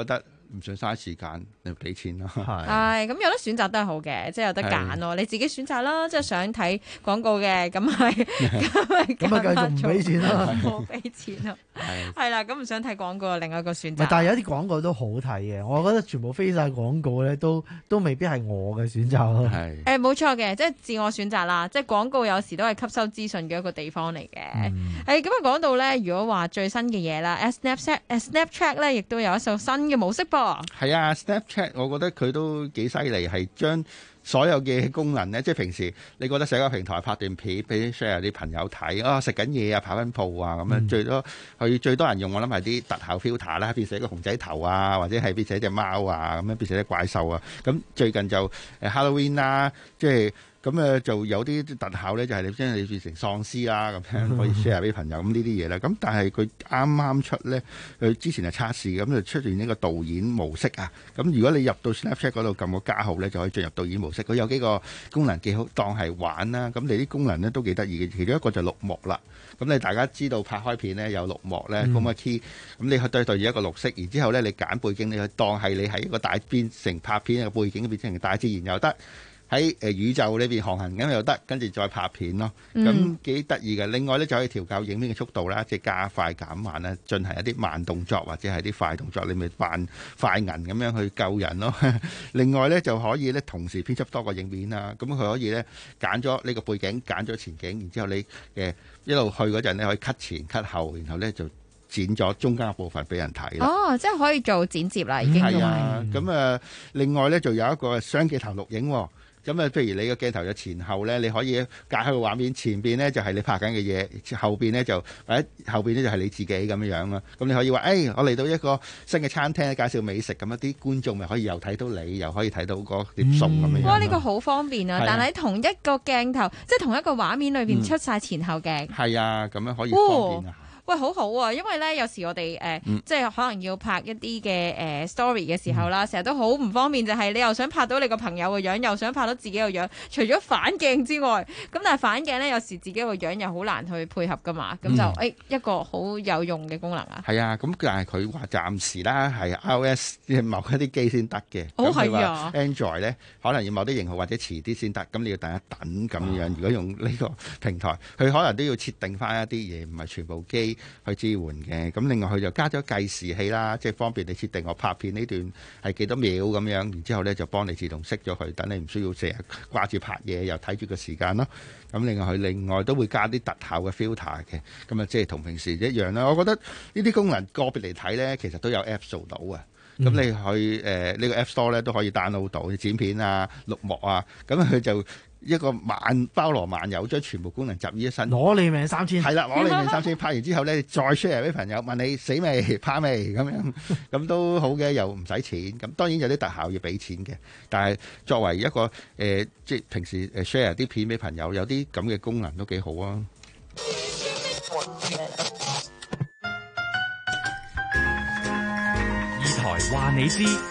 唔想嘥時間，你俾錢咯。 係咁有得選擇都係好嘅，即係有得揀咯。你自己選擇啦，即係想睇廣告嘅，咁咪咁咪咁咪繼續唔俾錢啦， 冇俾錢咯。係啦，咁唔想睇廣告，另外一個選擇。 但係有啲廣告都好睇嘅，我覺得全部飛晒廣告咧，都都未必係我嘅選擇咯。 係誒冇錯嘅，即係自我選擇啦。即係廣告有時都係吸收資訊嘅一個地方嚟嘅。誒咁啊講到咧，如果話最新嘅嘢啦 ，Snapchat Snapchat 咧亦都有一首新嘅模式噃。 係啊 ，Snapchat 我覺得佢都幾犀利，係將所有嘅功能咧，即係平時你覺得社交平台拍段片俾 share 啲朋友睇，啊食緊嘢啊，跑緊步啊咁樣，嗯、最多佢最多人用我諗係啲特效 filter 啦，變成一個熊仔頭啊，或者係變成一隻貓啊，咁樣變成一隻怪獸啊。咁最近就誒 Halloween 啦，即係。咁誒就有啲特效咧，就係你將你變成喪屍啦，咁樣可以 share 俾朋友咁呢啲嘢啦。咁但係佢啱啱出咧，佢之前係測試，咁就出現呢個導演模式啊。咁如果你入到 Snapchat 嗰度撳個加號咧，就可以進入導演模式。佢有幾個功能幾好，當係玩啦。咁你啲功能咧都幾得意嘅，其中一個就綠幕啦。咁你大家知道拍開片咧有綠幕咧，咁個 key，咁你去對對住一個綠色，然之後咧你揀背景，你去當係你喺一個大變成拍片嘅背景，變成大自然又得。喺誒宇宙呢邊航行咁又得，跟住再拍片咯，咁幾得意嘅。另外咧就可以調校影片嘅速度啦，即係加快減慢啦，進行一啲慢動作或者係啲快動作，你咪扮快銀咁樣去救人咯。另外咧就可以咧同時編輯多個影片啦，咁佢可以咧揀咗呢個背景，揀咗前景，然之後你誒一路去嗰陣咧可以 cut 前 cut 後，然後咧就剪咗中間嘅部分俾人睇。 哦，即係可以做剪接啦，已經。 係啊，咁誒、呃、另外咧就有一個雙鏡頭錄影喎。咁啊，譬如你個鏡頭嘅前後咧，你可以隔開個畫面，前邊咧就係你拍緊嘅嘢，後邊咧就或者後邊咧就係你自己咁樣樣啦。咁你可以話，誒、哎，我嚟到一個新嘅餐廳介紹美食，咁一啲觀眾咪可以又睇到你，又可以睇到嗰碟餸咁樣。 哇！呢、這個好方便啊！但係喺同一個鏡頭，即係同一個畫面裏邊出晒前後鏡。 係、嗯、啊，咁樣可以方便啊。 喂，好好啊，因為咧有時我哋誒、呃嗯、即係可能要拍一啲嘅誒 story 嘅時候啦，成、嗯、日都好唔方便，就係、是、你又想拍到你個朋友個樣，又想拍到自己個樣，除咗反鏡之外，咁但係反鏡咧有時自己個樣又好難去配合噶嘛，咁就誒、嗯哎、一個好有用嘅功能啊。 係啊，咁但係佢話暫時啦係 iOS 某一啲機先得嘅。 哦，係啊。 Android 咧可能要某啲型號或者遲啲先得，咁你要等一等咁樣。哦、如果用呢個平台，佢可能都要設定翻一啲嘢，唔係全部機去支援嘅。咁另外佢就加咗計時器啦，即係方便你設定我拍片呢段係幾多秒咁樣，然之後咧就幫你自動熄咗佢，等你唔需要成日掛住拍嘢又睇住個時間咯。咁另外佢另外都會加啲特效嘅 filter 嘅，咁啊即係同平時一樣啦。我覺得呢啲功能個別嚟睇咧，其實都有 app 做到啊。咁、嗯、你去誒、呃這個、呢個 App Store 咧都可以 download 到剪片啊、綠幕啊，咁佢就一個萬包羅萬有，將全部功能集於一身。 攞你命三千， 係啦，攞你命三千。拍完之後咧，再 share 俾朋友，問你死未、怕未咁樣，咁都好嘅，又唔使錢。咁當然有啲特效要俾錢嘅，但係作為一個誒、呃，即係平時誒 share 啲片俾朋友，有啲咁嘅功能都幾好啊。 話你知，呢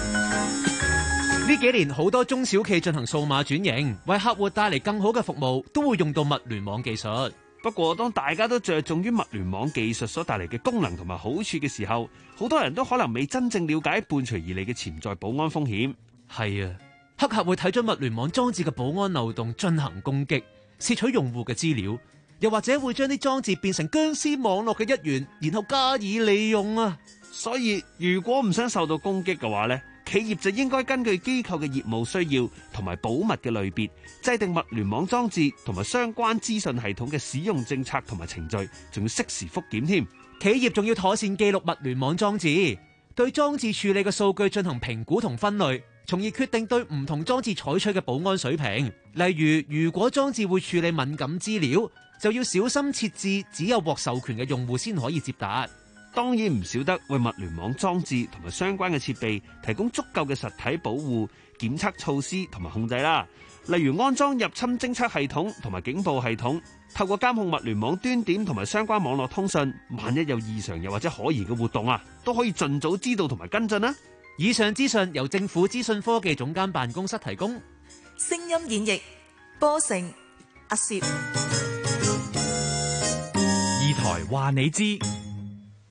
幾年好多中小企進行數碼轉型，為客戶帶嚟更好嘅服務，都會用到物聯網技術。 不過當大家都着重於物聯網技術所帶嚟嘅功能同埋好處嘅時候，好多人都可能未真正了解伴隨而嚟嘅潛在保安風險。 係啊，黑客會睇準物聯網裝置嘅保安漏洞進行攻擊，竊取用戶嘅資料，又或者會將啲裝置變成僵屍網絡嘅一員，然後加以利用啊。 所以如果唔想受到攻擊嘅話呢，企業就應該根據機構嘅業務需要同埋保密嘅類別，制定物聯網裝置同埋相關資訊系統嘅使用政策同埋程序，仲要適時復檢添。 企業仲要妥善記錄物聯網裝置，對裝置處理嘅數據進行評估同分類，從而決定對唔同裝置採取嘅保安水平。例如，如果裝置會處理敏感資料，就要小心設置只有獲授權嘅用戶先可以接達。 當然唔少得為物聯網裝置同埋相關嘅設備提供足夠嘅實體保護、檢測措施同埋控制啦。例如安裝入侵偵測系統同埋警報系統，透過監控物聯網端點同埋相關網絡通訊，萬一有異常又或者可疑嘅活動啊，都可以盡早知道同埋跟進啦。 以上資訊由政府資訊科技總監辦公室提供。 聲音演繹波成阿攝， 二台話你知。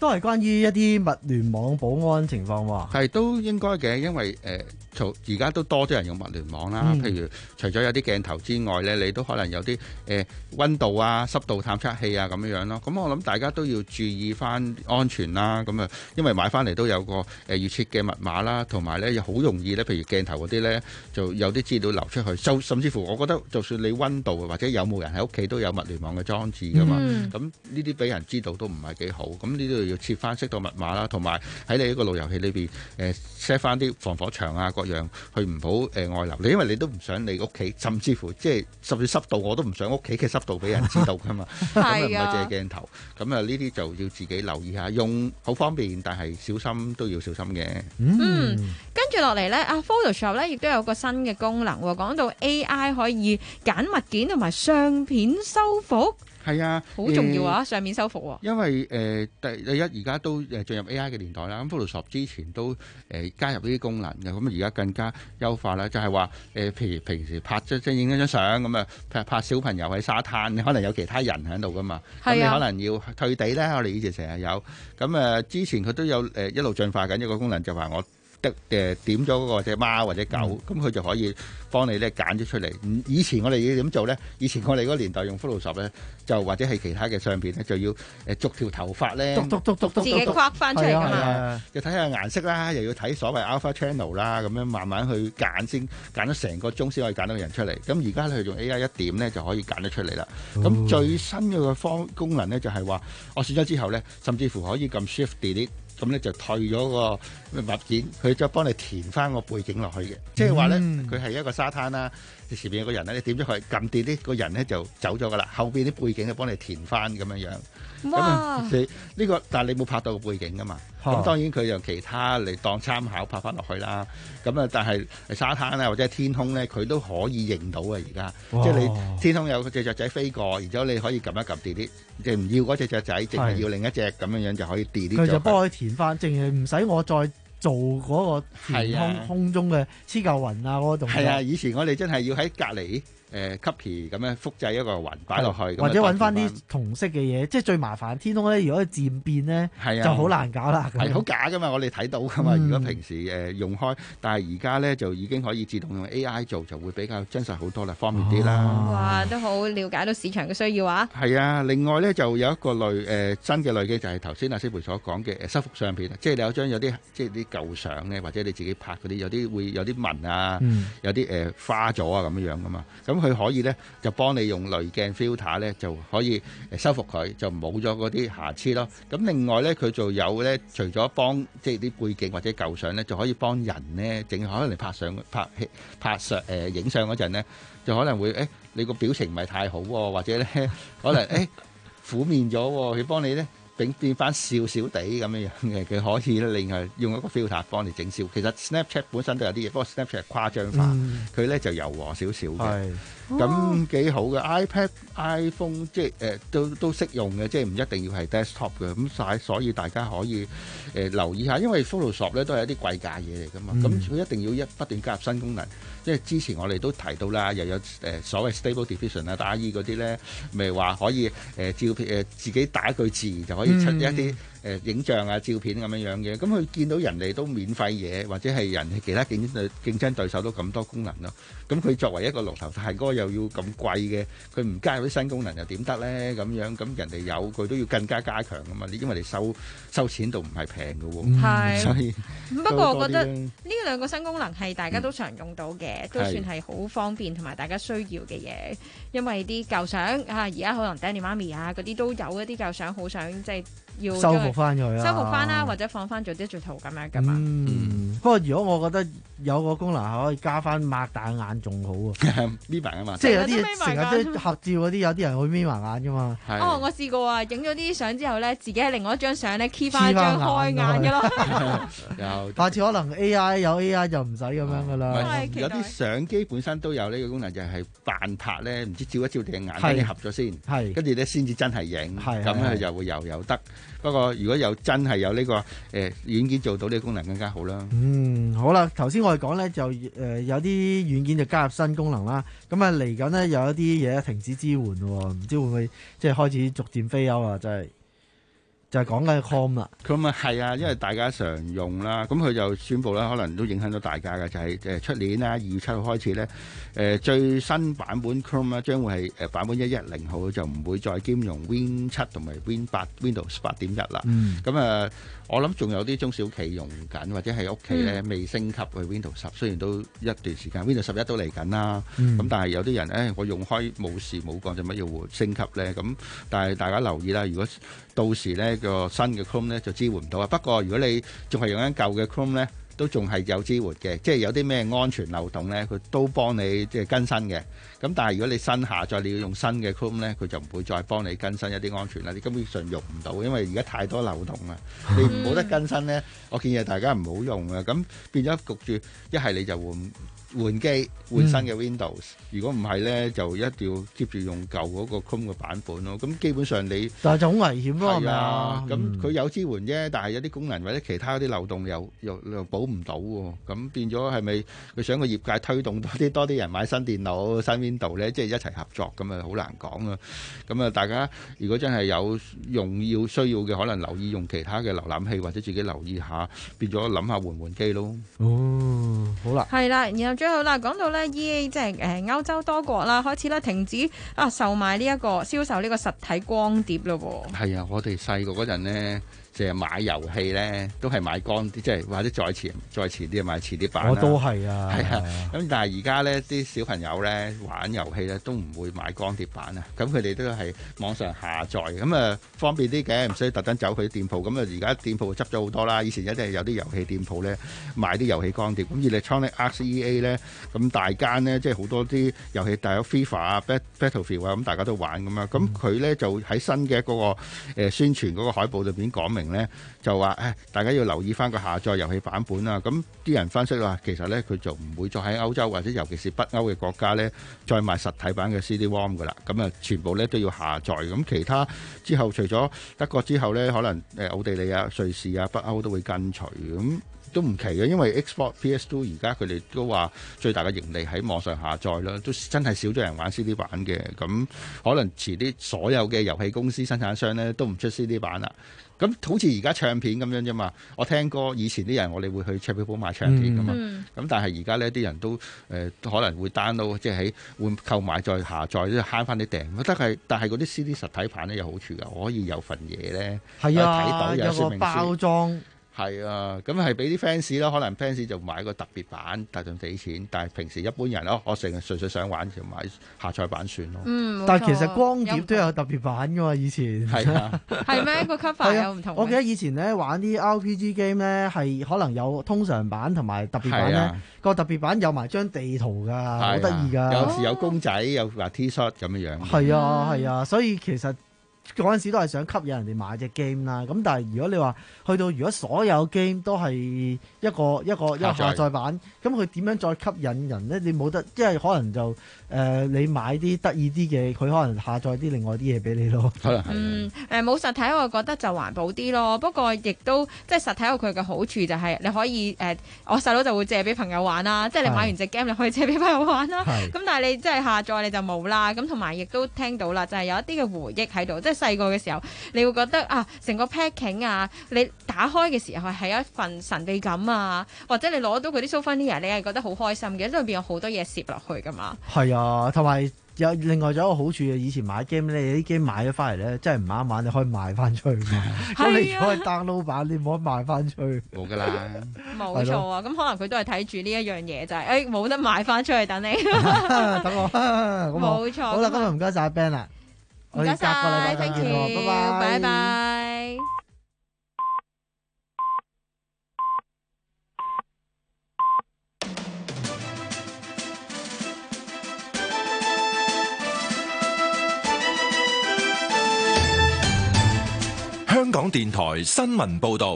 都係關於一啲物聯網保安情況喎。 係都應該嘅，因為誒，而家都多咗人用物聯網啦。 嗯、 譬如除咗有啲鏡頭之外咧，你都可能有啲誒溫度啊、濕度探測器啊咁樣樣咯。咁我諗大家都要注意翻安全啦。咁啊，因為買翻嚟都有個誒預設嘅密碼啦，同埋咧又好容易咧，譬如鏡頭嗰啲咧就有啲資料流出去。就甚至乎，我覺得就算你溫度或者有冇人喺屋企都有物聯網嘅裝置噶嘛。咁呢啲俾人知道都唔係幾好。咁呢度要設翻適當密碼啦，同埋喺你呢個路由器裏邊誒 set 翻啲防火牆啊各樣，去唔好誒外流。你因為你都唔想你屋企，甚至乎即係甚至濕度我都唔想屋企嘅濕度俾人知道噶嘛。咁啊唔係借鏡頭。咁啊呢啲就要自己留意下，用好方便，但係小心都要小心嘅。 嗯，跟住落嚟咧，啊 Photoshop 咧亦都有個新嘅功能喎，講到 A I 可以揀物件同埋相片修復。 係啊， 好重要啊！呃、上面修復喎、啊，因為誒第第一而家都誒進入 A I 嘅年代啦。咁 Photoshop 之前都誒、呃、加入呢啲功能嘅，咁而家更加優化啦。就係話誒，譬如平時拍即係影一張相咁啊，拍拍小朋友喺沙灘，你可能有其他人喺度噶嘛，咁、啊、你可能要退地咧。我哋以前成日有咁誒、呃，之前佢都有誒、呃、一路進化緊一個功能，就話我。誒點咗嗰個隻貓或者狗，咁佢、嗯、就可以幫你咧揀咗出嚟。以前我哋要點做咧？以前我哋嗰個年代用 Photoshop 咧，就或者係其他嘅相片咧，就要誒逐條頭髮咧， 篤篤篤篤篤自己框翻出嚟㗎嘛。 要睇下顏色啦，又要睇所謂 Alpha Channel 啦，咁樣慢慢去揀先，揀咗成個鐘先可以揀到個人出嚟。咁而家咧用 A I 一點咧就可以揀得出嚟啦。咁、哦、最新嘅個方功能咧就係話，我選咗之後咧，甚至乎可以撳 Shift Delete。咁咧就退咗個物件，佢再幫你填翻個背景落去嘅，即係話咧佢係一個沙灘啦，你前面有個人咧，你點咗佢撳跌呢個人咧就走咗噶啦，後邊啲背景就幫你填翻咁樣樣。 哇！ 你呢、呢個但係你冇拍到個背景噶嘛？咁、哦、當然佢用其他嚟當參考拍翻落去啦。咁啊，但係沙灘啊或者天空咧，佢都可以認到啊！而家即係你天空有隻雀仔飛過，然之後你可以撳一撳跌啲，即係唔要嗰隻雀仔，淨係要另一隻咁樣樣就可以跌啲。 佢就幫佢填翻，淨係唔使我再做嗰個填空、啊、空中嘅黐嚿雲啊嗰個動作。係啊， 以前我哋真係要喺隔離。誒 copy 咁樣複製一個雲擺落去， 或者揾翻啲同色嘅嘢，即係最麻煩。天空咧，如果漸變咧，啊、就好難搞啦。 係好假噶嘛，我哋睇到噶嘛。嗯、如果平時誒用開，但係而家咧就已經可以自動用 A I 做，就會比較真實好多啦，方便啲啦。 哦、哇，都好了解到市場嘅需要啊。 係啊，另外咧就有一個類誒、呃、新嘅類嘅，就係頭先阿師培所講嘅修復相片，即係你有張有啲即係啲舊相咧，或者你自己拍嗰啲，有啲會有啲紋啊，嗯、有啲誒、呃、花咗啊咁樣樣噶嘛。咁佢可以咧。就幫你用濾鏡 filter 咧，就可以誒修復佢，就冇咗嗰啲瑕疵咯。咁另外咧，佢就有咧，除咗幫即係啲背景或者舊相咧，就可以幫人咧整，可能你拍相拍拍相誒影相嗰陣咧，就可能會誒、欸、你個表情唔係太好喎，或者咧可能誒、欸、苦面咗喎，佢幫你咧變變翻笑笑地咁樣樣嘅，佢可以咧另外用一個 filter 幫你整笑。其實 Snapchat 本身都有啲嘢，不過 Snapchat 誇張化，佢咧、嗯、就柔和少少嘅。咁幾好嘅 iPad、iPhone 即係誒、呃、都都適用嘅，即係唔一定要係 desktop 嘅。咁曬，所以大家可以誒、呃、留意下，因為 Photoshop 咧都係一啲貴價嘢嚟㗎嘛。咁佢、嗯、一定要一不斷加入新功能。即係之前我哋都提到啦，又有誒、呃、所謂 Stable Diffusion 啊、打 E 嗰啲咧，咪話可以誒、呃、照片誒、呃、自己打句字就可以出一啲。嗯誒、呃、影像啊、照片咁樣樣嘅，咁佢見到人哋都免費嘢，或者係人其他競爭對競爭對手都咁多功能咯。咁佢作為一個龍頭大哥又要咁貴嘅，佢唔加入啲新功能又點得咧？咁樣咁人哋有佢都要更加加強噶嘛。你因為你收收錢度唔係平嘅喎， 係、嗯， 所以不過我覺得呢兩個新功能係大家都常用到嘅，嗯、都算係好方便同埋大家需要嘅嘢。因為啲舊相啊，而家可能爹哋媽咪啊嗰啲都有一啲舊相，好想即係。要修復翻佢啦， 修復翻啦，或者放翻做 digital 咁樣噶嘛。 嗯，嗯不過如果我覺得有個功能係可以加翻擘大眼仲好啊， 眯埋啊嘛。 即係有啲成日都合照嗰啲，有啲人會眯埋眼噶嘛。 哦，我試過啊，影咗啲相之後咧，自己喺另外一張相咧 keep 翻張開眼嘅咯。 有， 下次可能 A I 有 A I 就唔使咁樣噶啦。 哦、有啲相機本身都有呢個功能，就係、是、扮拍咧，唔知照一照定眼跟住合咗先，係跟住咧先至真係影，咁佢就會又有得。不過如果有真係有呢、這個誒、呃、軟件做到呢個功能更加好啦。 嗯，好啦，頭先我哋講咧就誒、呃、有啲軟件就加入新功能啦。咁啊嚟緊呢，有一啲嘢停止支援喎，唔知會唔會即係開始逐漸飛優啊？真係就係講緊 Chrome 啦。 咁啊係啊，因為大家常用啦，咁佢就宣布啦，可能都影響到大家嘅，就係誒出年啦，二月七號開始咧，誒、呃、最新版本 Chrome 咧將會係誒版本一一零號，就唔會再兼容 Win 七同埋 Win 八 Windows 八點一啦。 嗯， 咁啊，我諗仲有啲中小企用緊，或者係屋企咧未升級去 Windows 十，雖然都一段時間 Windows 十一都嚟緊啦。咁、嗯、但係有啲人誒、哎，我用開冇事冇講，做乜要換升級咧？咁但係大家留意啦，如果到時咧個新嘅 Chrome 咧就支援唔到啊。不過如果你仲係用緊舊嘅 Chrome 咧，都仲係有支援嘅，即係有啲咩安全漏洞咧，佢都幫你即係更新嘅。咁但係如果你新下載你要用新嘅 Chrome 咧，佢就唔會再幫你更新一啲安全啦。你根本上用唔到，因為而家太多漏洞啦。你冇得更新咧，我建議大家唔好用啊。咁變咗焗住，一係你就換換機換新嘅 Windows，嗯、如果唔係咧，就一定要 keep 住用舊嗰個 Chrome 嘅版本咯。咁基本上你， 但係就好危險咯，係咪啊？咁佢、 嗯、 有支援啫，但係有啲功能或者其他啲漏洞又又又補唔到喎。咁變咗係咪佢想個業界推動多啲多啲人買新電腦、新 Windows 咧？即係一齊合作咁啊，好難講啊。咁啊，大家如果真係有用要需要嘅，可能留意用其他嘅瀏覽器，或者自己留意下，變咗諗下換換機咯。 哦，好啦， 係啦，然後最後啦，講到咧 E A 即係誒歐洲多國啦，開始咧停止啊售賣呢、這、一個銷售呢個實體光碟咯喎。 係啊，我哋細個嗰陣咧，成日買遊戲咧，都係買光碟，即係或者再前再前啲買磁碟版啦。 我都係啊， 係啊。咁但係而家咧，啲小朋友咧玩遊戲咧都唔會買光碟版啊。咁佢哋都係網上下載，咁啊方便啲嘅，唔需要特登走去店鋪。咁啊而家店鋪執咗好多啦。以前一定係有啲遊戲店鋪咧賣啲遊戲光碟。咁 Electronic Arts E A 咧，咁大間咧即係好多啲遊戲，大有 FIFA 啊、Battlefield 啊，咁大家都玩咁啊。咁佢咧就喺新嘅嗰個誒宣傳嗰個海報裏邊講明咧，就話誒大家要留意翻個下載遊戲版本啊。咁啲人分析話，其實咧佢就唔會再喺歐洲或者尤其是北歐嘅國家咧再賣實體版嘅 C D-ROM 噶啦。咁啊全部咧都要下載。咁其他之後除咗德國之後咧，可能誒奧地利啊、瑞士啊、北歐都會跟隨咁。都唔奇嘅，因為 Xbox P S 二而家佢哋都話最大嘅盈利喺網上下載啦，都真係少咗人玩 C D 版嘅。咁可能遲啲所有嘅遊戲公司生產商咧都唔出 C D 版啦。咁好似而家唱片咁樣啫嘛。我聽歌以前啲人我哋會去唱片鋪買唱片噶嘛。咁、嗯、但係而家呢啲人都誒、呃、可能會 download 即係喺換購買再下載，即係慳翻啲訂。得係但係嗰啲 C D 實體版咧有好處㗎，我可以有份嘢咧係啊， 睇到有說明書， 有個包裝。 係啊，咁係俾啲 fans 啦，可能 fans 就買個特別版，大眾俾錢。但係平時一般人咯，我成日純粹想玩就買下載版算咯。 嗯， 但係其實光碟都有特別版噶嘛，以前係啊， 係咩個 cover 有唔同？ 我記得以前咧玩啲 R P G game 咧係可能有通常版同埋特別版咧，啊、個特別版有埋張地圖噶，好得意噶。 有時有公仔，有話 T-shirt 咁樣樣。 係啊係啊，所以其實。嗰陣時都係想吸引人哋買隻 game 啦，咁但係如果你話去到如果所有 game 都係一個一個一個下載版，咁佢點樣再吸引人呢？你冇得，即係可能就誒、呃、你買啲得意啲嘅，佢可能下載啲另外啲嘢俾你咯。 可能係。 嗯誒冇實體，我覺得就環保啲咯。不過亦都即係實體有佢嘅好處，就係你可以誒、呃，我細佬就會借俾朋友玩啦。即係你買完隻 game，你可以借俾朋友玩啦。咁但係你即係下載你就冇啦。咁同埋亦都聽到啦，就係、是、有一啲嘅回憶喺度，即係。細個嘅時候，你會覺得啊，成個 packing 啊，你打開嘅時候係一份神秘感啊，或者你攞到嗰啲 souvenir，你係覺得好開心嘅，因為裏邊有好多嘢攝落去噶嘛。 係啊，同埋有另外仲有一個好處嘅，以前買 game 咧，你啲 game 買咗翻嚟咧，真係唔啱玩，你可以賣翻出去嘛。咁、啊、你如果係 download 版，你唔可以賣翻出去。 冇噶啦， 冇錯啊。咁可能佢都係睇住呢一樣嘢，就係誒冇得賣翻出去，等你。 等我。 冇錯。 好啦，今日唔該晒 Ben 啦。 唔該晒 thank you，拜拜， 拜拜。 香港電台新聞報道。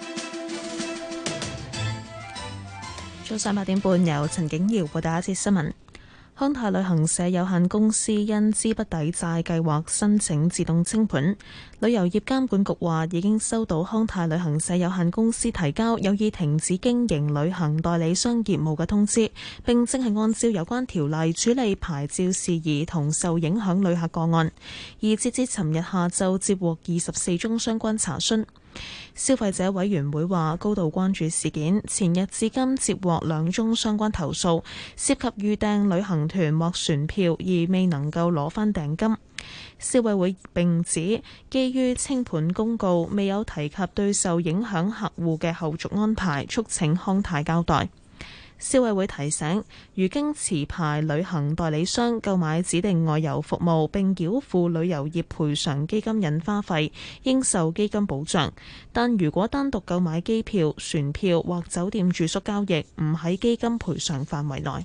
早上八點半，由陳景瑤報道一節新聞。康泰旅行社有限公司因資不抵債計劃申請自動清盤， 旅遊業監管局話已經收到康泰旅行社有限公司提交有意停止經營旅行代理商業務嘅通知，並正係按照有關條例處理牌照事宜同受影響旅客個案。而截至尋日下晝接獲二十四宗相關查詢。消費者委員會話高度關注事件，前日至今接獲兩宗相關投訴，涉及預訂旅行團或船票而未能夠攞返訂金。消委會並指，基於清盤公告未有提及對受影響客戶嘅後續安排，促請康泰交代。消委會提醒，如經持牌旅行代理商購買指定外遊服務並繳付旅遊業賠償基金印花費，應受基金保障；但如果單獨購買機票、船票或酒店住宿交易，唔喺基金賠償範圍內。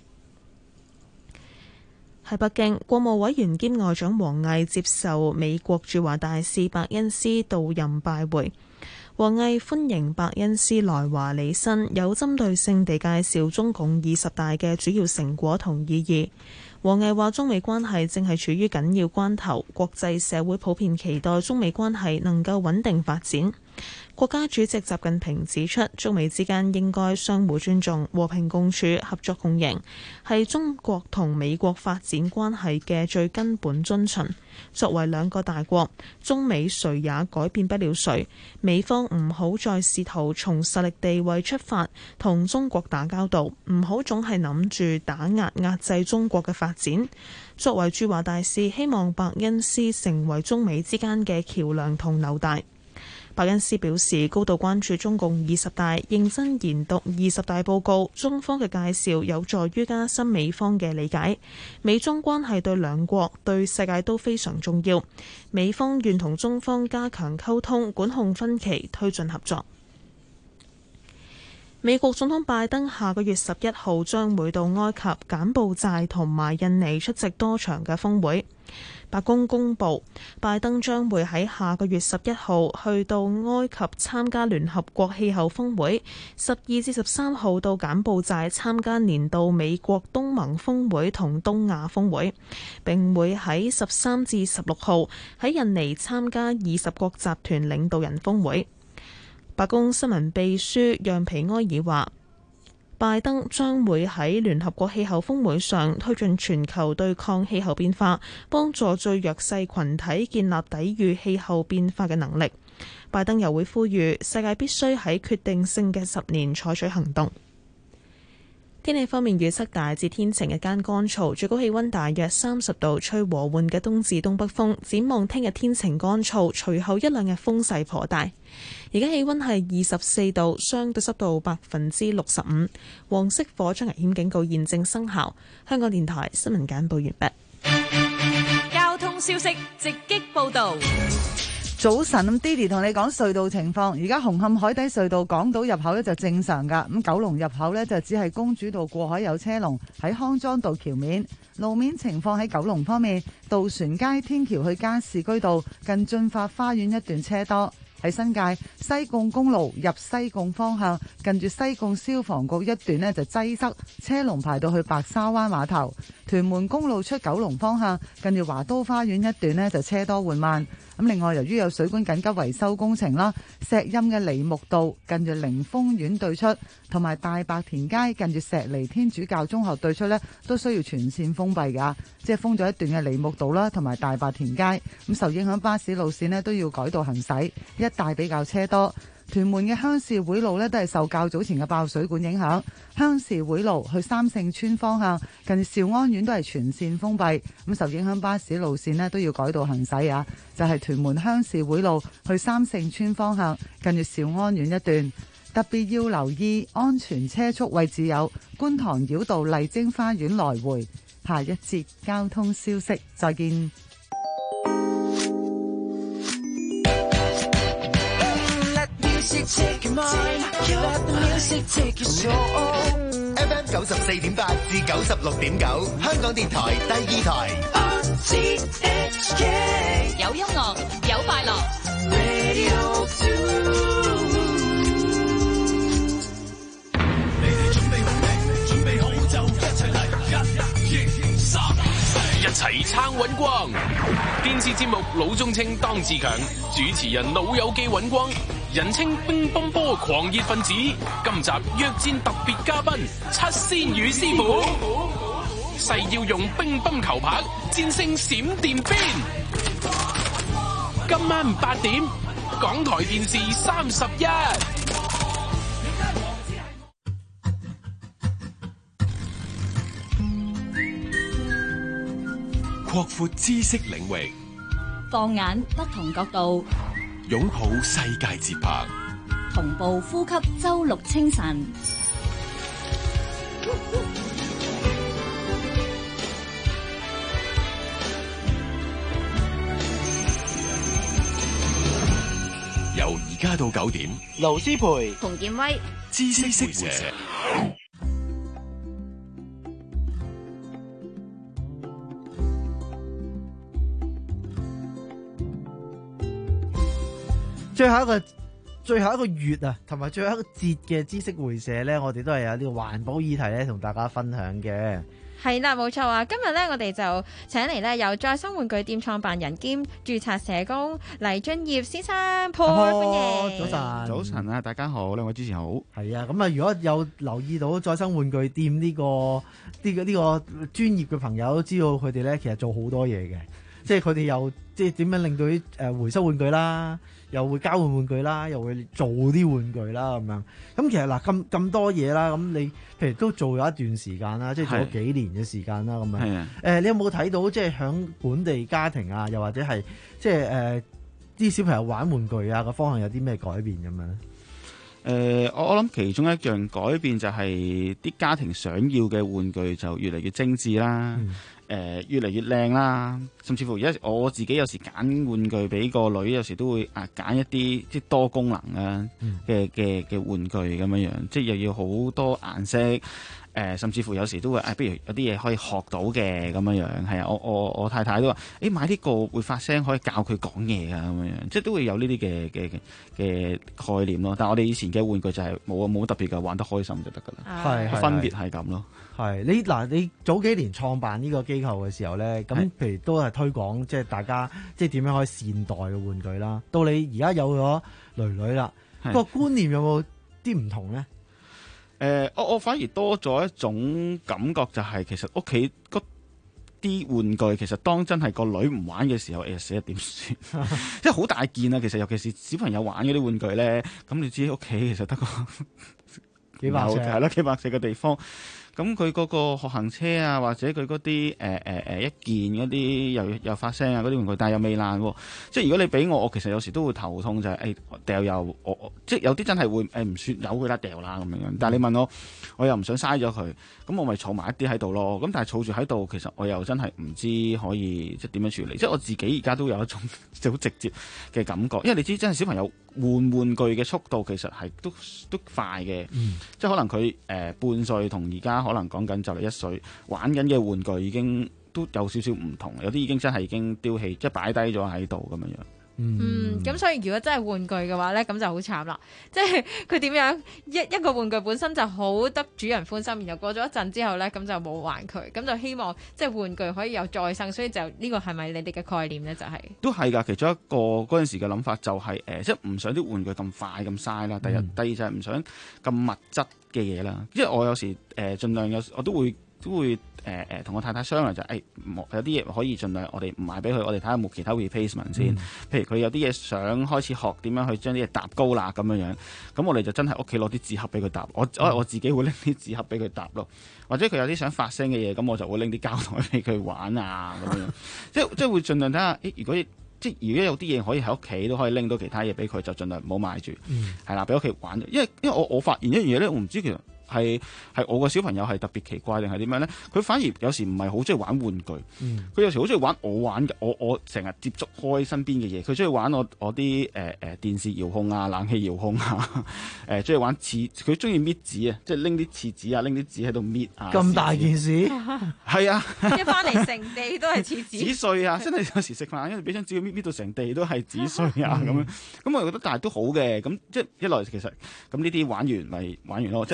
喺北京，國務委員兼外長王毅接受美國駐華大使伯恩斯到任拜會。王毅歡迎伯恩斯來華履新，有針對性地介紹中共二十大嘅主要成果同意義。王毅話：中美關係正係處於緊要關頭，國際社會普遍期待中美關係能夠穩定發展。國家主席習近平指出，中美之間應該相互尊重、和平共處、合作共贏，係中國同美國發展關係嘅最根本遵循。作為兩個大國，中美誰也改變不了誰。美方唔好再試圖從實力地位出發同中國打交道，唔好總係諗住打壓壓制中國嘅發展。作為駐華大使，希望伯恩斯成為中美之間嘅橋梁同紐帶。伯恩斯表示，高度關注中共二十大，認真研讀二十大報告，中方嘅介紹有助於加深美方嘅理解。美中關係對兩國、對世界都非常重要。美方願同中方加強溝通，管控分歧，推進合作。美國總統拜登下個月十一號將會到埃及、柬埔寨同埋印尼出席多場嘅峰會。白宮公佈，拜登將會喺下個月十一號去到埃及參加聯合國氣候峰會，十二至十三號到柬埔寨參加年度美國東盟峰會同東亞峰會，並會喺十三至十六號喺印尼參加二十國集團領導人峰會。白宮新聞秘書讓皮埃爾話，拜登將會喺聯合國氣候峰會上推進全球對抗氣候變化，幫助最弱勢群體建立抵禦氣候變化嘅能力。拜登又會呼籲世界必須喺決定性嘅十年採取行動。天氣方面預測大致天晴，日間乾燥，最高氣溫大約三十度，吹和緩嘅東至東北風。展望聽日天晴乾燥，隨後一兩日風勢頗大。而家氣溫係二十四度，相對濕度百分之六十五。黃色火災危險警告現正生效。香港電台新聞簡報完畢。 交通消息直擊報道。 早晨，咁 Didi 同你講隧道情況。而家紅磡海底隧道港島入口呢就正常噶，咁九龍入口呢就只係公主道過海有車龍，喺康莊道橋面。路面情況喺九龍方面，渡船街天橋去加士居道近駿發花園一段車多。喺新界西貢公路入西貢方向，近住西貢消防局一段呢就擠塞，車龍排到去白沙灣碼頭。屯門公路出九龍方向，近住華都花園一段呢就車多緩慢。咁另外，由於有水管緊急維修工程啦，石蔭嘅梨木道近住凌峰苑對出，同埋大白田街近住石籬天主教中學對出呢，都需要全線封閉㗎，即係封咗一段嘅梨木道啦，同埋大白田街。咁受影響巴士路線呢都要改道行駛，一帶比較車多。屯門嘅鄉事會路呢都係受較早前嘅爆水管影響，鄉事會路去三聖村方向近兆安苑都係全線封閉，咁受影響巴士路線呢都要改道行駛啊！就係、是、屯門鄉事會路去三聖村方向近住兆安苑一段，特別要留意安全車速位置有觀塘繞道麗晶花園來回。下一節交通消息，再見。 Take your mind, let the music take your soul. F M 九十四點八至九十六點九，香港電台第二台。R T H K 有音樂，有快樂。 Radio two。 你哋準備好未？準備好就一齊嚟，一、二、三、四，一齊撐穩光。電視視節目老中青當自強，主持人老友記尹光，人稱乒乓波狂熱分子。今集約戰特別嘉賓七仙羽師傅，誓要用乒乓球拍戰勝閃電鞭。今晚八點，港台電視三十一。 擴闊知識領域， 放眼不同角度， 擁抱世界節拍， 同步呼吸周六清晨。 由而家到九點， 盧思培、 馮建威， 知識會社。 最後一個最後一個月啊，同埋最後一個節嘅知識會社咧，我哋都係有啲環保議題咧，同大家分享嘅。 係啦，冇錯啊！今日咧，我哋就請嚟咧由再生玩具店創辦人兼註冊社工黎俊業先生，Paul，歡迎。 早晨， 早晨啊，大家好，兩位主持人好。 係啊，咁啊，如果有留意到再生玩具店呢、這個呢、這個呢、這個專業嘅朋友，都知道佢哋咧其實做好多嘢嘅，即係佢哋又即係點樣令到啲誒回收玩具啦。又會交換玩具啦，又會做啲玩具啦咁樣。咁其實嗱咁咁多嘢啦，咁你譬如都做咗一段時間啦，即係做咗幾年嘅時間啦咁樣。誒、呃，你有冇睇到即係響本地家庭啊，又或者係即係誒啲小朋友玩玩具啊個方向有啲咩改變咁樣咧？ 誒、呃，我我諗其中一樣改變就係啲家庭想要嘅玩具就越嚟越精緻啦。嗯誒、呃、越嚟越靚啦，甚至乎而家我自己有時揀玩具俾個女，有時都會啊揀一啲即係多功能啊嘅嘅嘅玩具咁樣樣，即係又要好多顏色，誒、呃、甚至乎有時都會誒，不、啊、如有啲嘢可以學到嘅咁樣樣，係啊，我我我太太都話，誒、欸、買呢個會發聲，可以教佢講嘢啊咁樣樣，即係都會有呢啲嘅嘅嘅概念咯。但係我哋以前嘅玩具就係冇冇特別嘅，玩得開心就得㗎啦。係、啊、分別係咁咯。 係你嗱，你早幾年創辦呢個機構嘅時候咧，咁譬如都係推廣，即係大家即係點樣可以善待嘅玩具啦。到你而家有咗女女啦，個觀念有冇啲唔同咧？誒、 呃，我我反而多咗一種感覺，就係其實屋企嗰啲玩具，其實當真係個女唔玩嘅時候，誒死啦點算？即係好大件啊！其實尤其是小朋友玩嗰啲玩具咧，咁你知屋企其實得個幾百尺係啦，幾百尺嘅地方。咁佢嗰個學行車啊，或者佢嗰啲誒誒誒一件嗰啲又又發聲啊嗰啲玩具，但係又未爛喎。即係如果你俾我，我其實有時都會頭痛，就係誒掉又我即係有啲真係會誒唔算由佢啦掉啦咁樣。但係你問我，我又唔想嘥咗佢，咁我咪儲埋一啲喺度咯。咁但係儲住喺度，其實我又真係唔知可以即係點樣處理。即係我自己而家都有一種好直接嘅感覺，因為你知真係小朋友換玩具嘅速度其實係都都快嘅，嗯、即係可能佢誒、呃、半歲同而家。可能講緊就嚟一歲玩緊嘅玩具已經都有少少唔同，有啲已經真係已經丟棄，即係擺低咗喺度咁樣樣。 嗯，咁所以如果真係玩具嘅話咧，咁就好慘啦。即係佢點樣一一個玩具本身就好得主人歡心，然後過咗一陣之後咧，咁就冇還佢，咁就希望即係玩具可以有再生，所以就呢個係咪你哋嘅概念咧？就係、是、 都係㗎，其中一個嗰陣時嘅諗法就係、是、誒、呃，即係唔想啲玩具咁快咁嘥啦。第一，嗯、第二就係唔想咁物質嘅嘢啦。因為我有時誒、呃、盡量有我都會都會。誒誒，同我太太商量就係、是，誒、哎、有啲嘢可以盡量我哋唔賣俾佢，我哋睇下有冇其他 replacement 先。嗯、譬如佢有啲嘢想開始學點樣去將啲嘢搭高啦咁樣樣，咁我哋就真係屋企攞啲紙盒俾佢搭。我、嗯、我我自己會拎啲紙盒俾佢搭咯，或者佢有啲想發聲嘅嘢，咁我就會拎啲膠袋俾佢玩啊咁樣。即係即係會盡量睇下，誒如果即係如果有啲嘢可以喺屋企都可以拎到其他嘢俾佢，就盡量唔好買住，係、嗯、啦，俾屋企玩。因為因為我我發現一樣嘢咧，我唔知其實。係係我個小朋友係特別奇怪定係點樣咧？佢反而有時唔係好中意玩玩具，佢、嗯、有時好中意玩我玩嘅，我我成日接觸開身邊嘅嘢。佢中意玩我我啲誒誒電視遙控啊、冷氣遙控啊，誒中意玩廁，佢中意搣紙啊，即係拎啲廁紙啊，拎啲紙喺度搣啊。咁大件事係啊！ 一翻嚟成地都係廁紙紙碎啊！真係有時食飯，因為俾張紙搣搣到成地都係紙碎啊咁、嗯、樣。咁我覺得但係都好嘅，咁即係一來其實咁呢啲玩完咪玩完咯，即係唔需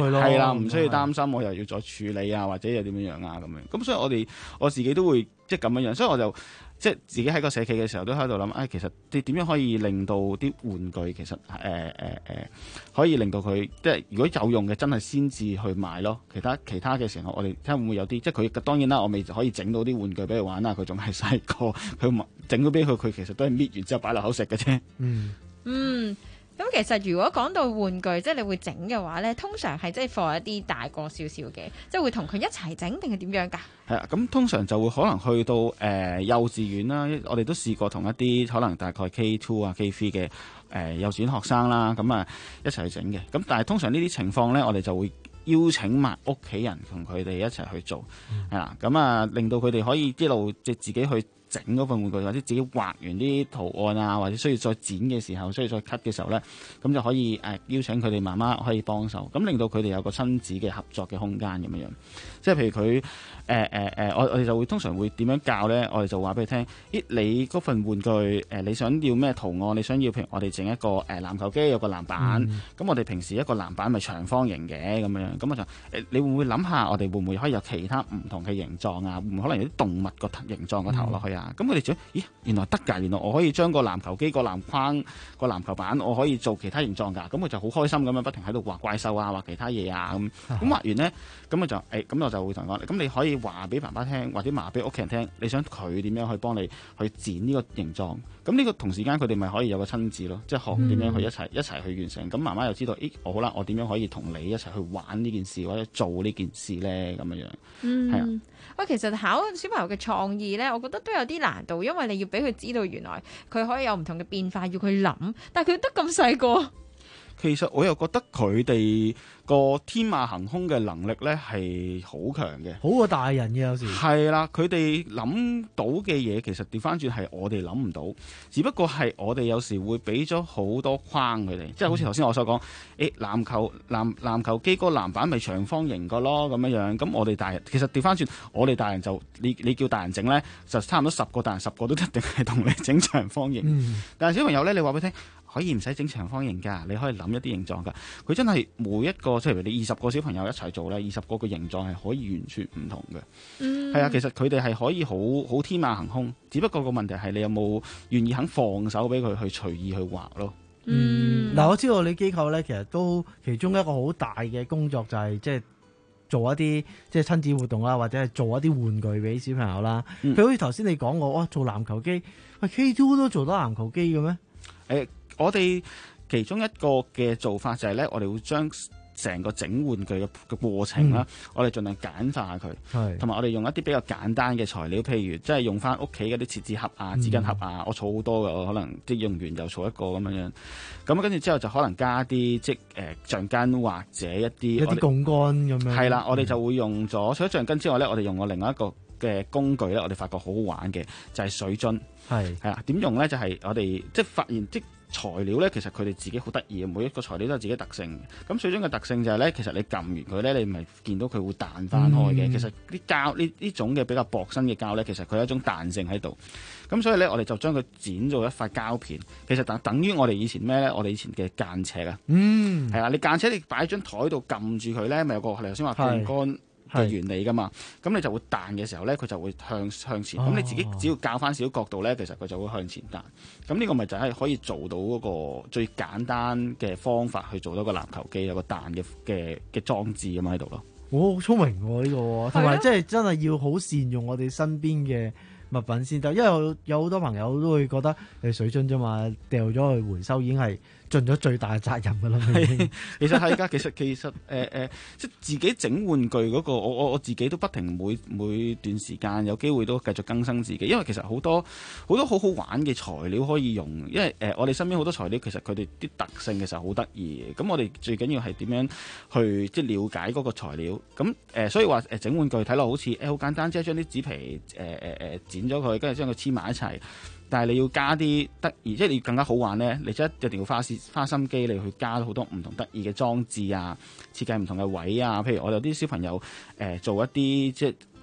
佢咯。 係啦，唔需要擔心我又要再處理啊，或者又點樣樣啊咁樣。咁所以我哋我自己都會即係咁樣樣，所以我就。即係自己喺個社企嘅時候都喺度諗，誒、哎、其實你點樣可以令到啲玩具其實誒誒誒可以令到佢即係如果有用嘅真係先至去賣咯。其他其他嘅時候我哋睇下會唔會有啲，即係佢當然啦，我未可以整到啲玩具俾佢玩啦。佢仲係細個，佢整咗俾佢，佢其實都係搣完之後擺落口食嘅啫。 嗯嗯。咁其實如果講到玩具，即係你會整嘅話咧，通常係即係放一啲大個少少嘅，即係會同佢一齊整定係點樣㗎？ 係啊，咁通常就會可能去到誒、呃、幼稚園啦，我哋都試過同一啲可能大概 K 二 啊 K 三嘅誒幼稚園學生啦，咁啊一齊去整嘅。咁但係通常呢啲情況咧，我哋就會邀請埋屋企人同佢哋一齊去做，係啦、嗯，咁啊令到佢哋可以一路即係自己去整嗰份玩具，或者自己畫完啲圖案啊，或者需要再剪嘅時候，需要再 cut 嘅時候咧，咁就可以誒、呃、邀請佢哋媽媽可以幫手，咁令到佢哋有個親子嘅合作嘅空間咁樣樣。即係譬如佢誒誒誒，我我哋就會通常會點樣教咧？我哋就話俾佢聽，咦，你嗰份玩具誒、呃，你想要咩圖案？你想要譬如我哋整一個誒、呃、籃球機有個籃板，咁、嗯、我哋平時一個籃板咪長方形嘅咁樣，咁我就誒、呃，你會唔會諗下我哋會唔會可以有其他唔同嘅形狀啊？會唔會可能有啲動物個形狀個頭落去啊？咁佢哋就咦，原來得㗎！原來我可以將個籃球機、個籃框、個籃球板，我可以做其他形狀㗎。咁佢就好開心咁樣，不停喺度畫怪獸啊，畫其他嘢啊咁。咁畫完咧，咁我就誒，咁、欸、我就會同佢講，咁你可以話俾爸爸聽，或者話俾屋企人聽，你想佢點樣去幫你去剪呢個形狀。咁呢個同時間佢哋咪可以有個親子咯，即係學點樣去一齊、嗯、一齊去完成。咁媽媽又知道，咦，好啦，我點樣可以同你一齊去玩呢件事或者做呢件事咧？咁樣樣， 嗯， 係啊。 喂，其實考小朋友嘅創意咧，我覺得都有啲難度，因為你要俾佢知道原來佢可以有唔同嘅變化，要佢諗，但係佢得咁細個。 其實我又覺得佢哋個天馬行空嘅能力咧係好強嘅， 好過大人嘅有時。 係啦，佢哋諗到嘅嘢其實調翻轉係我哋諗唔到，只不過係我哋有時會俾咗好多框佢哋，即係好似頭先我所講，誒、欸、籃球籃籃球機個籃板咪長方形個咯咁樣樣，咁我哋大人其實調翻轉，我哋大人就你你叫大人整咧，就差唔多十個大人十個都一定係同你整長方形，嗯、但係小朋友咧，你話俾佢聽。可以唔使整長方形㗎，你可以諗一啲形狀㗎。佢真係每一個，即係譬如你二十個小朋友一齊做咧，二十個嘅形狀係可以完全唔同嘅。嗯，係啊，其實佢哋係可以好好天馬行空，只不過個問題係你有冇願意肯放手俾佢去隨意去畫咯。 嗯，嗱、嗯，我知道你機構咧，其實都其中一個好大嘅工作就係即係做一啲即係親子活動啦，或者係做一啲玩具俾小朋友啦。譬如好似頭先你講過，哇，做籃球機，喂 K 二都做到籃球機嘅咩？誒、 欸。我哋其中一個嘅做法就係咧，我哋會將成個整玩具嘅嘅過程啦，嗯、我哋盡量簡化佢，同埋我哋用一啲比較簡單嘅材料，譬如即係用翻屋企嗰啲廁紙盒啊、紙巾盒啊，嗯、我儲好多嘅，我可能即係用完又儲一個咁樣樣。咁跟住之後就可能加啲即係誒橡筋或者一啲一啲槓桿咁樣。係啦， 我哋就會用咗除咗橡筋之外咧，我哋用過另外一個嘅工具咧，我哋發覺好好玩嘅就係、是、水樽。係係啦，點用咧？就係、是、我哋即係發現即材料咧，其實佢哋自己好得意嘅，每一個材料都有自己特性。咁水樽嘅特性就係咧，其實你撳完佢咧，你咪見到佢會彈翻開嘅。嗯、其實啲膠呢呢種嘅比較薄身嘅膠咧，其實佢有一種彈性喺度。咁所以咧，我哋就將佢剪做一塊膠片。其實等等於我哋以前咩咧？我哋以前嘅間尺啊。嗯，係啊，你間尺你擺喺張台度撳住佢咧，咪有個你頭先話槓桿嘅原理噶嘛，咁你就會彈嘅時候咧，佢就會向向前。咁、哦、你自己只要校翻少少角度咧，其實佢就會向前彈。咁呢個咪就係可以做到嗰個最簡單嘅方法去做到個籃球機有個彈嘅嘅嘅裝置咁喺度咯。 我好聰明喎呢個，同埋即係真係要好善用我哋身邊嘅物品先得，因為有有好多朋友都會覺得係水樽啫嘛，掉咗去回收已經係盡咗最大嘅責任噶啦。 其實係噶，其實其實誒誒、呃呃，即係自己整玩具嗰、那個，我我我自己都不停每每段時間有機會都繼續更新自己，因為其實好多好多好好玩嘅材料可以用，因為誒、呃、我哋身邊好多材料其實佢哋啲特性其實好得意嘅，咁我哋最緊要係點樣去即係了解嗰個材料，咁誒、呃、所以話誒整玩具睇落好似誒好簡單，即係將啲紙皮誒誒誒剪咗佢，跟住將佢黐埋一齊。但係你要加啲得意，即係你要更加好玩咧，你真一定要花時花心機，你去加好多唔同得意嘅裝置啊，設計唔同嘅位啊。譬如我有啲小朋友誒、呃、做一啲即係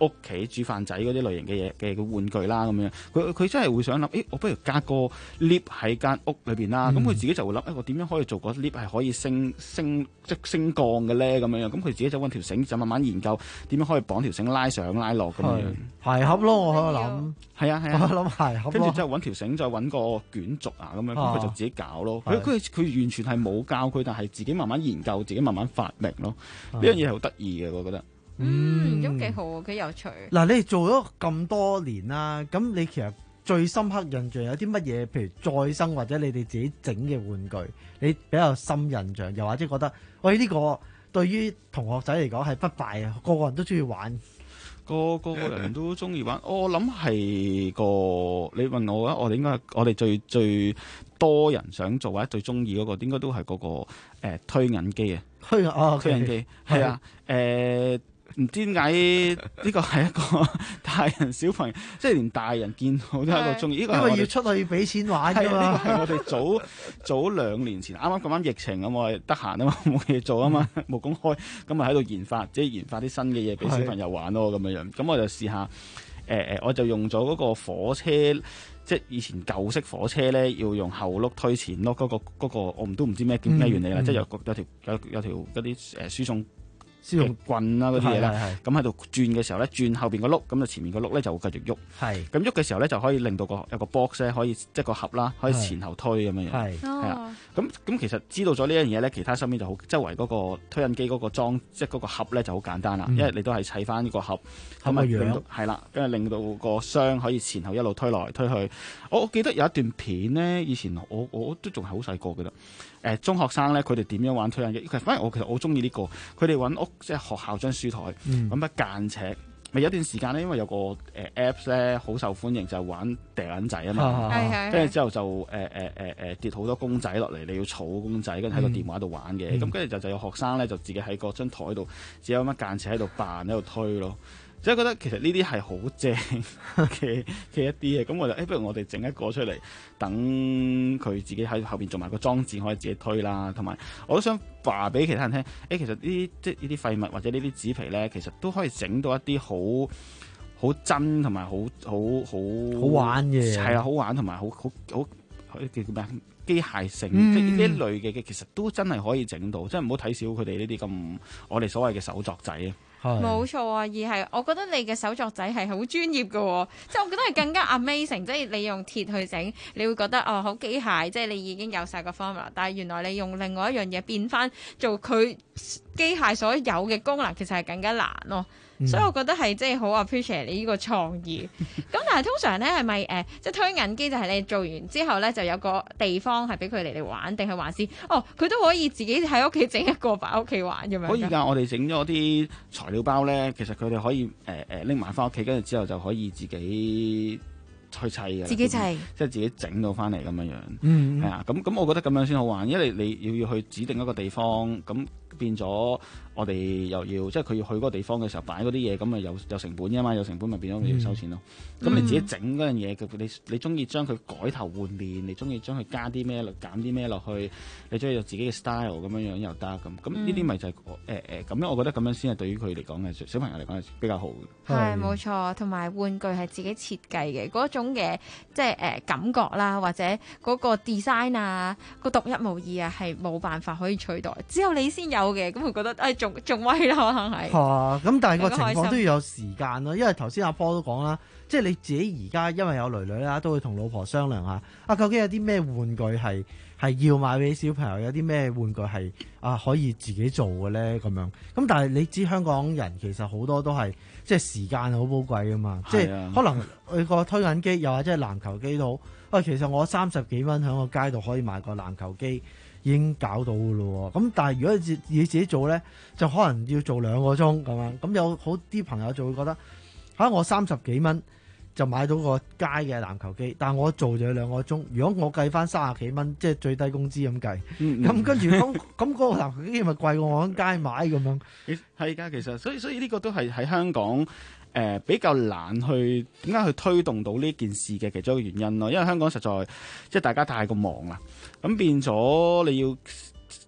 屋企煮飯仔嗰啲類型嘅嘢嘅玩具啦咁樣。佢佢真係會想諗，誒我不如加個 lift 喺間屋裏邊啦。咁佢、嗯、自己就會諗，誒我點樣可以做個 lift 係可以升升即升降嘅咧咁樣。咁佢自己就揾條繩，就慢慢研究點樣可以綁條繩拉上拉落咁樣。 鞋盒咯，我喺度諗。 係啊係啊， 我諗鞋盒。 跟住之後揾條繩，再揾個捲軸啊咁樣，咁佢就自己搞咯。佢佢佢完全係冇教佢，但係自己慢慢研究，自己慢慢發明咯。呢樣嘢係好得意嘅，我覺得。 嗯，咁幾好啊，幾有趣。 嗱，你哋做咗咁多年啦，咁你其實最深刻印象有啲乜嘢？譬如再生或者你哋自己整嘅玩具，你比較深印象，又或者覺得喂呢個對於同學仔嚟講係不敗啊，個個人都中意玩。 個個個人都中意玩，我諗係個你問我啊，我哋應該係我哋最最多人想做或者最中意嗰個，應該都係嗰、嗰個誒、呃、推銀機啊， 推哦推銀機係啊誒。唔知點解呢個係一個大人小朋友，即係連大人見到都係一個中意。呢個因為要出去俾錢玩㗎嘛。 係我哋早早兩年前啱啱咁啱疫情咁，我哋得閒啊嘛，冇嘢做啊嘛，冇公開，咁咪喺度研發，即係研發啲新嘅嘢俾小朋友玩咯咁樣樣。咁我就試下誒誒，我就用咗嗰個火車，即係以前舊式火車咧，要用後轆推前轆嗰個嗰個，我唔都唔知咩叫咩原理啦，即係有有條有有條嗰啲誒輸送嘅棍啦嗰啲嘢啦，咁喺度轉嘅時候咧，轉後邊個轆，咁就前面個轆咧就會繼續喐。係咁喐嘅時候咧，就可以令到個有個 box 咧，可以即係個盒啦，可以前後推咁樣樣。係係啊，咁咁其實知道咗呢樣嘢咧，其他身邊就好，周圍嗰個推印機嗰個裝，即係嗰個盒咧就好簡單啦，因為你都係砌翻呢個盒，咁啊令到係啦，跟住令到個箱可以前後一路推來推去。我記得有一段片咧，以前我我都仲係好細個記得。誒中學生咧，佢哋點樣玩推印機？其實反而我其實我中意呢個，佢哋揾屋即係學校張書台，揾把間尺。咪有段時間咧，因為有個誒 Apps 咧好受歡迎，就係玩掉銀仔啊嘛。跟住之後就誒誒誒誒跌好多公仔落嚟，你要儲公仔，跟住喺個電話度玩嘅。咁跟住就就有學生咧，就自己喺個張台度，自己有乜間尺喺度扮喺度推咯。即係覺得其實呢啲係好正嘅嘅一啲嘢，咁我就誒、欸，不如我哋整一個出嚟，等佢自己喺後邊做埋個裝置，可以自己推啦。同埋我都想話俾其他人聽，誒、欸，其實呢啲即係呢啲廢物或者呢啲紙皮咧，其實都可以整到一啲好好真同埋好好好好玩嘅， 係啊，好玩同埋好好好叫咩機械性， 嗯、 即係呢一類嘅嘅，其實都真係可以整到，即係唔好睇小佢哋呢啲咁我哋所謂嘅手作仔啊。 冇錯啊，而係我覺得你嘅手作仔係好專業嘅、哦，即係我覺得係更加 amazing，即係你用鐵去整，你會覺得哦好機械，即係你已經有晒個 formula，但係原來你用另外一樣嘢變翻做佢機械所有嘅功能，其實係更加難咯。嗯、所以我覺得係即係好 appreciate 你呢個創意。咁但係通常咧係咪誒即係推銀機就係你做完之後咧就有個地方係俾佢哋嚟玩，定係還是哦佢都可以自己喺屋企整一個擺喺屋企玩咁樣？ 可以㗎，我哋整咗啲材料包咧，其實佢哋可以誒誒拎埋翻屋企，跟住之後就可以自己去砌嘅。自己砌，即係自己整到翻嚟咁樣樣。嗯，係啊，咁咁我覺得咁樣先好玩，因為你要要去指定一個地方咁。變咗我哋又要即係佢要去嗰個地方嘅時候擺嗰啲嘢，咁咪有有成本㗎嘛，有成本咪變咗你要收錢咯。咁、嗯、你自己整嗰樣嘢，你你中意將佢改頭換面，你中意將佢加啲咩落減啲咩落去，你中意有自己嘅 style 咁樣樣又得咁。咁呢啲咪就係誒誒咁樣，我覺得咁樣先係對於佢嚟講嘅小朋友嚟講係比較好嘅。 係冇錯，同埋玩具係自己設計嘅嗰種嘅即係誒、呃、感覺啦，或者嗰個 design 啊，個獨一無二啊，係冇辦法可以取代，只有你先有嘅，咁佢覺得誒仲仲威啦，可能係。係啊，咁但係個情況都要有時間咯，因為頭先阿 Paul 都講啦，即係你自己而家因為有囡囡啦，都會同老婆商量下，啊究竟有啲咩玩具係係要買俾小朋友，有啲咩玩具係啊可以自己做嘅咧咁樣。咁但係你知香港人其實好多都係即係時間好寶貴噶嘛，即係可能佢個推銀機又或者係籃球機都好，喂，其實我三十幾蚊喺個街度可以買個籃球機。已經搞到嘅咯喎，咁但係如果你自你自己做咧，就可能要做兩個鐘咁樣，咁有好啲朋友就會覺得嚇、啊、我三十幾蚊就買到個街嘅籃球機，但係我做就要兩個鐘。如果我計翻三十幾蚊，即係最低工資咁計，咁、嗯嗯、跟住咁咁嗰個籃球機咪貴過我喺街買咁樣。 係㗎，其實所以所以呢個都係喺香港。誒、呃、比較難去點解去推動到呢件事嘅其中一個原因咯，因為香港實在即係大家太過忙啦，咁變咗你要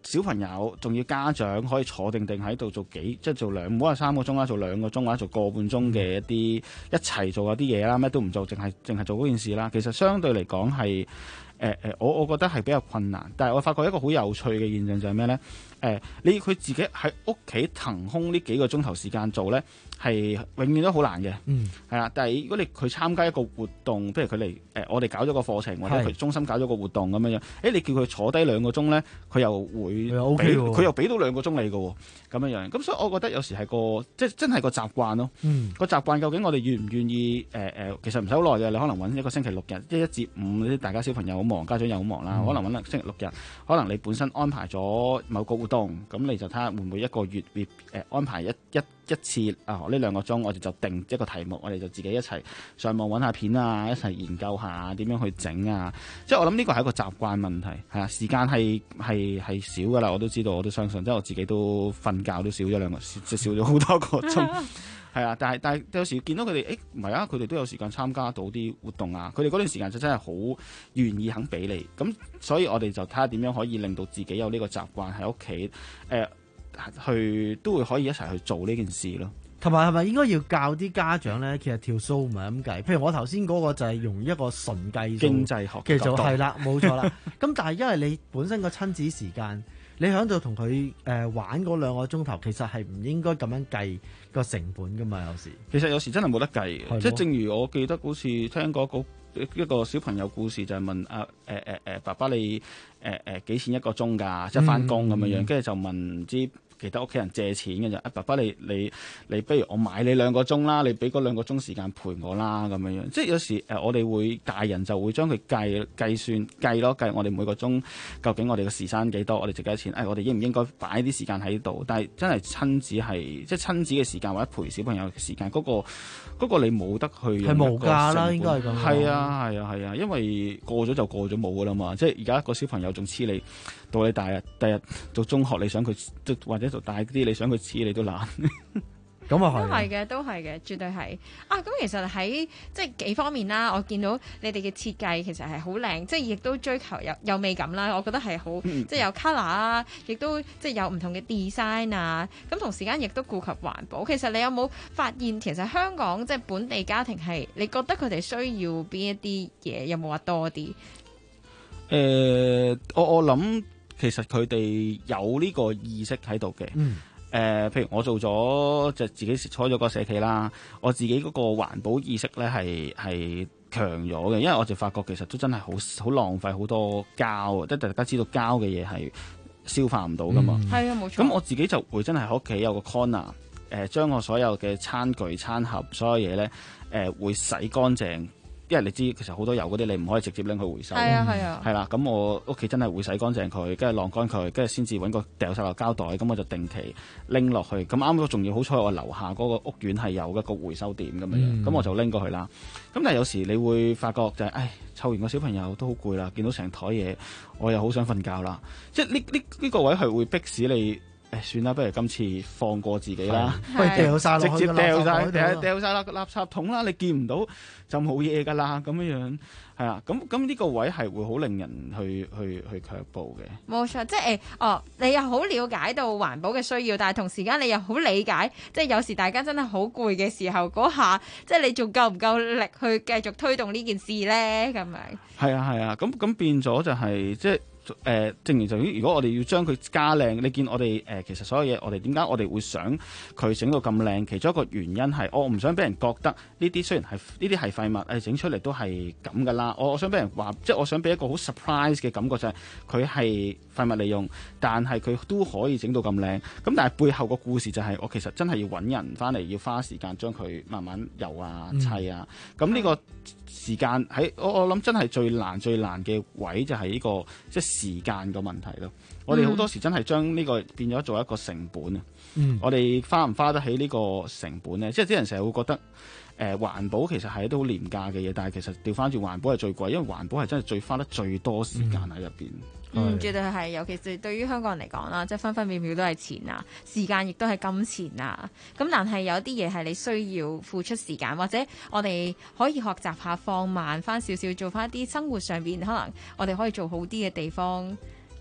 小朋友仲要家長可以坐定定喺度做幾，即係做兩唔好話三個鐘啦，做兩個鐘或者做個半鐘嘅一啲一齊做一啲嘢啦，咩都唔做，淨係淨係做嗰件事啦。其實相對嚟講係誒誒，我我覺得係比較困難。但係我發覺一個好有趣嘅現象就係咩咧？誒、呃，你佢自己喺屋企騰空呢幾個鐘頭時間做咧，係永遠都好難嘅。嗯，係啊。但係如果你佢參加一個活動，譬如佢嚟誒，我哋搞咗個課程，或者佢中心搞咗個活動咁樣樣，誒，你叫佢坐低兩個鐘咧，佢又會俾佢又俾到兩個鐘你嘅喎，咁樣樣。咁所以我覺得有時係個即係真係個習慣咯。嗯，個習慣究竟我哋願唔願意誒誒、呃？其實唔使好耐嘅，你可能揾一個星期六日，即係一至五啲大家小朋友好忙，家長又好忙啦，嗯、可能揾星期六日，可能你本身安排咗某個活動，咁你就睇下會唔會一個月月誒、呃、安排一一一次啊呢兩個鐘，我哋就定一個題目，我哋就自己一齊上網揾下片啊，一齊研究下點樣去整啊。即係我諗呢個係一個習慣問題，係啊，時間係係係少噶啦，我都知道，我都相信，即係我自己都瞓覺都少咗兩個，即係少咗好多個鐘。係啊，但係但係有時見到佢哋，誒唔係啊，佢哋都有時間參加到啲活動啊，佢哋嗰段時間就真係好願意肯俾你，咁所以我哋就睇下點樣可以令到自己有呢個習慣喺屋企，誒、呃、去都會可以一齊去做呢件事咯。 同埋係咪應該要教啲家長咧？其實條數唔係咁計，譬如我頭先嗰個就係用一個純計數經濟學嘅角度，係啦，冇錯啦。咁但係因為你本身個親子時間，你喺度同佢誒玩嗰兩個鐘頭，其實係唔應該咁樣計個成本噶嘛？有時其實有時真係冇得計嘅，即係正如我記得好似聽過個一個小朋友故事，就係問啊誒誒誒爸爸你誒誒幾錢一個鐘㗎？即係翻工咁樣樣，跟住就問唔知其他屋企人借錢嘅啫。啊爸爸你你你不如我買你兩個鐘啦，你俾嗰兩個鐘時間陪我啦咁樣樣。即係有時誒我哋會大人就會將佢計計算計咯，計我哋每個鐘究竟我哋嘅時薪幾多，我哋值幾多錢？誒、哎、我哋應唔應該擺啲時間喺度？但係真係親子係即係親子嘅時間或者陪小朋友嘅時間嗰個。嗰個你冇得去係無價啦，應該係咁。係啊，係啊，係啊，因為過咗就過咗冇噶啦嘛。即係而家個小朋友仲黐你，到你大日第日到中學，你想佢即或者做大啲，你想佢黐你都難。 咁啊都係嘅，都係嘅，絕對係啊！咁其實喺即係幾方面啦，我見到你哋嘅設計其實係好靚，即係亦都追求有有美感啦。我覺得係好，嗯、即係有 colour 啊，亦都即係有唔同嘅 design 啊。咁同時間亦都顧及環保。其實你有冇發現，其實香港即係本地家庭係你覺得佢哋需要邊一啲嘢？有冇話多啲？誒、 呃，我我諗其實佢哋有呢個意識喺度嘅。嗯誒、呃，譬如我做咗就自己開咗個社企啦，我自己嗰個環保意識咧係係強咗嘅，因為我就發覺其實都真係好好浪費好多膠，即係大家知道膠嘅嘢係消化唔到噶嘛。係啊、嗯，冇錯。咁我自己就會真係喺屋企有個 corner，誒、呃，將我所有嘅餐具、餐盒所有嘢咧，誒、呃，會洗乾淨。因為你知其實好多油嗰啲你唔可以直接拎去回收，係啊係啊，係啦。咁我屋企真係會洗乾淨佢，跟住晾乾佢，跟住先至揾個掉晒落膠袋。咁我就定期拎落去。咁啱都仲要好彩，我樓下嗰個屋苑係有一個回收點咁樣，咁、嗯、我就拎過去啦。咁但係有時你會發覺就係、是，唉，湊完個小朋友都好攰啦，見到成枱嘢，我又好想瞓覺啦。即係呢呢呢個位係會逼使你。誒算啦，不如今次放過自己啦， 掉晒直接掉晒，掉掉曬落垃圾桶啦！你見唔到就冇嘢㗎啦，咁樣樣係啊，咁咁呢個位係會好令人去去去卻步嘅。冇錯，即係誒、呃、哦，你又好了解到環保嘅需要，但係同時間你又好理解，即係有時大家真係好攰嘅時候，嗰下即係你仲夠唔夠力去繼續推動呢件事咧？咁樣係啊係啊，咁咁變咗就係、是、即係。誒、呃，正如就如果我哋要將佢加靚，你見我哋誒、呃，其實所有嘢我哋點解我哋會想佢整到咁靚？其中一個原因係，我唔想俾人覺得呢啲雖然係呢啲係廢物，誒整出嚟都係咁噶啦。我我想俾人話，即係我想俾一個好 surprise 嘅感覺，就係佢係廢物利用，但係佢都可以整到咁靚。咁但係背後個故事就係、是，我其實真係要揾人翻嚟，要花時間將佢慢慢油啊、砌啊。咁呢、嗯、個時間喺我我諗真係最難最難嘅位就係呢、這個即係時間個問題咯。我哋好多時真係將呢個變咗做一個成本啊。嗯、我哋花唔花得起呢個成本咧？即係啲人成日會覺得誒、呃、環保其實係一啲好廉價嘅嘢，但係其實調翻轉環保係最貴，因為環保係真係最花得最多時間喺入邊。嗯，絕對係，尤其是對於香港人嚟講啦，即係分分秒秒都係錢啊，時間亦都係金錢啊。咁但係有啲嘢係你需要付出時間，或者我哋可以學習下放慢翻少少，做翻一啲生活上邊可能我哋可以做好啲嘅地方。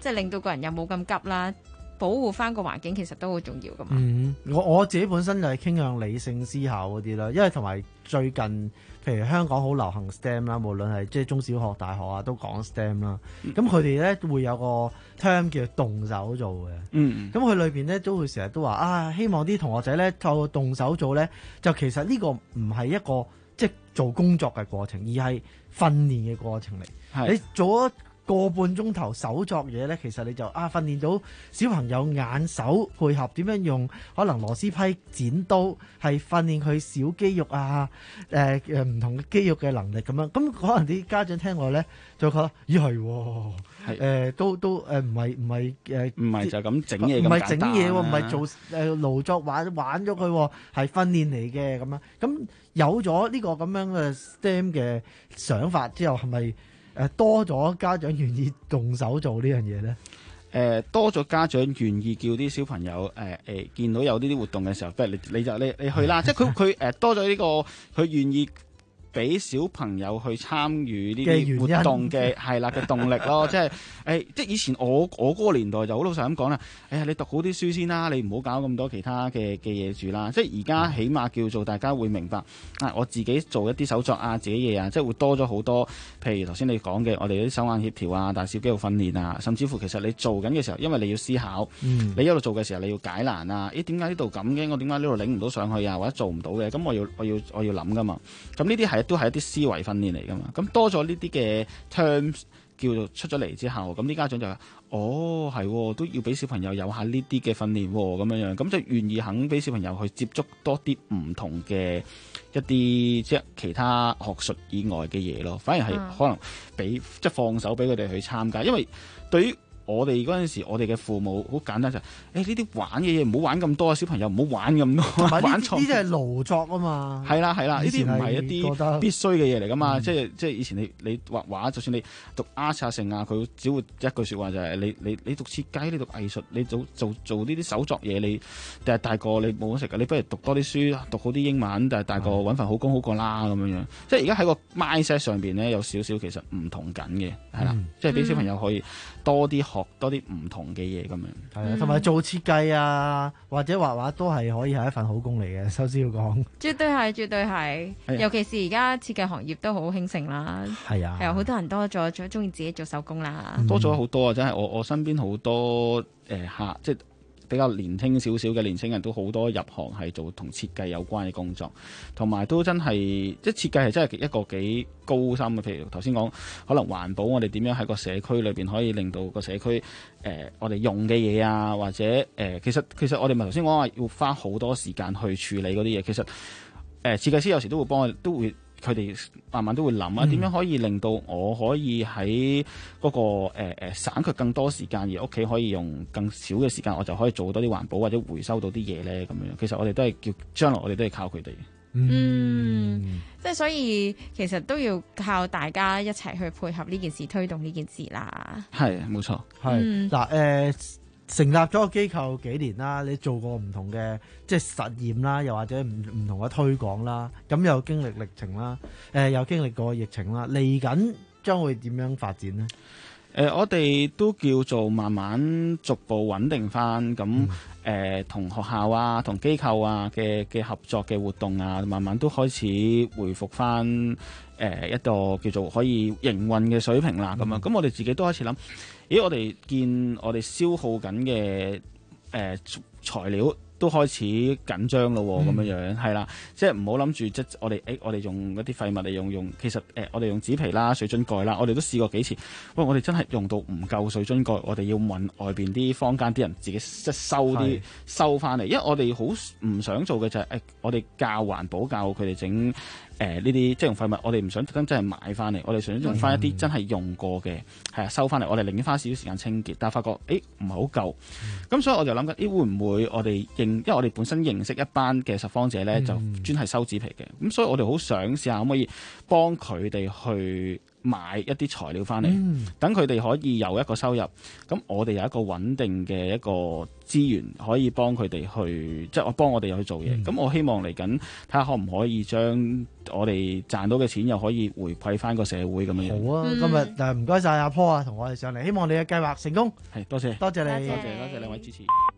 即係令到個人又冇咁急啦。保護翻個環境其實都好重要噶嘛。 嗯，我我自己本身就係傾向理性思考嗰啲啦，因為同埋最近譬如香港好流行 STEM 啦，無論係即係中小學、大學啊都講 STEM 啦。咁佢哋咧會有個 term 叫動手做嘅。嗯，咁佢裏邊咧都會成日都話啊，希望啲同學仔咧透過動手做咧，就其實呢個唔係一個即係做工作嘅過程，而係訓練嘅過程嚟。你做咗個半鐘頭手作嘢咧，其實你就啊訓練到小朋友眼手配合點樣用可能螺絲批、剪刀，係訓練佢小肌肉啊，誒誒唔同嘅肌肉嘅能力咁樣。咁可能啲家長聽我咧就覺得咦係喎，誒、呃、都都誒唔係唔係誒唔係就咁整嘢咁簡單， 唔係整嘢喎，唔係做誒勞作玩玩咗佢喎，係訓練嚟嘅咁樣。咁有咗呢個咁樣嘅 STEM 嘅想法之後，係咪？誒多咗家長願意動手做呢樣嘢咧？誒、 呃、多咗家長願意叫啲小朋友誒誒、呃呃、見到有呢啲活動嘅時候，不如你你就你你去啦，即係佢佢誒多咗呢、呢個佢願意俾小朋友去參與呢啲活動嘅係啦嘅動力咯，即係誒即係以前我我嗰個年代就好老實咁講啦，誒、哎、你讀好啲書先啦，你唔好搞咁多其他嘅嘅嘢住啦，即係而家起碼叫做大家會明白啊，我自己做一啲手作啊，自己嘢啊，即係會多咗好多，譬如頭先你講嘅，我哋啲手眼協調啊、大小肌肉訓練啊，甚至乎其實你做緊嘅時候，因為你要思考，嗯、你一路做嘅時候你要解難啊，咦點解呢度咁嘅？我點解呢度拎唔到上去啊？或者做唔到嘅？咁我要我要我要諗噶嘛，咁呢啲係都係一啲思維訓練嚟噶嘛，咁多咗呢啲嘅 terms 叫做出咗嚟之後，咁啲家長就話：哦，係都要俾小朋友有下呢啲嘅訓練咁樣樣，咁就願意肯俾小朋友去接觸多啲唔同嘅一啲即係其他學術以外嘅嘢咯，反而係可能俾、嗯、即係放手俾佢哋去參加，因為對於我哋嗰陣時，我哋嘅父母好簡單就係，誒呢啲玩嘅嘢唔好玩咁多啊！小朋友唔好玩咁多，玩錯呢啲係勞作啊嘛。係啦係啦，呢啲唔係一啲必須嘅嘢嚟噶嘛。即係即係以前你你畫畫，就算你讀 art 啊成啊，佢只會一句説話就係你你你讀設計，你讀藝術，你做做做呢啲手作嘢，你但係大個你冇得食㗎，你不如讀多啲書，讀好啲英文，但係大個揾份好工好過啦咁樣樣。即係而家喺個 mindset 上邊咧，有少少其實唔同緊嘅，係啦，即係俾小朋友可以多啲學多啲唔同嘅嘢咁樣， 係啊，同埋做設計啊，或者畫畫都係可以係一份好工嚟嘅。首先要講， 絕對係，絕對係，尤其是而家設計行業都好興盛啦。係啊，係啊，好多人多咗，最中意自己做手工啦， 多咗好多啊！真係我我身邊好多誒、呃、客，即係比較年輕少少嘅年輕人都好多入行係做同設計有關嘅工作，同埋都真係即係設計係真係一個幾高深嘅。譬如頭先講，可能環保，我哋點樣喺個社區裏邊可以令到個社區誒、呃、我哋用嘅嘢啊，或者誒、呃、其實其實我哋咪頭先講話要花好多時間去處理嗰啲嘢。其實誒、呃、設計師有時都會幫我都會。佢哋慢慢都會諗啊，點樣可以令到我可以喺嗰、那個誒誒、呃、省卻更多時間，而屋企可以用更少嘅時間，我就可以做多啲環保或者回收到啲嘢咧咁樣。其實我哋都係叫將來，我哋都係靠佢哋。 嗯，即係所以其實都要靠大家一齊去配合呢件事，推動呢件事啦。 係，冇錯。 係嗱誒。成立咗個機構幾年啦，你做過唔同嘅即係實驗啦，又或者唔唔同嘅推廣啦，咁又經歷歷程啦，誒、呃、又經歷過疫情啦，嚟緊將會點樣發展呢？ 誒、呃，我哋都叫做慢慢逐步穩定翻，咁誒同學校啊、同機構啊嘅嘅合作嘅活動啊，慢慢都開始回復翻誒、呃、一個叫做可以營運嘅水平啦。咁啊、嗯，咁我哋自己都開始諗，咦，我哋見我哋消耗緊嘅誒材料都開始緊張咯，咁樣樣係啦，即係唔好諗住即係我哋誒、欸，我哋用一啲廢物嚟用用，其實誒、呃，我哋用紙皮啦、水樽蓋啦，我哋都試過幾次，喂，我哋真係用到唔夠水樽蓋，我哋要問外邊啲坊間啲人自己即係收啲收翻嚟，因為我哋好唔想做嘅就係、是、誒、欸，我哋教環保教佢哋整。誒呢啲即係用廢物，我哋唔想特登真係買翻嚟，我哋想用翻一啲真係用過嘅，係、嗯、啊收翻嚟，我哋寧願花少少時間清潔，但係發覺誒唔係好夠，咁、嗯、所以我就諗緊，咦會唔會我哋認，因為我哋本身認識一班嘅拾荒者咧，就專係收紙皮嘅，咁、嗯、所以我哋好想試下可唔可以幫佢哋去買一啲材料翻嚟，等佢哋可以有一個收入。咁我哋有一個穩定嘅一個資源，可以幫佢哋去，即係我幫我哋去做嘢。咁、嗯、我希望嚟緊睇下可唔可以將我哋賺到嘅錢又可以回饋翻個社會咁樣。 好啊，今日誒唔該晒阿 Paul啊，同我哋上嚟，希望你嘅計劃成功。 係，多謝， 多謝你， 多謝多謝兩位主持。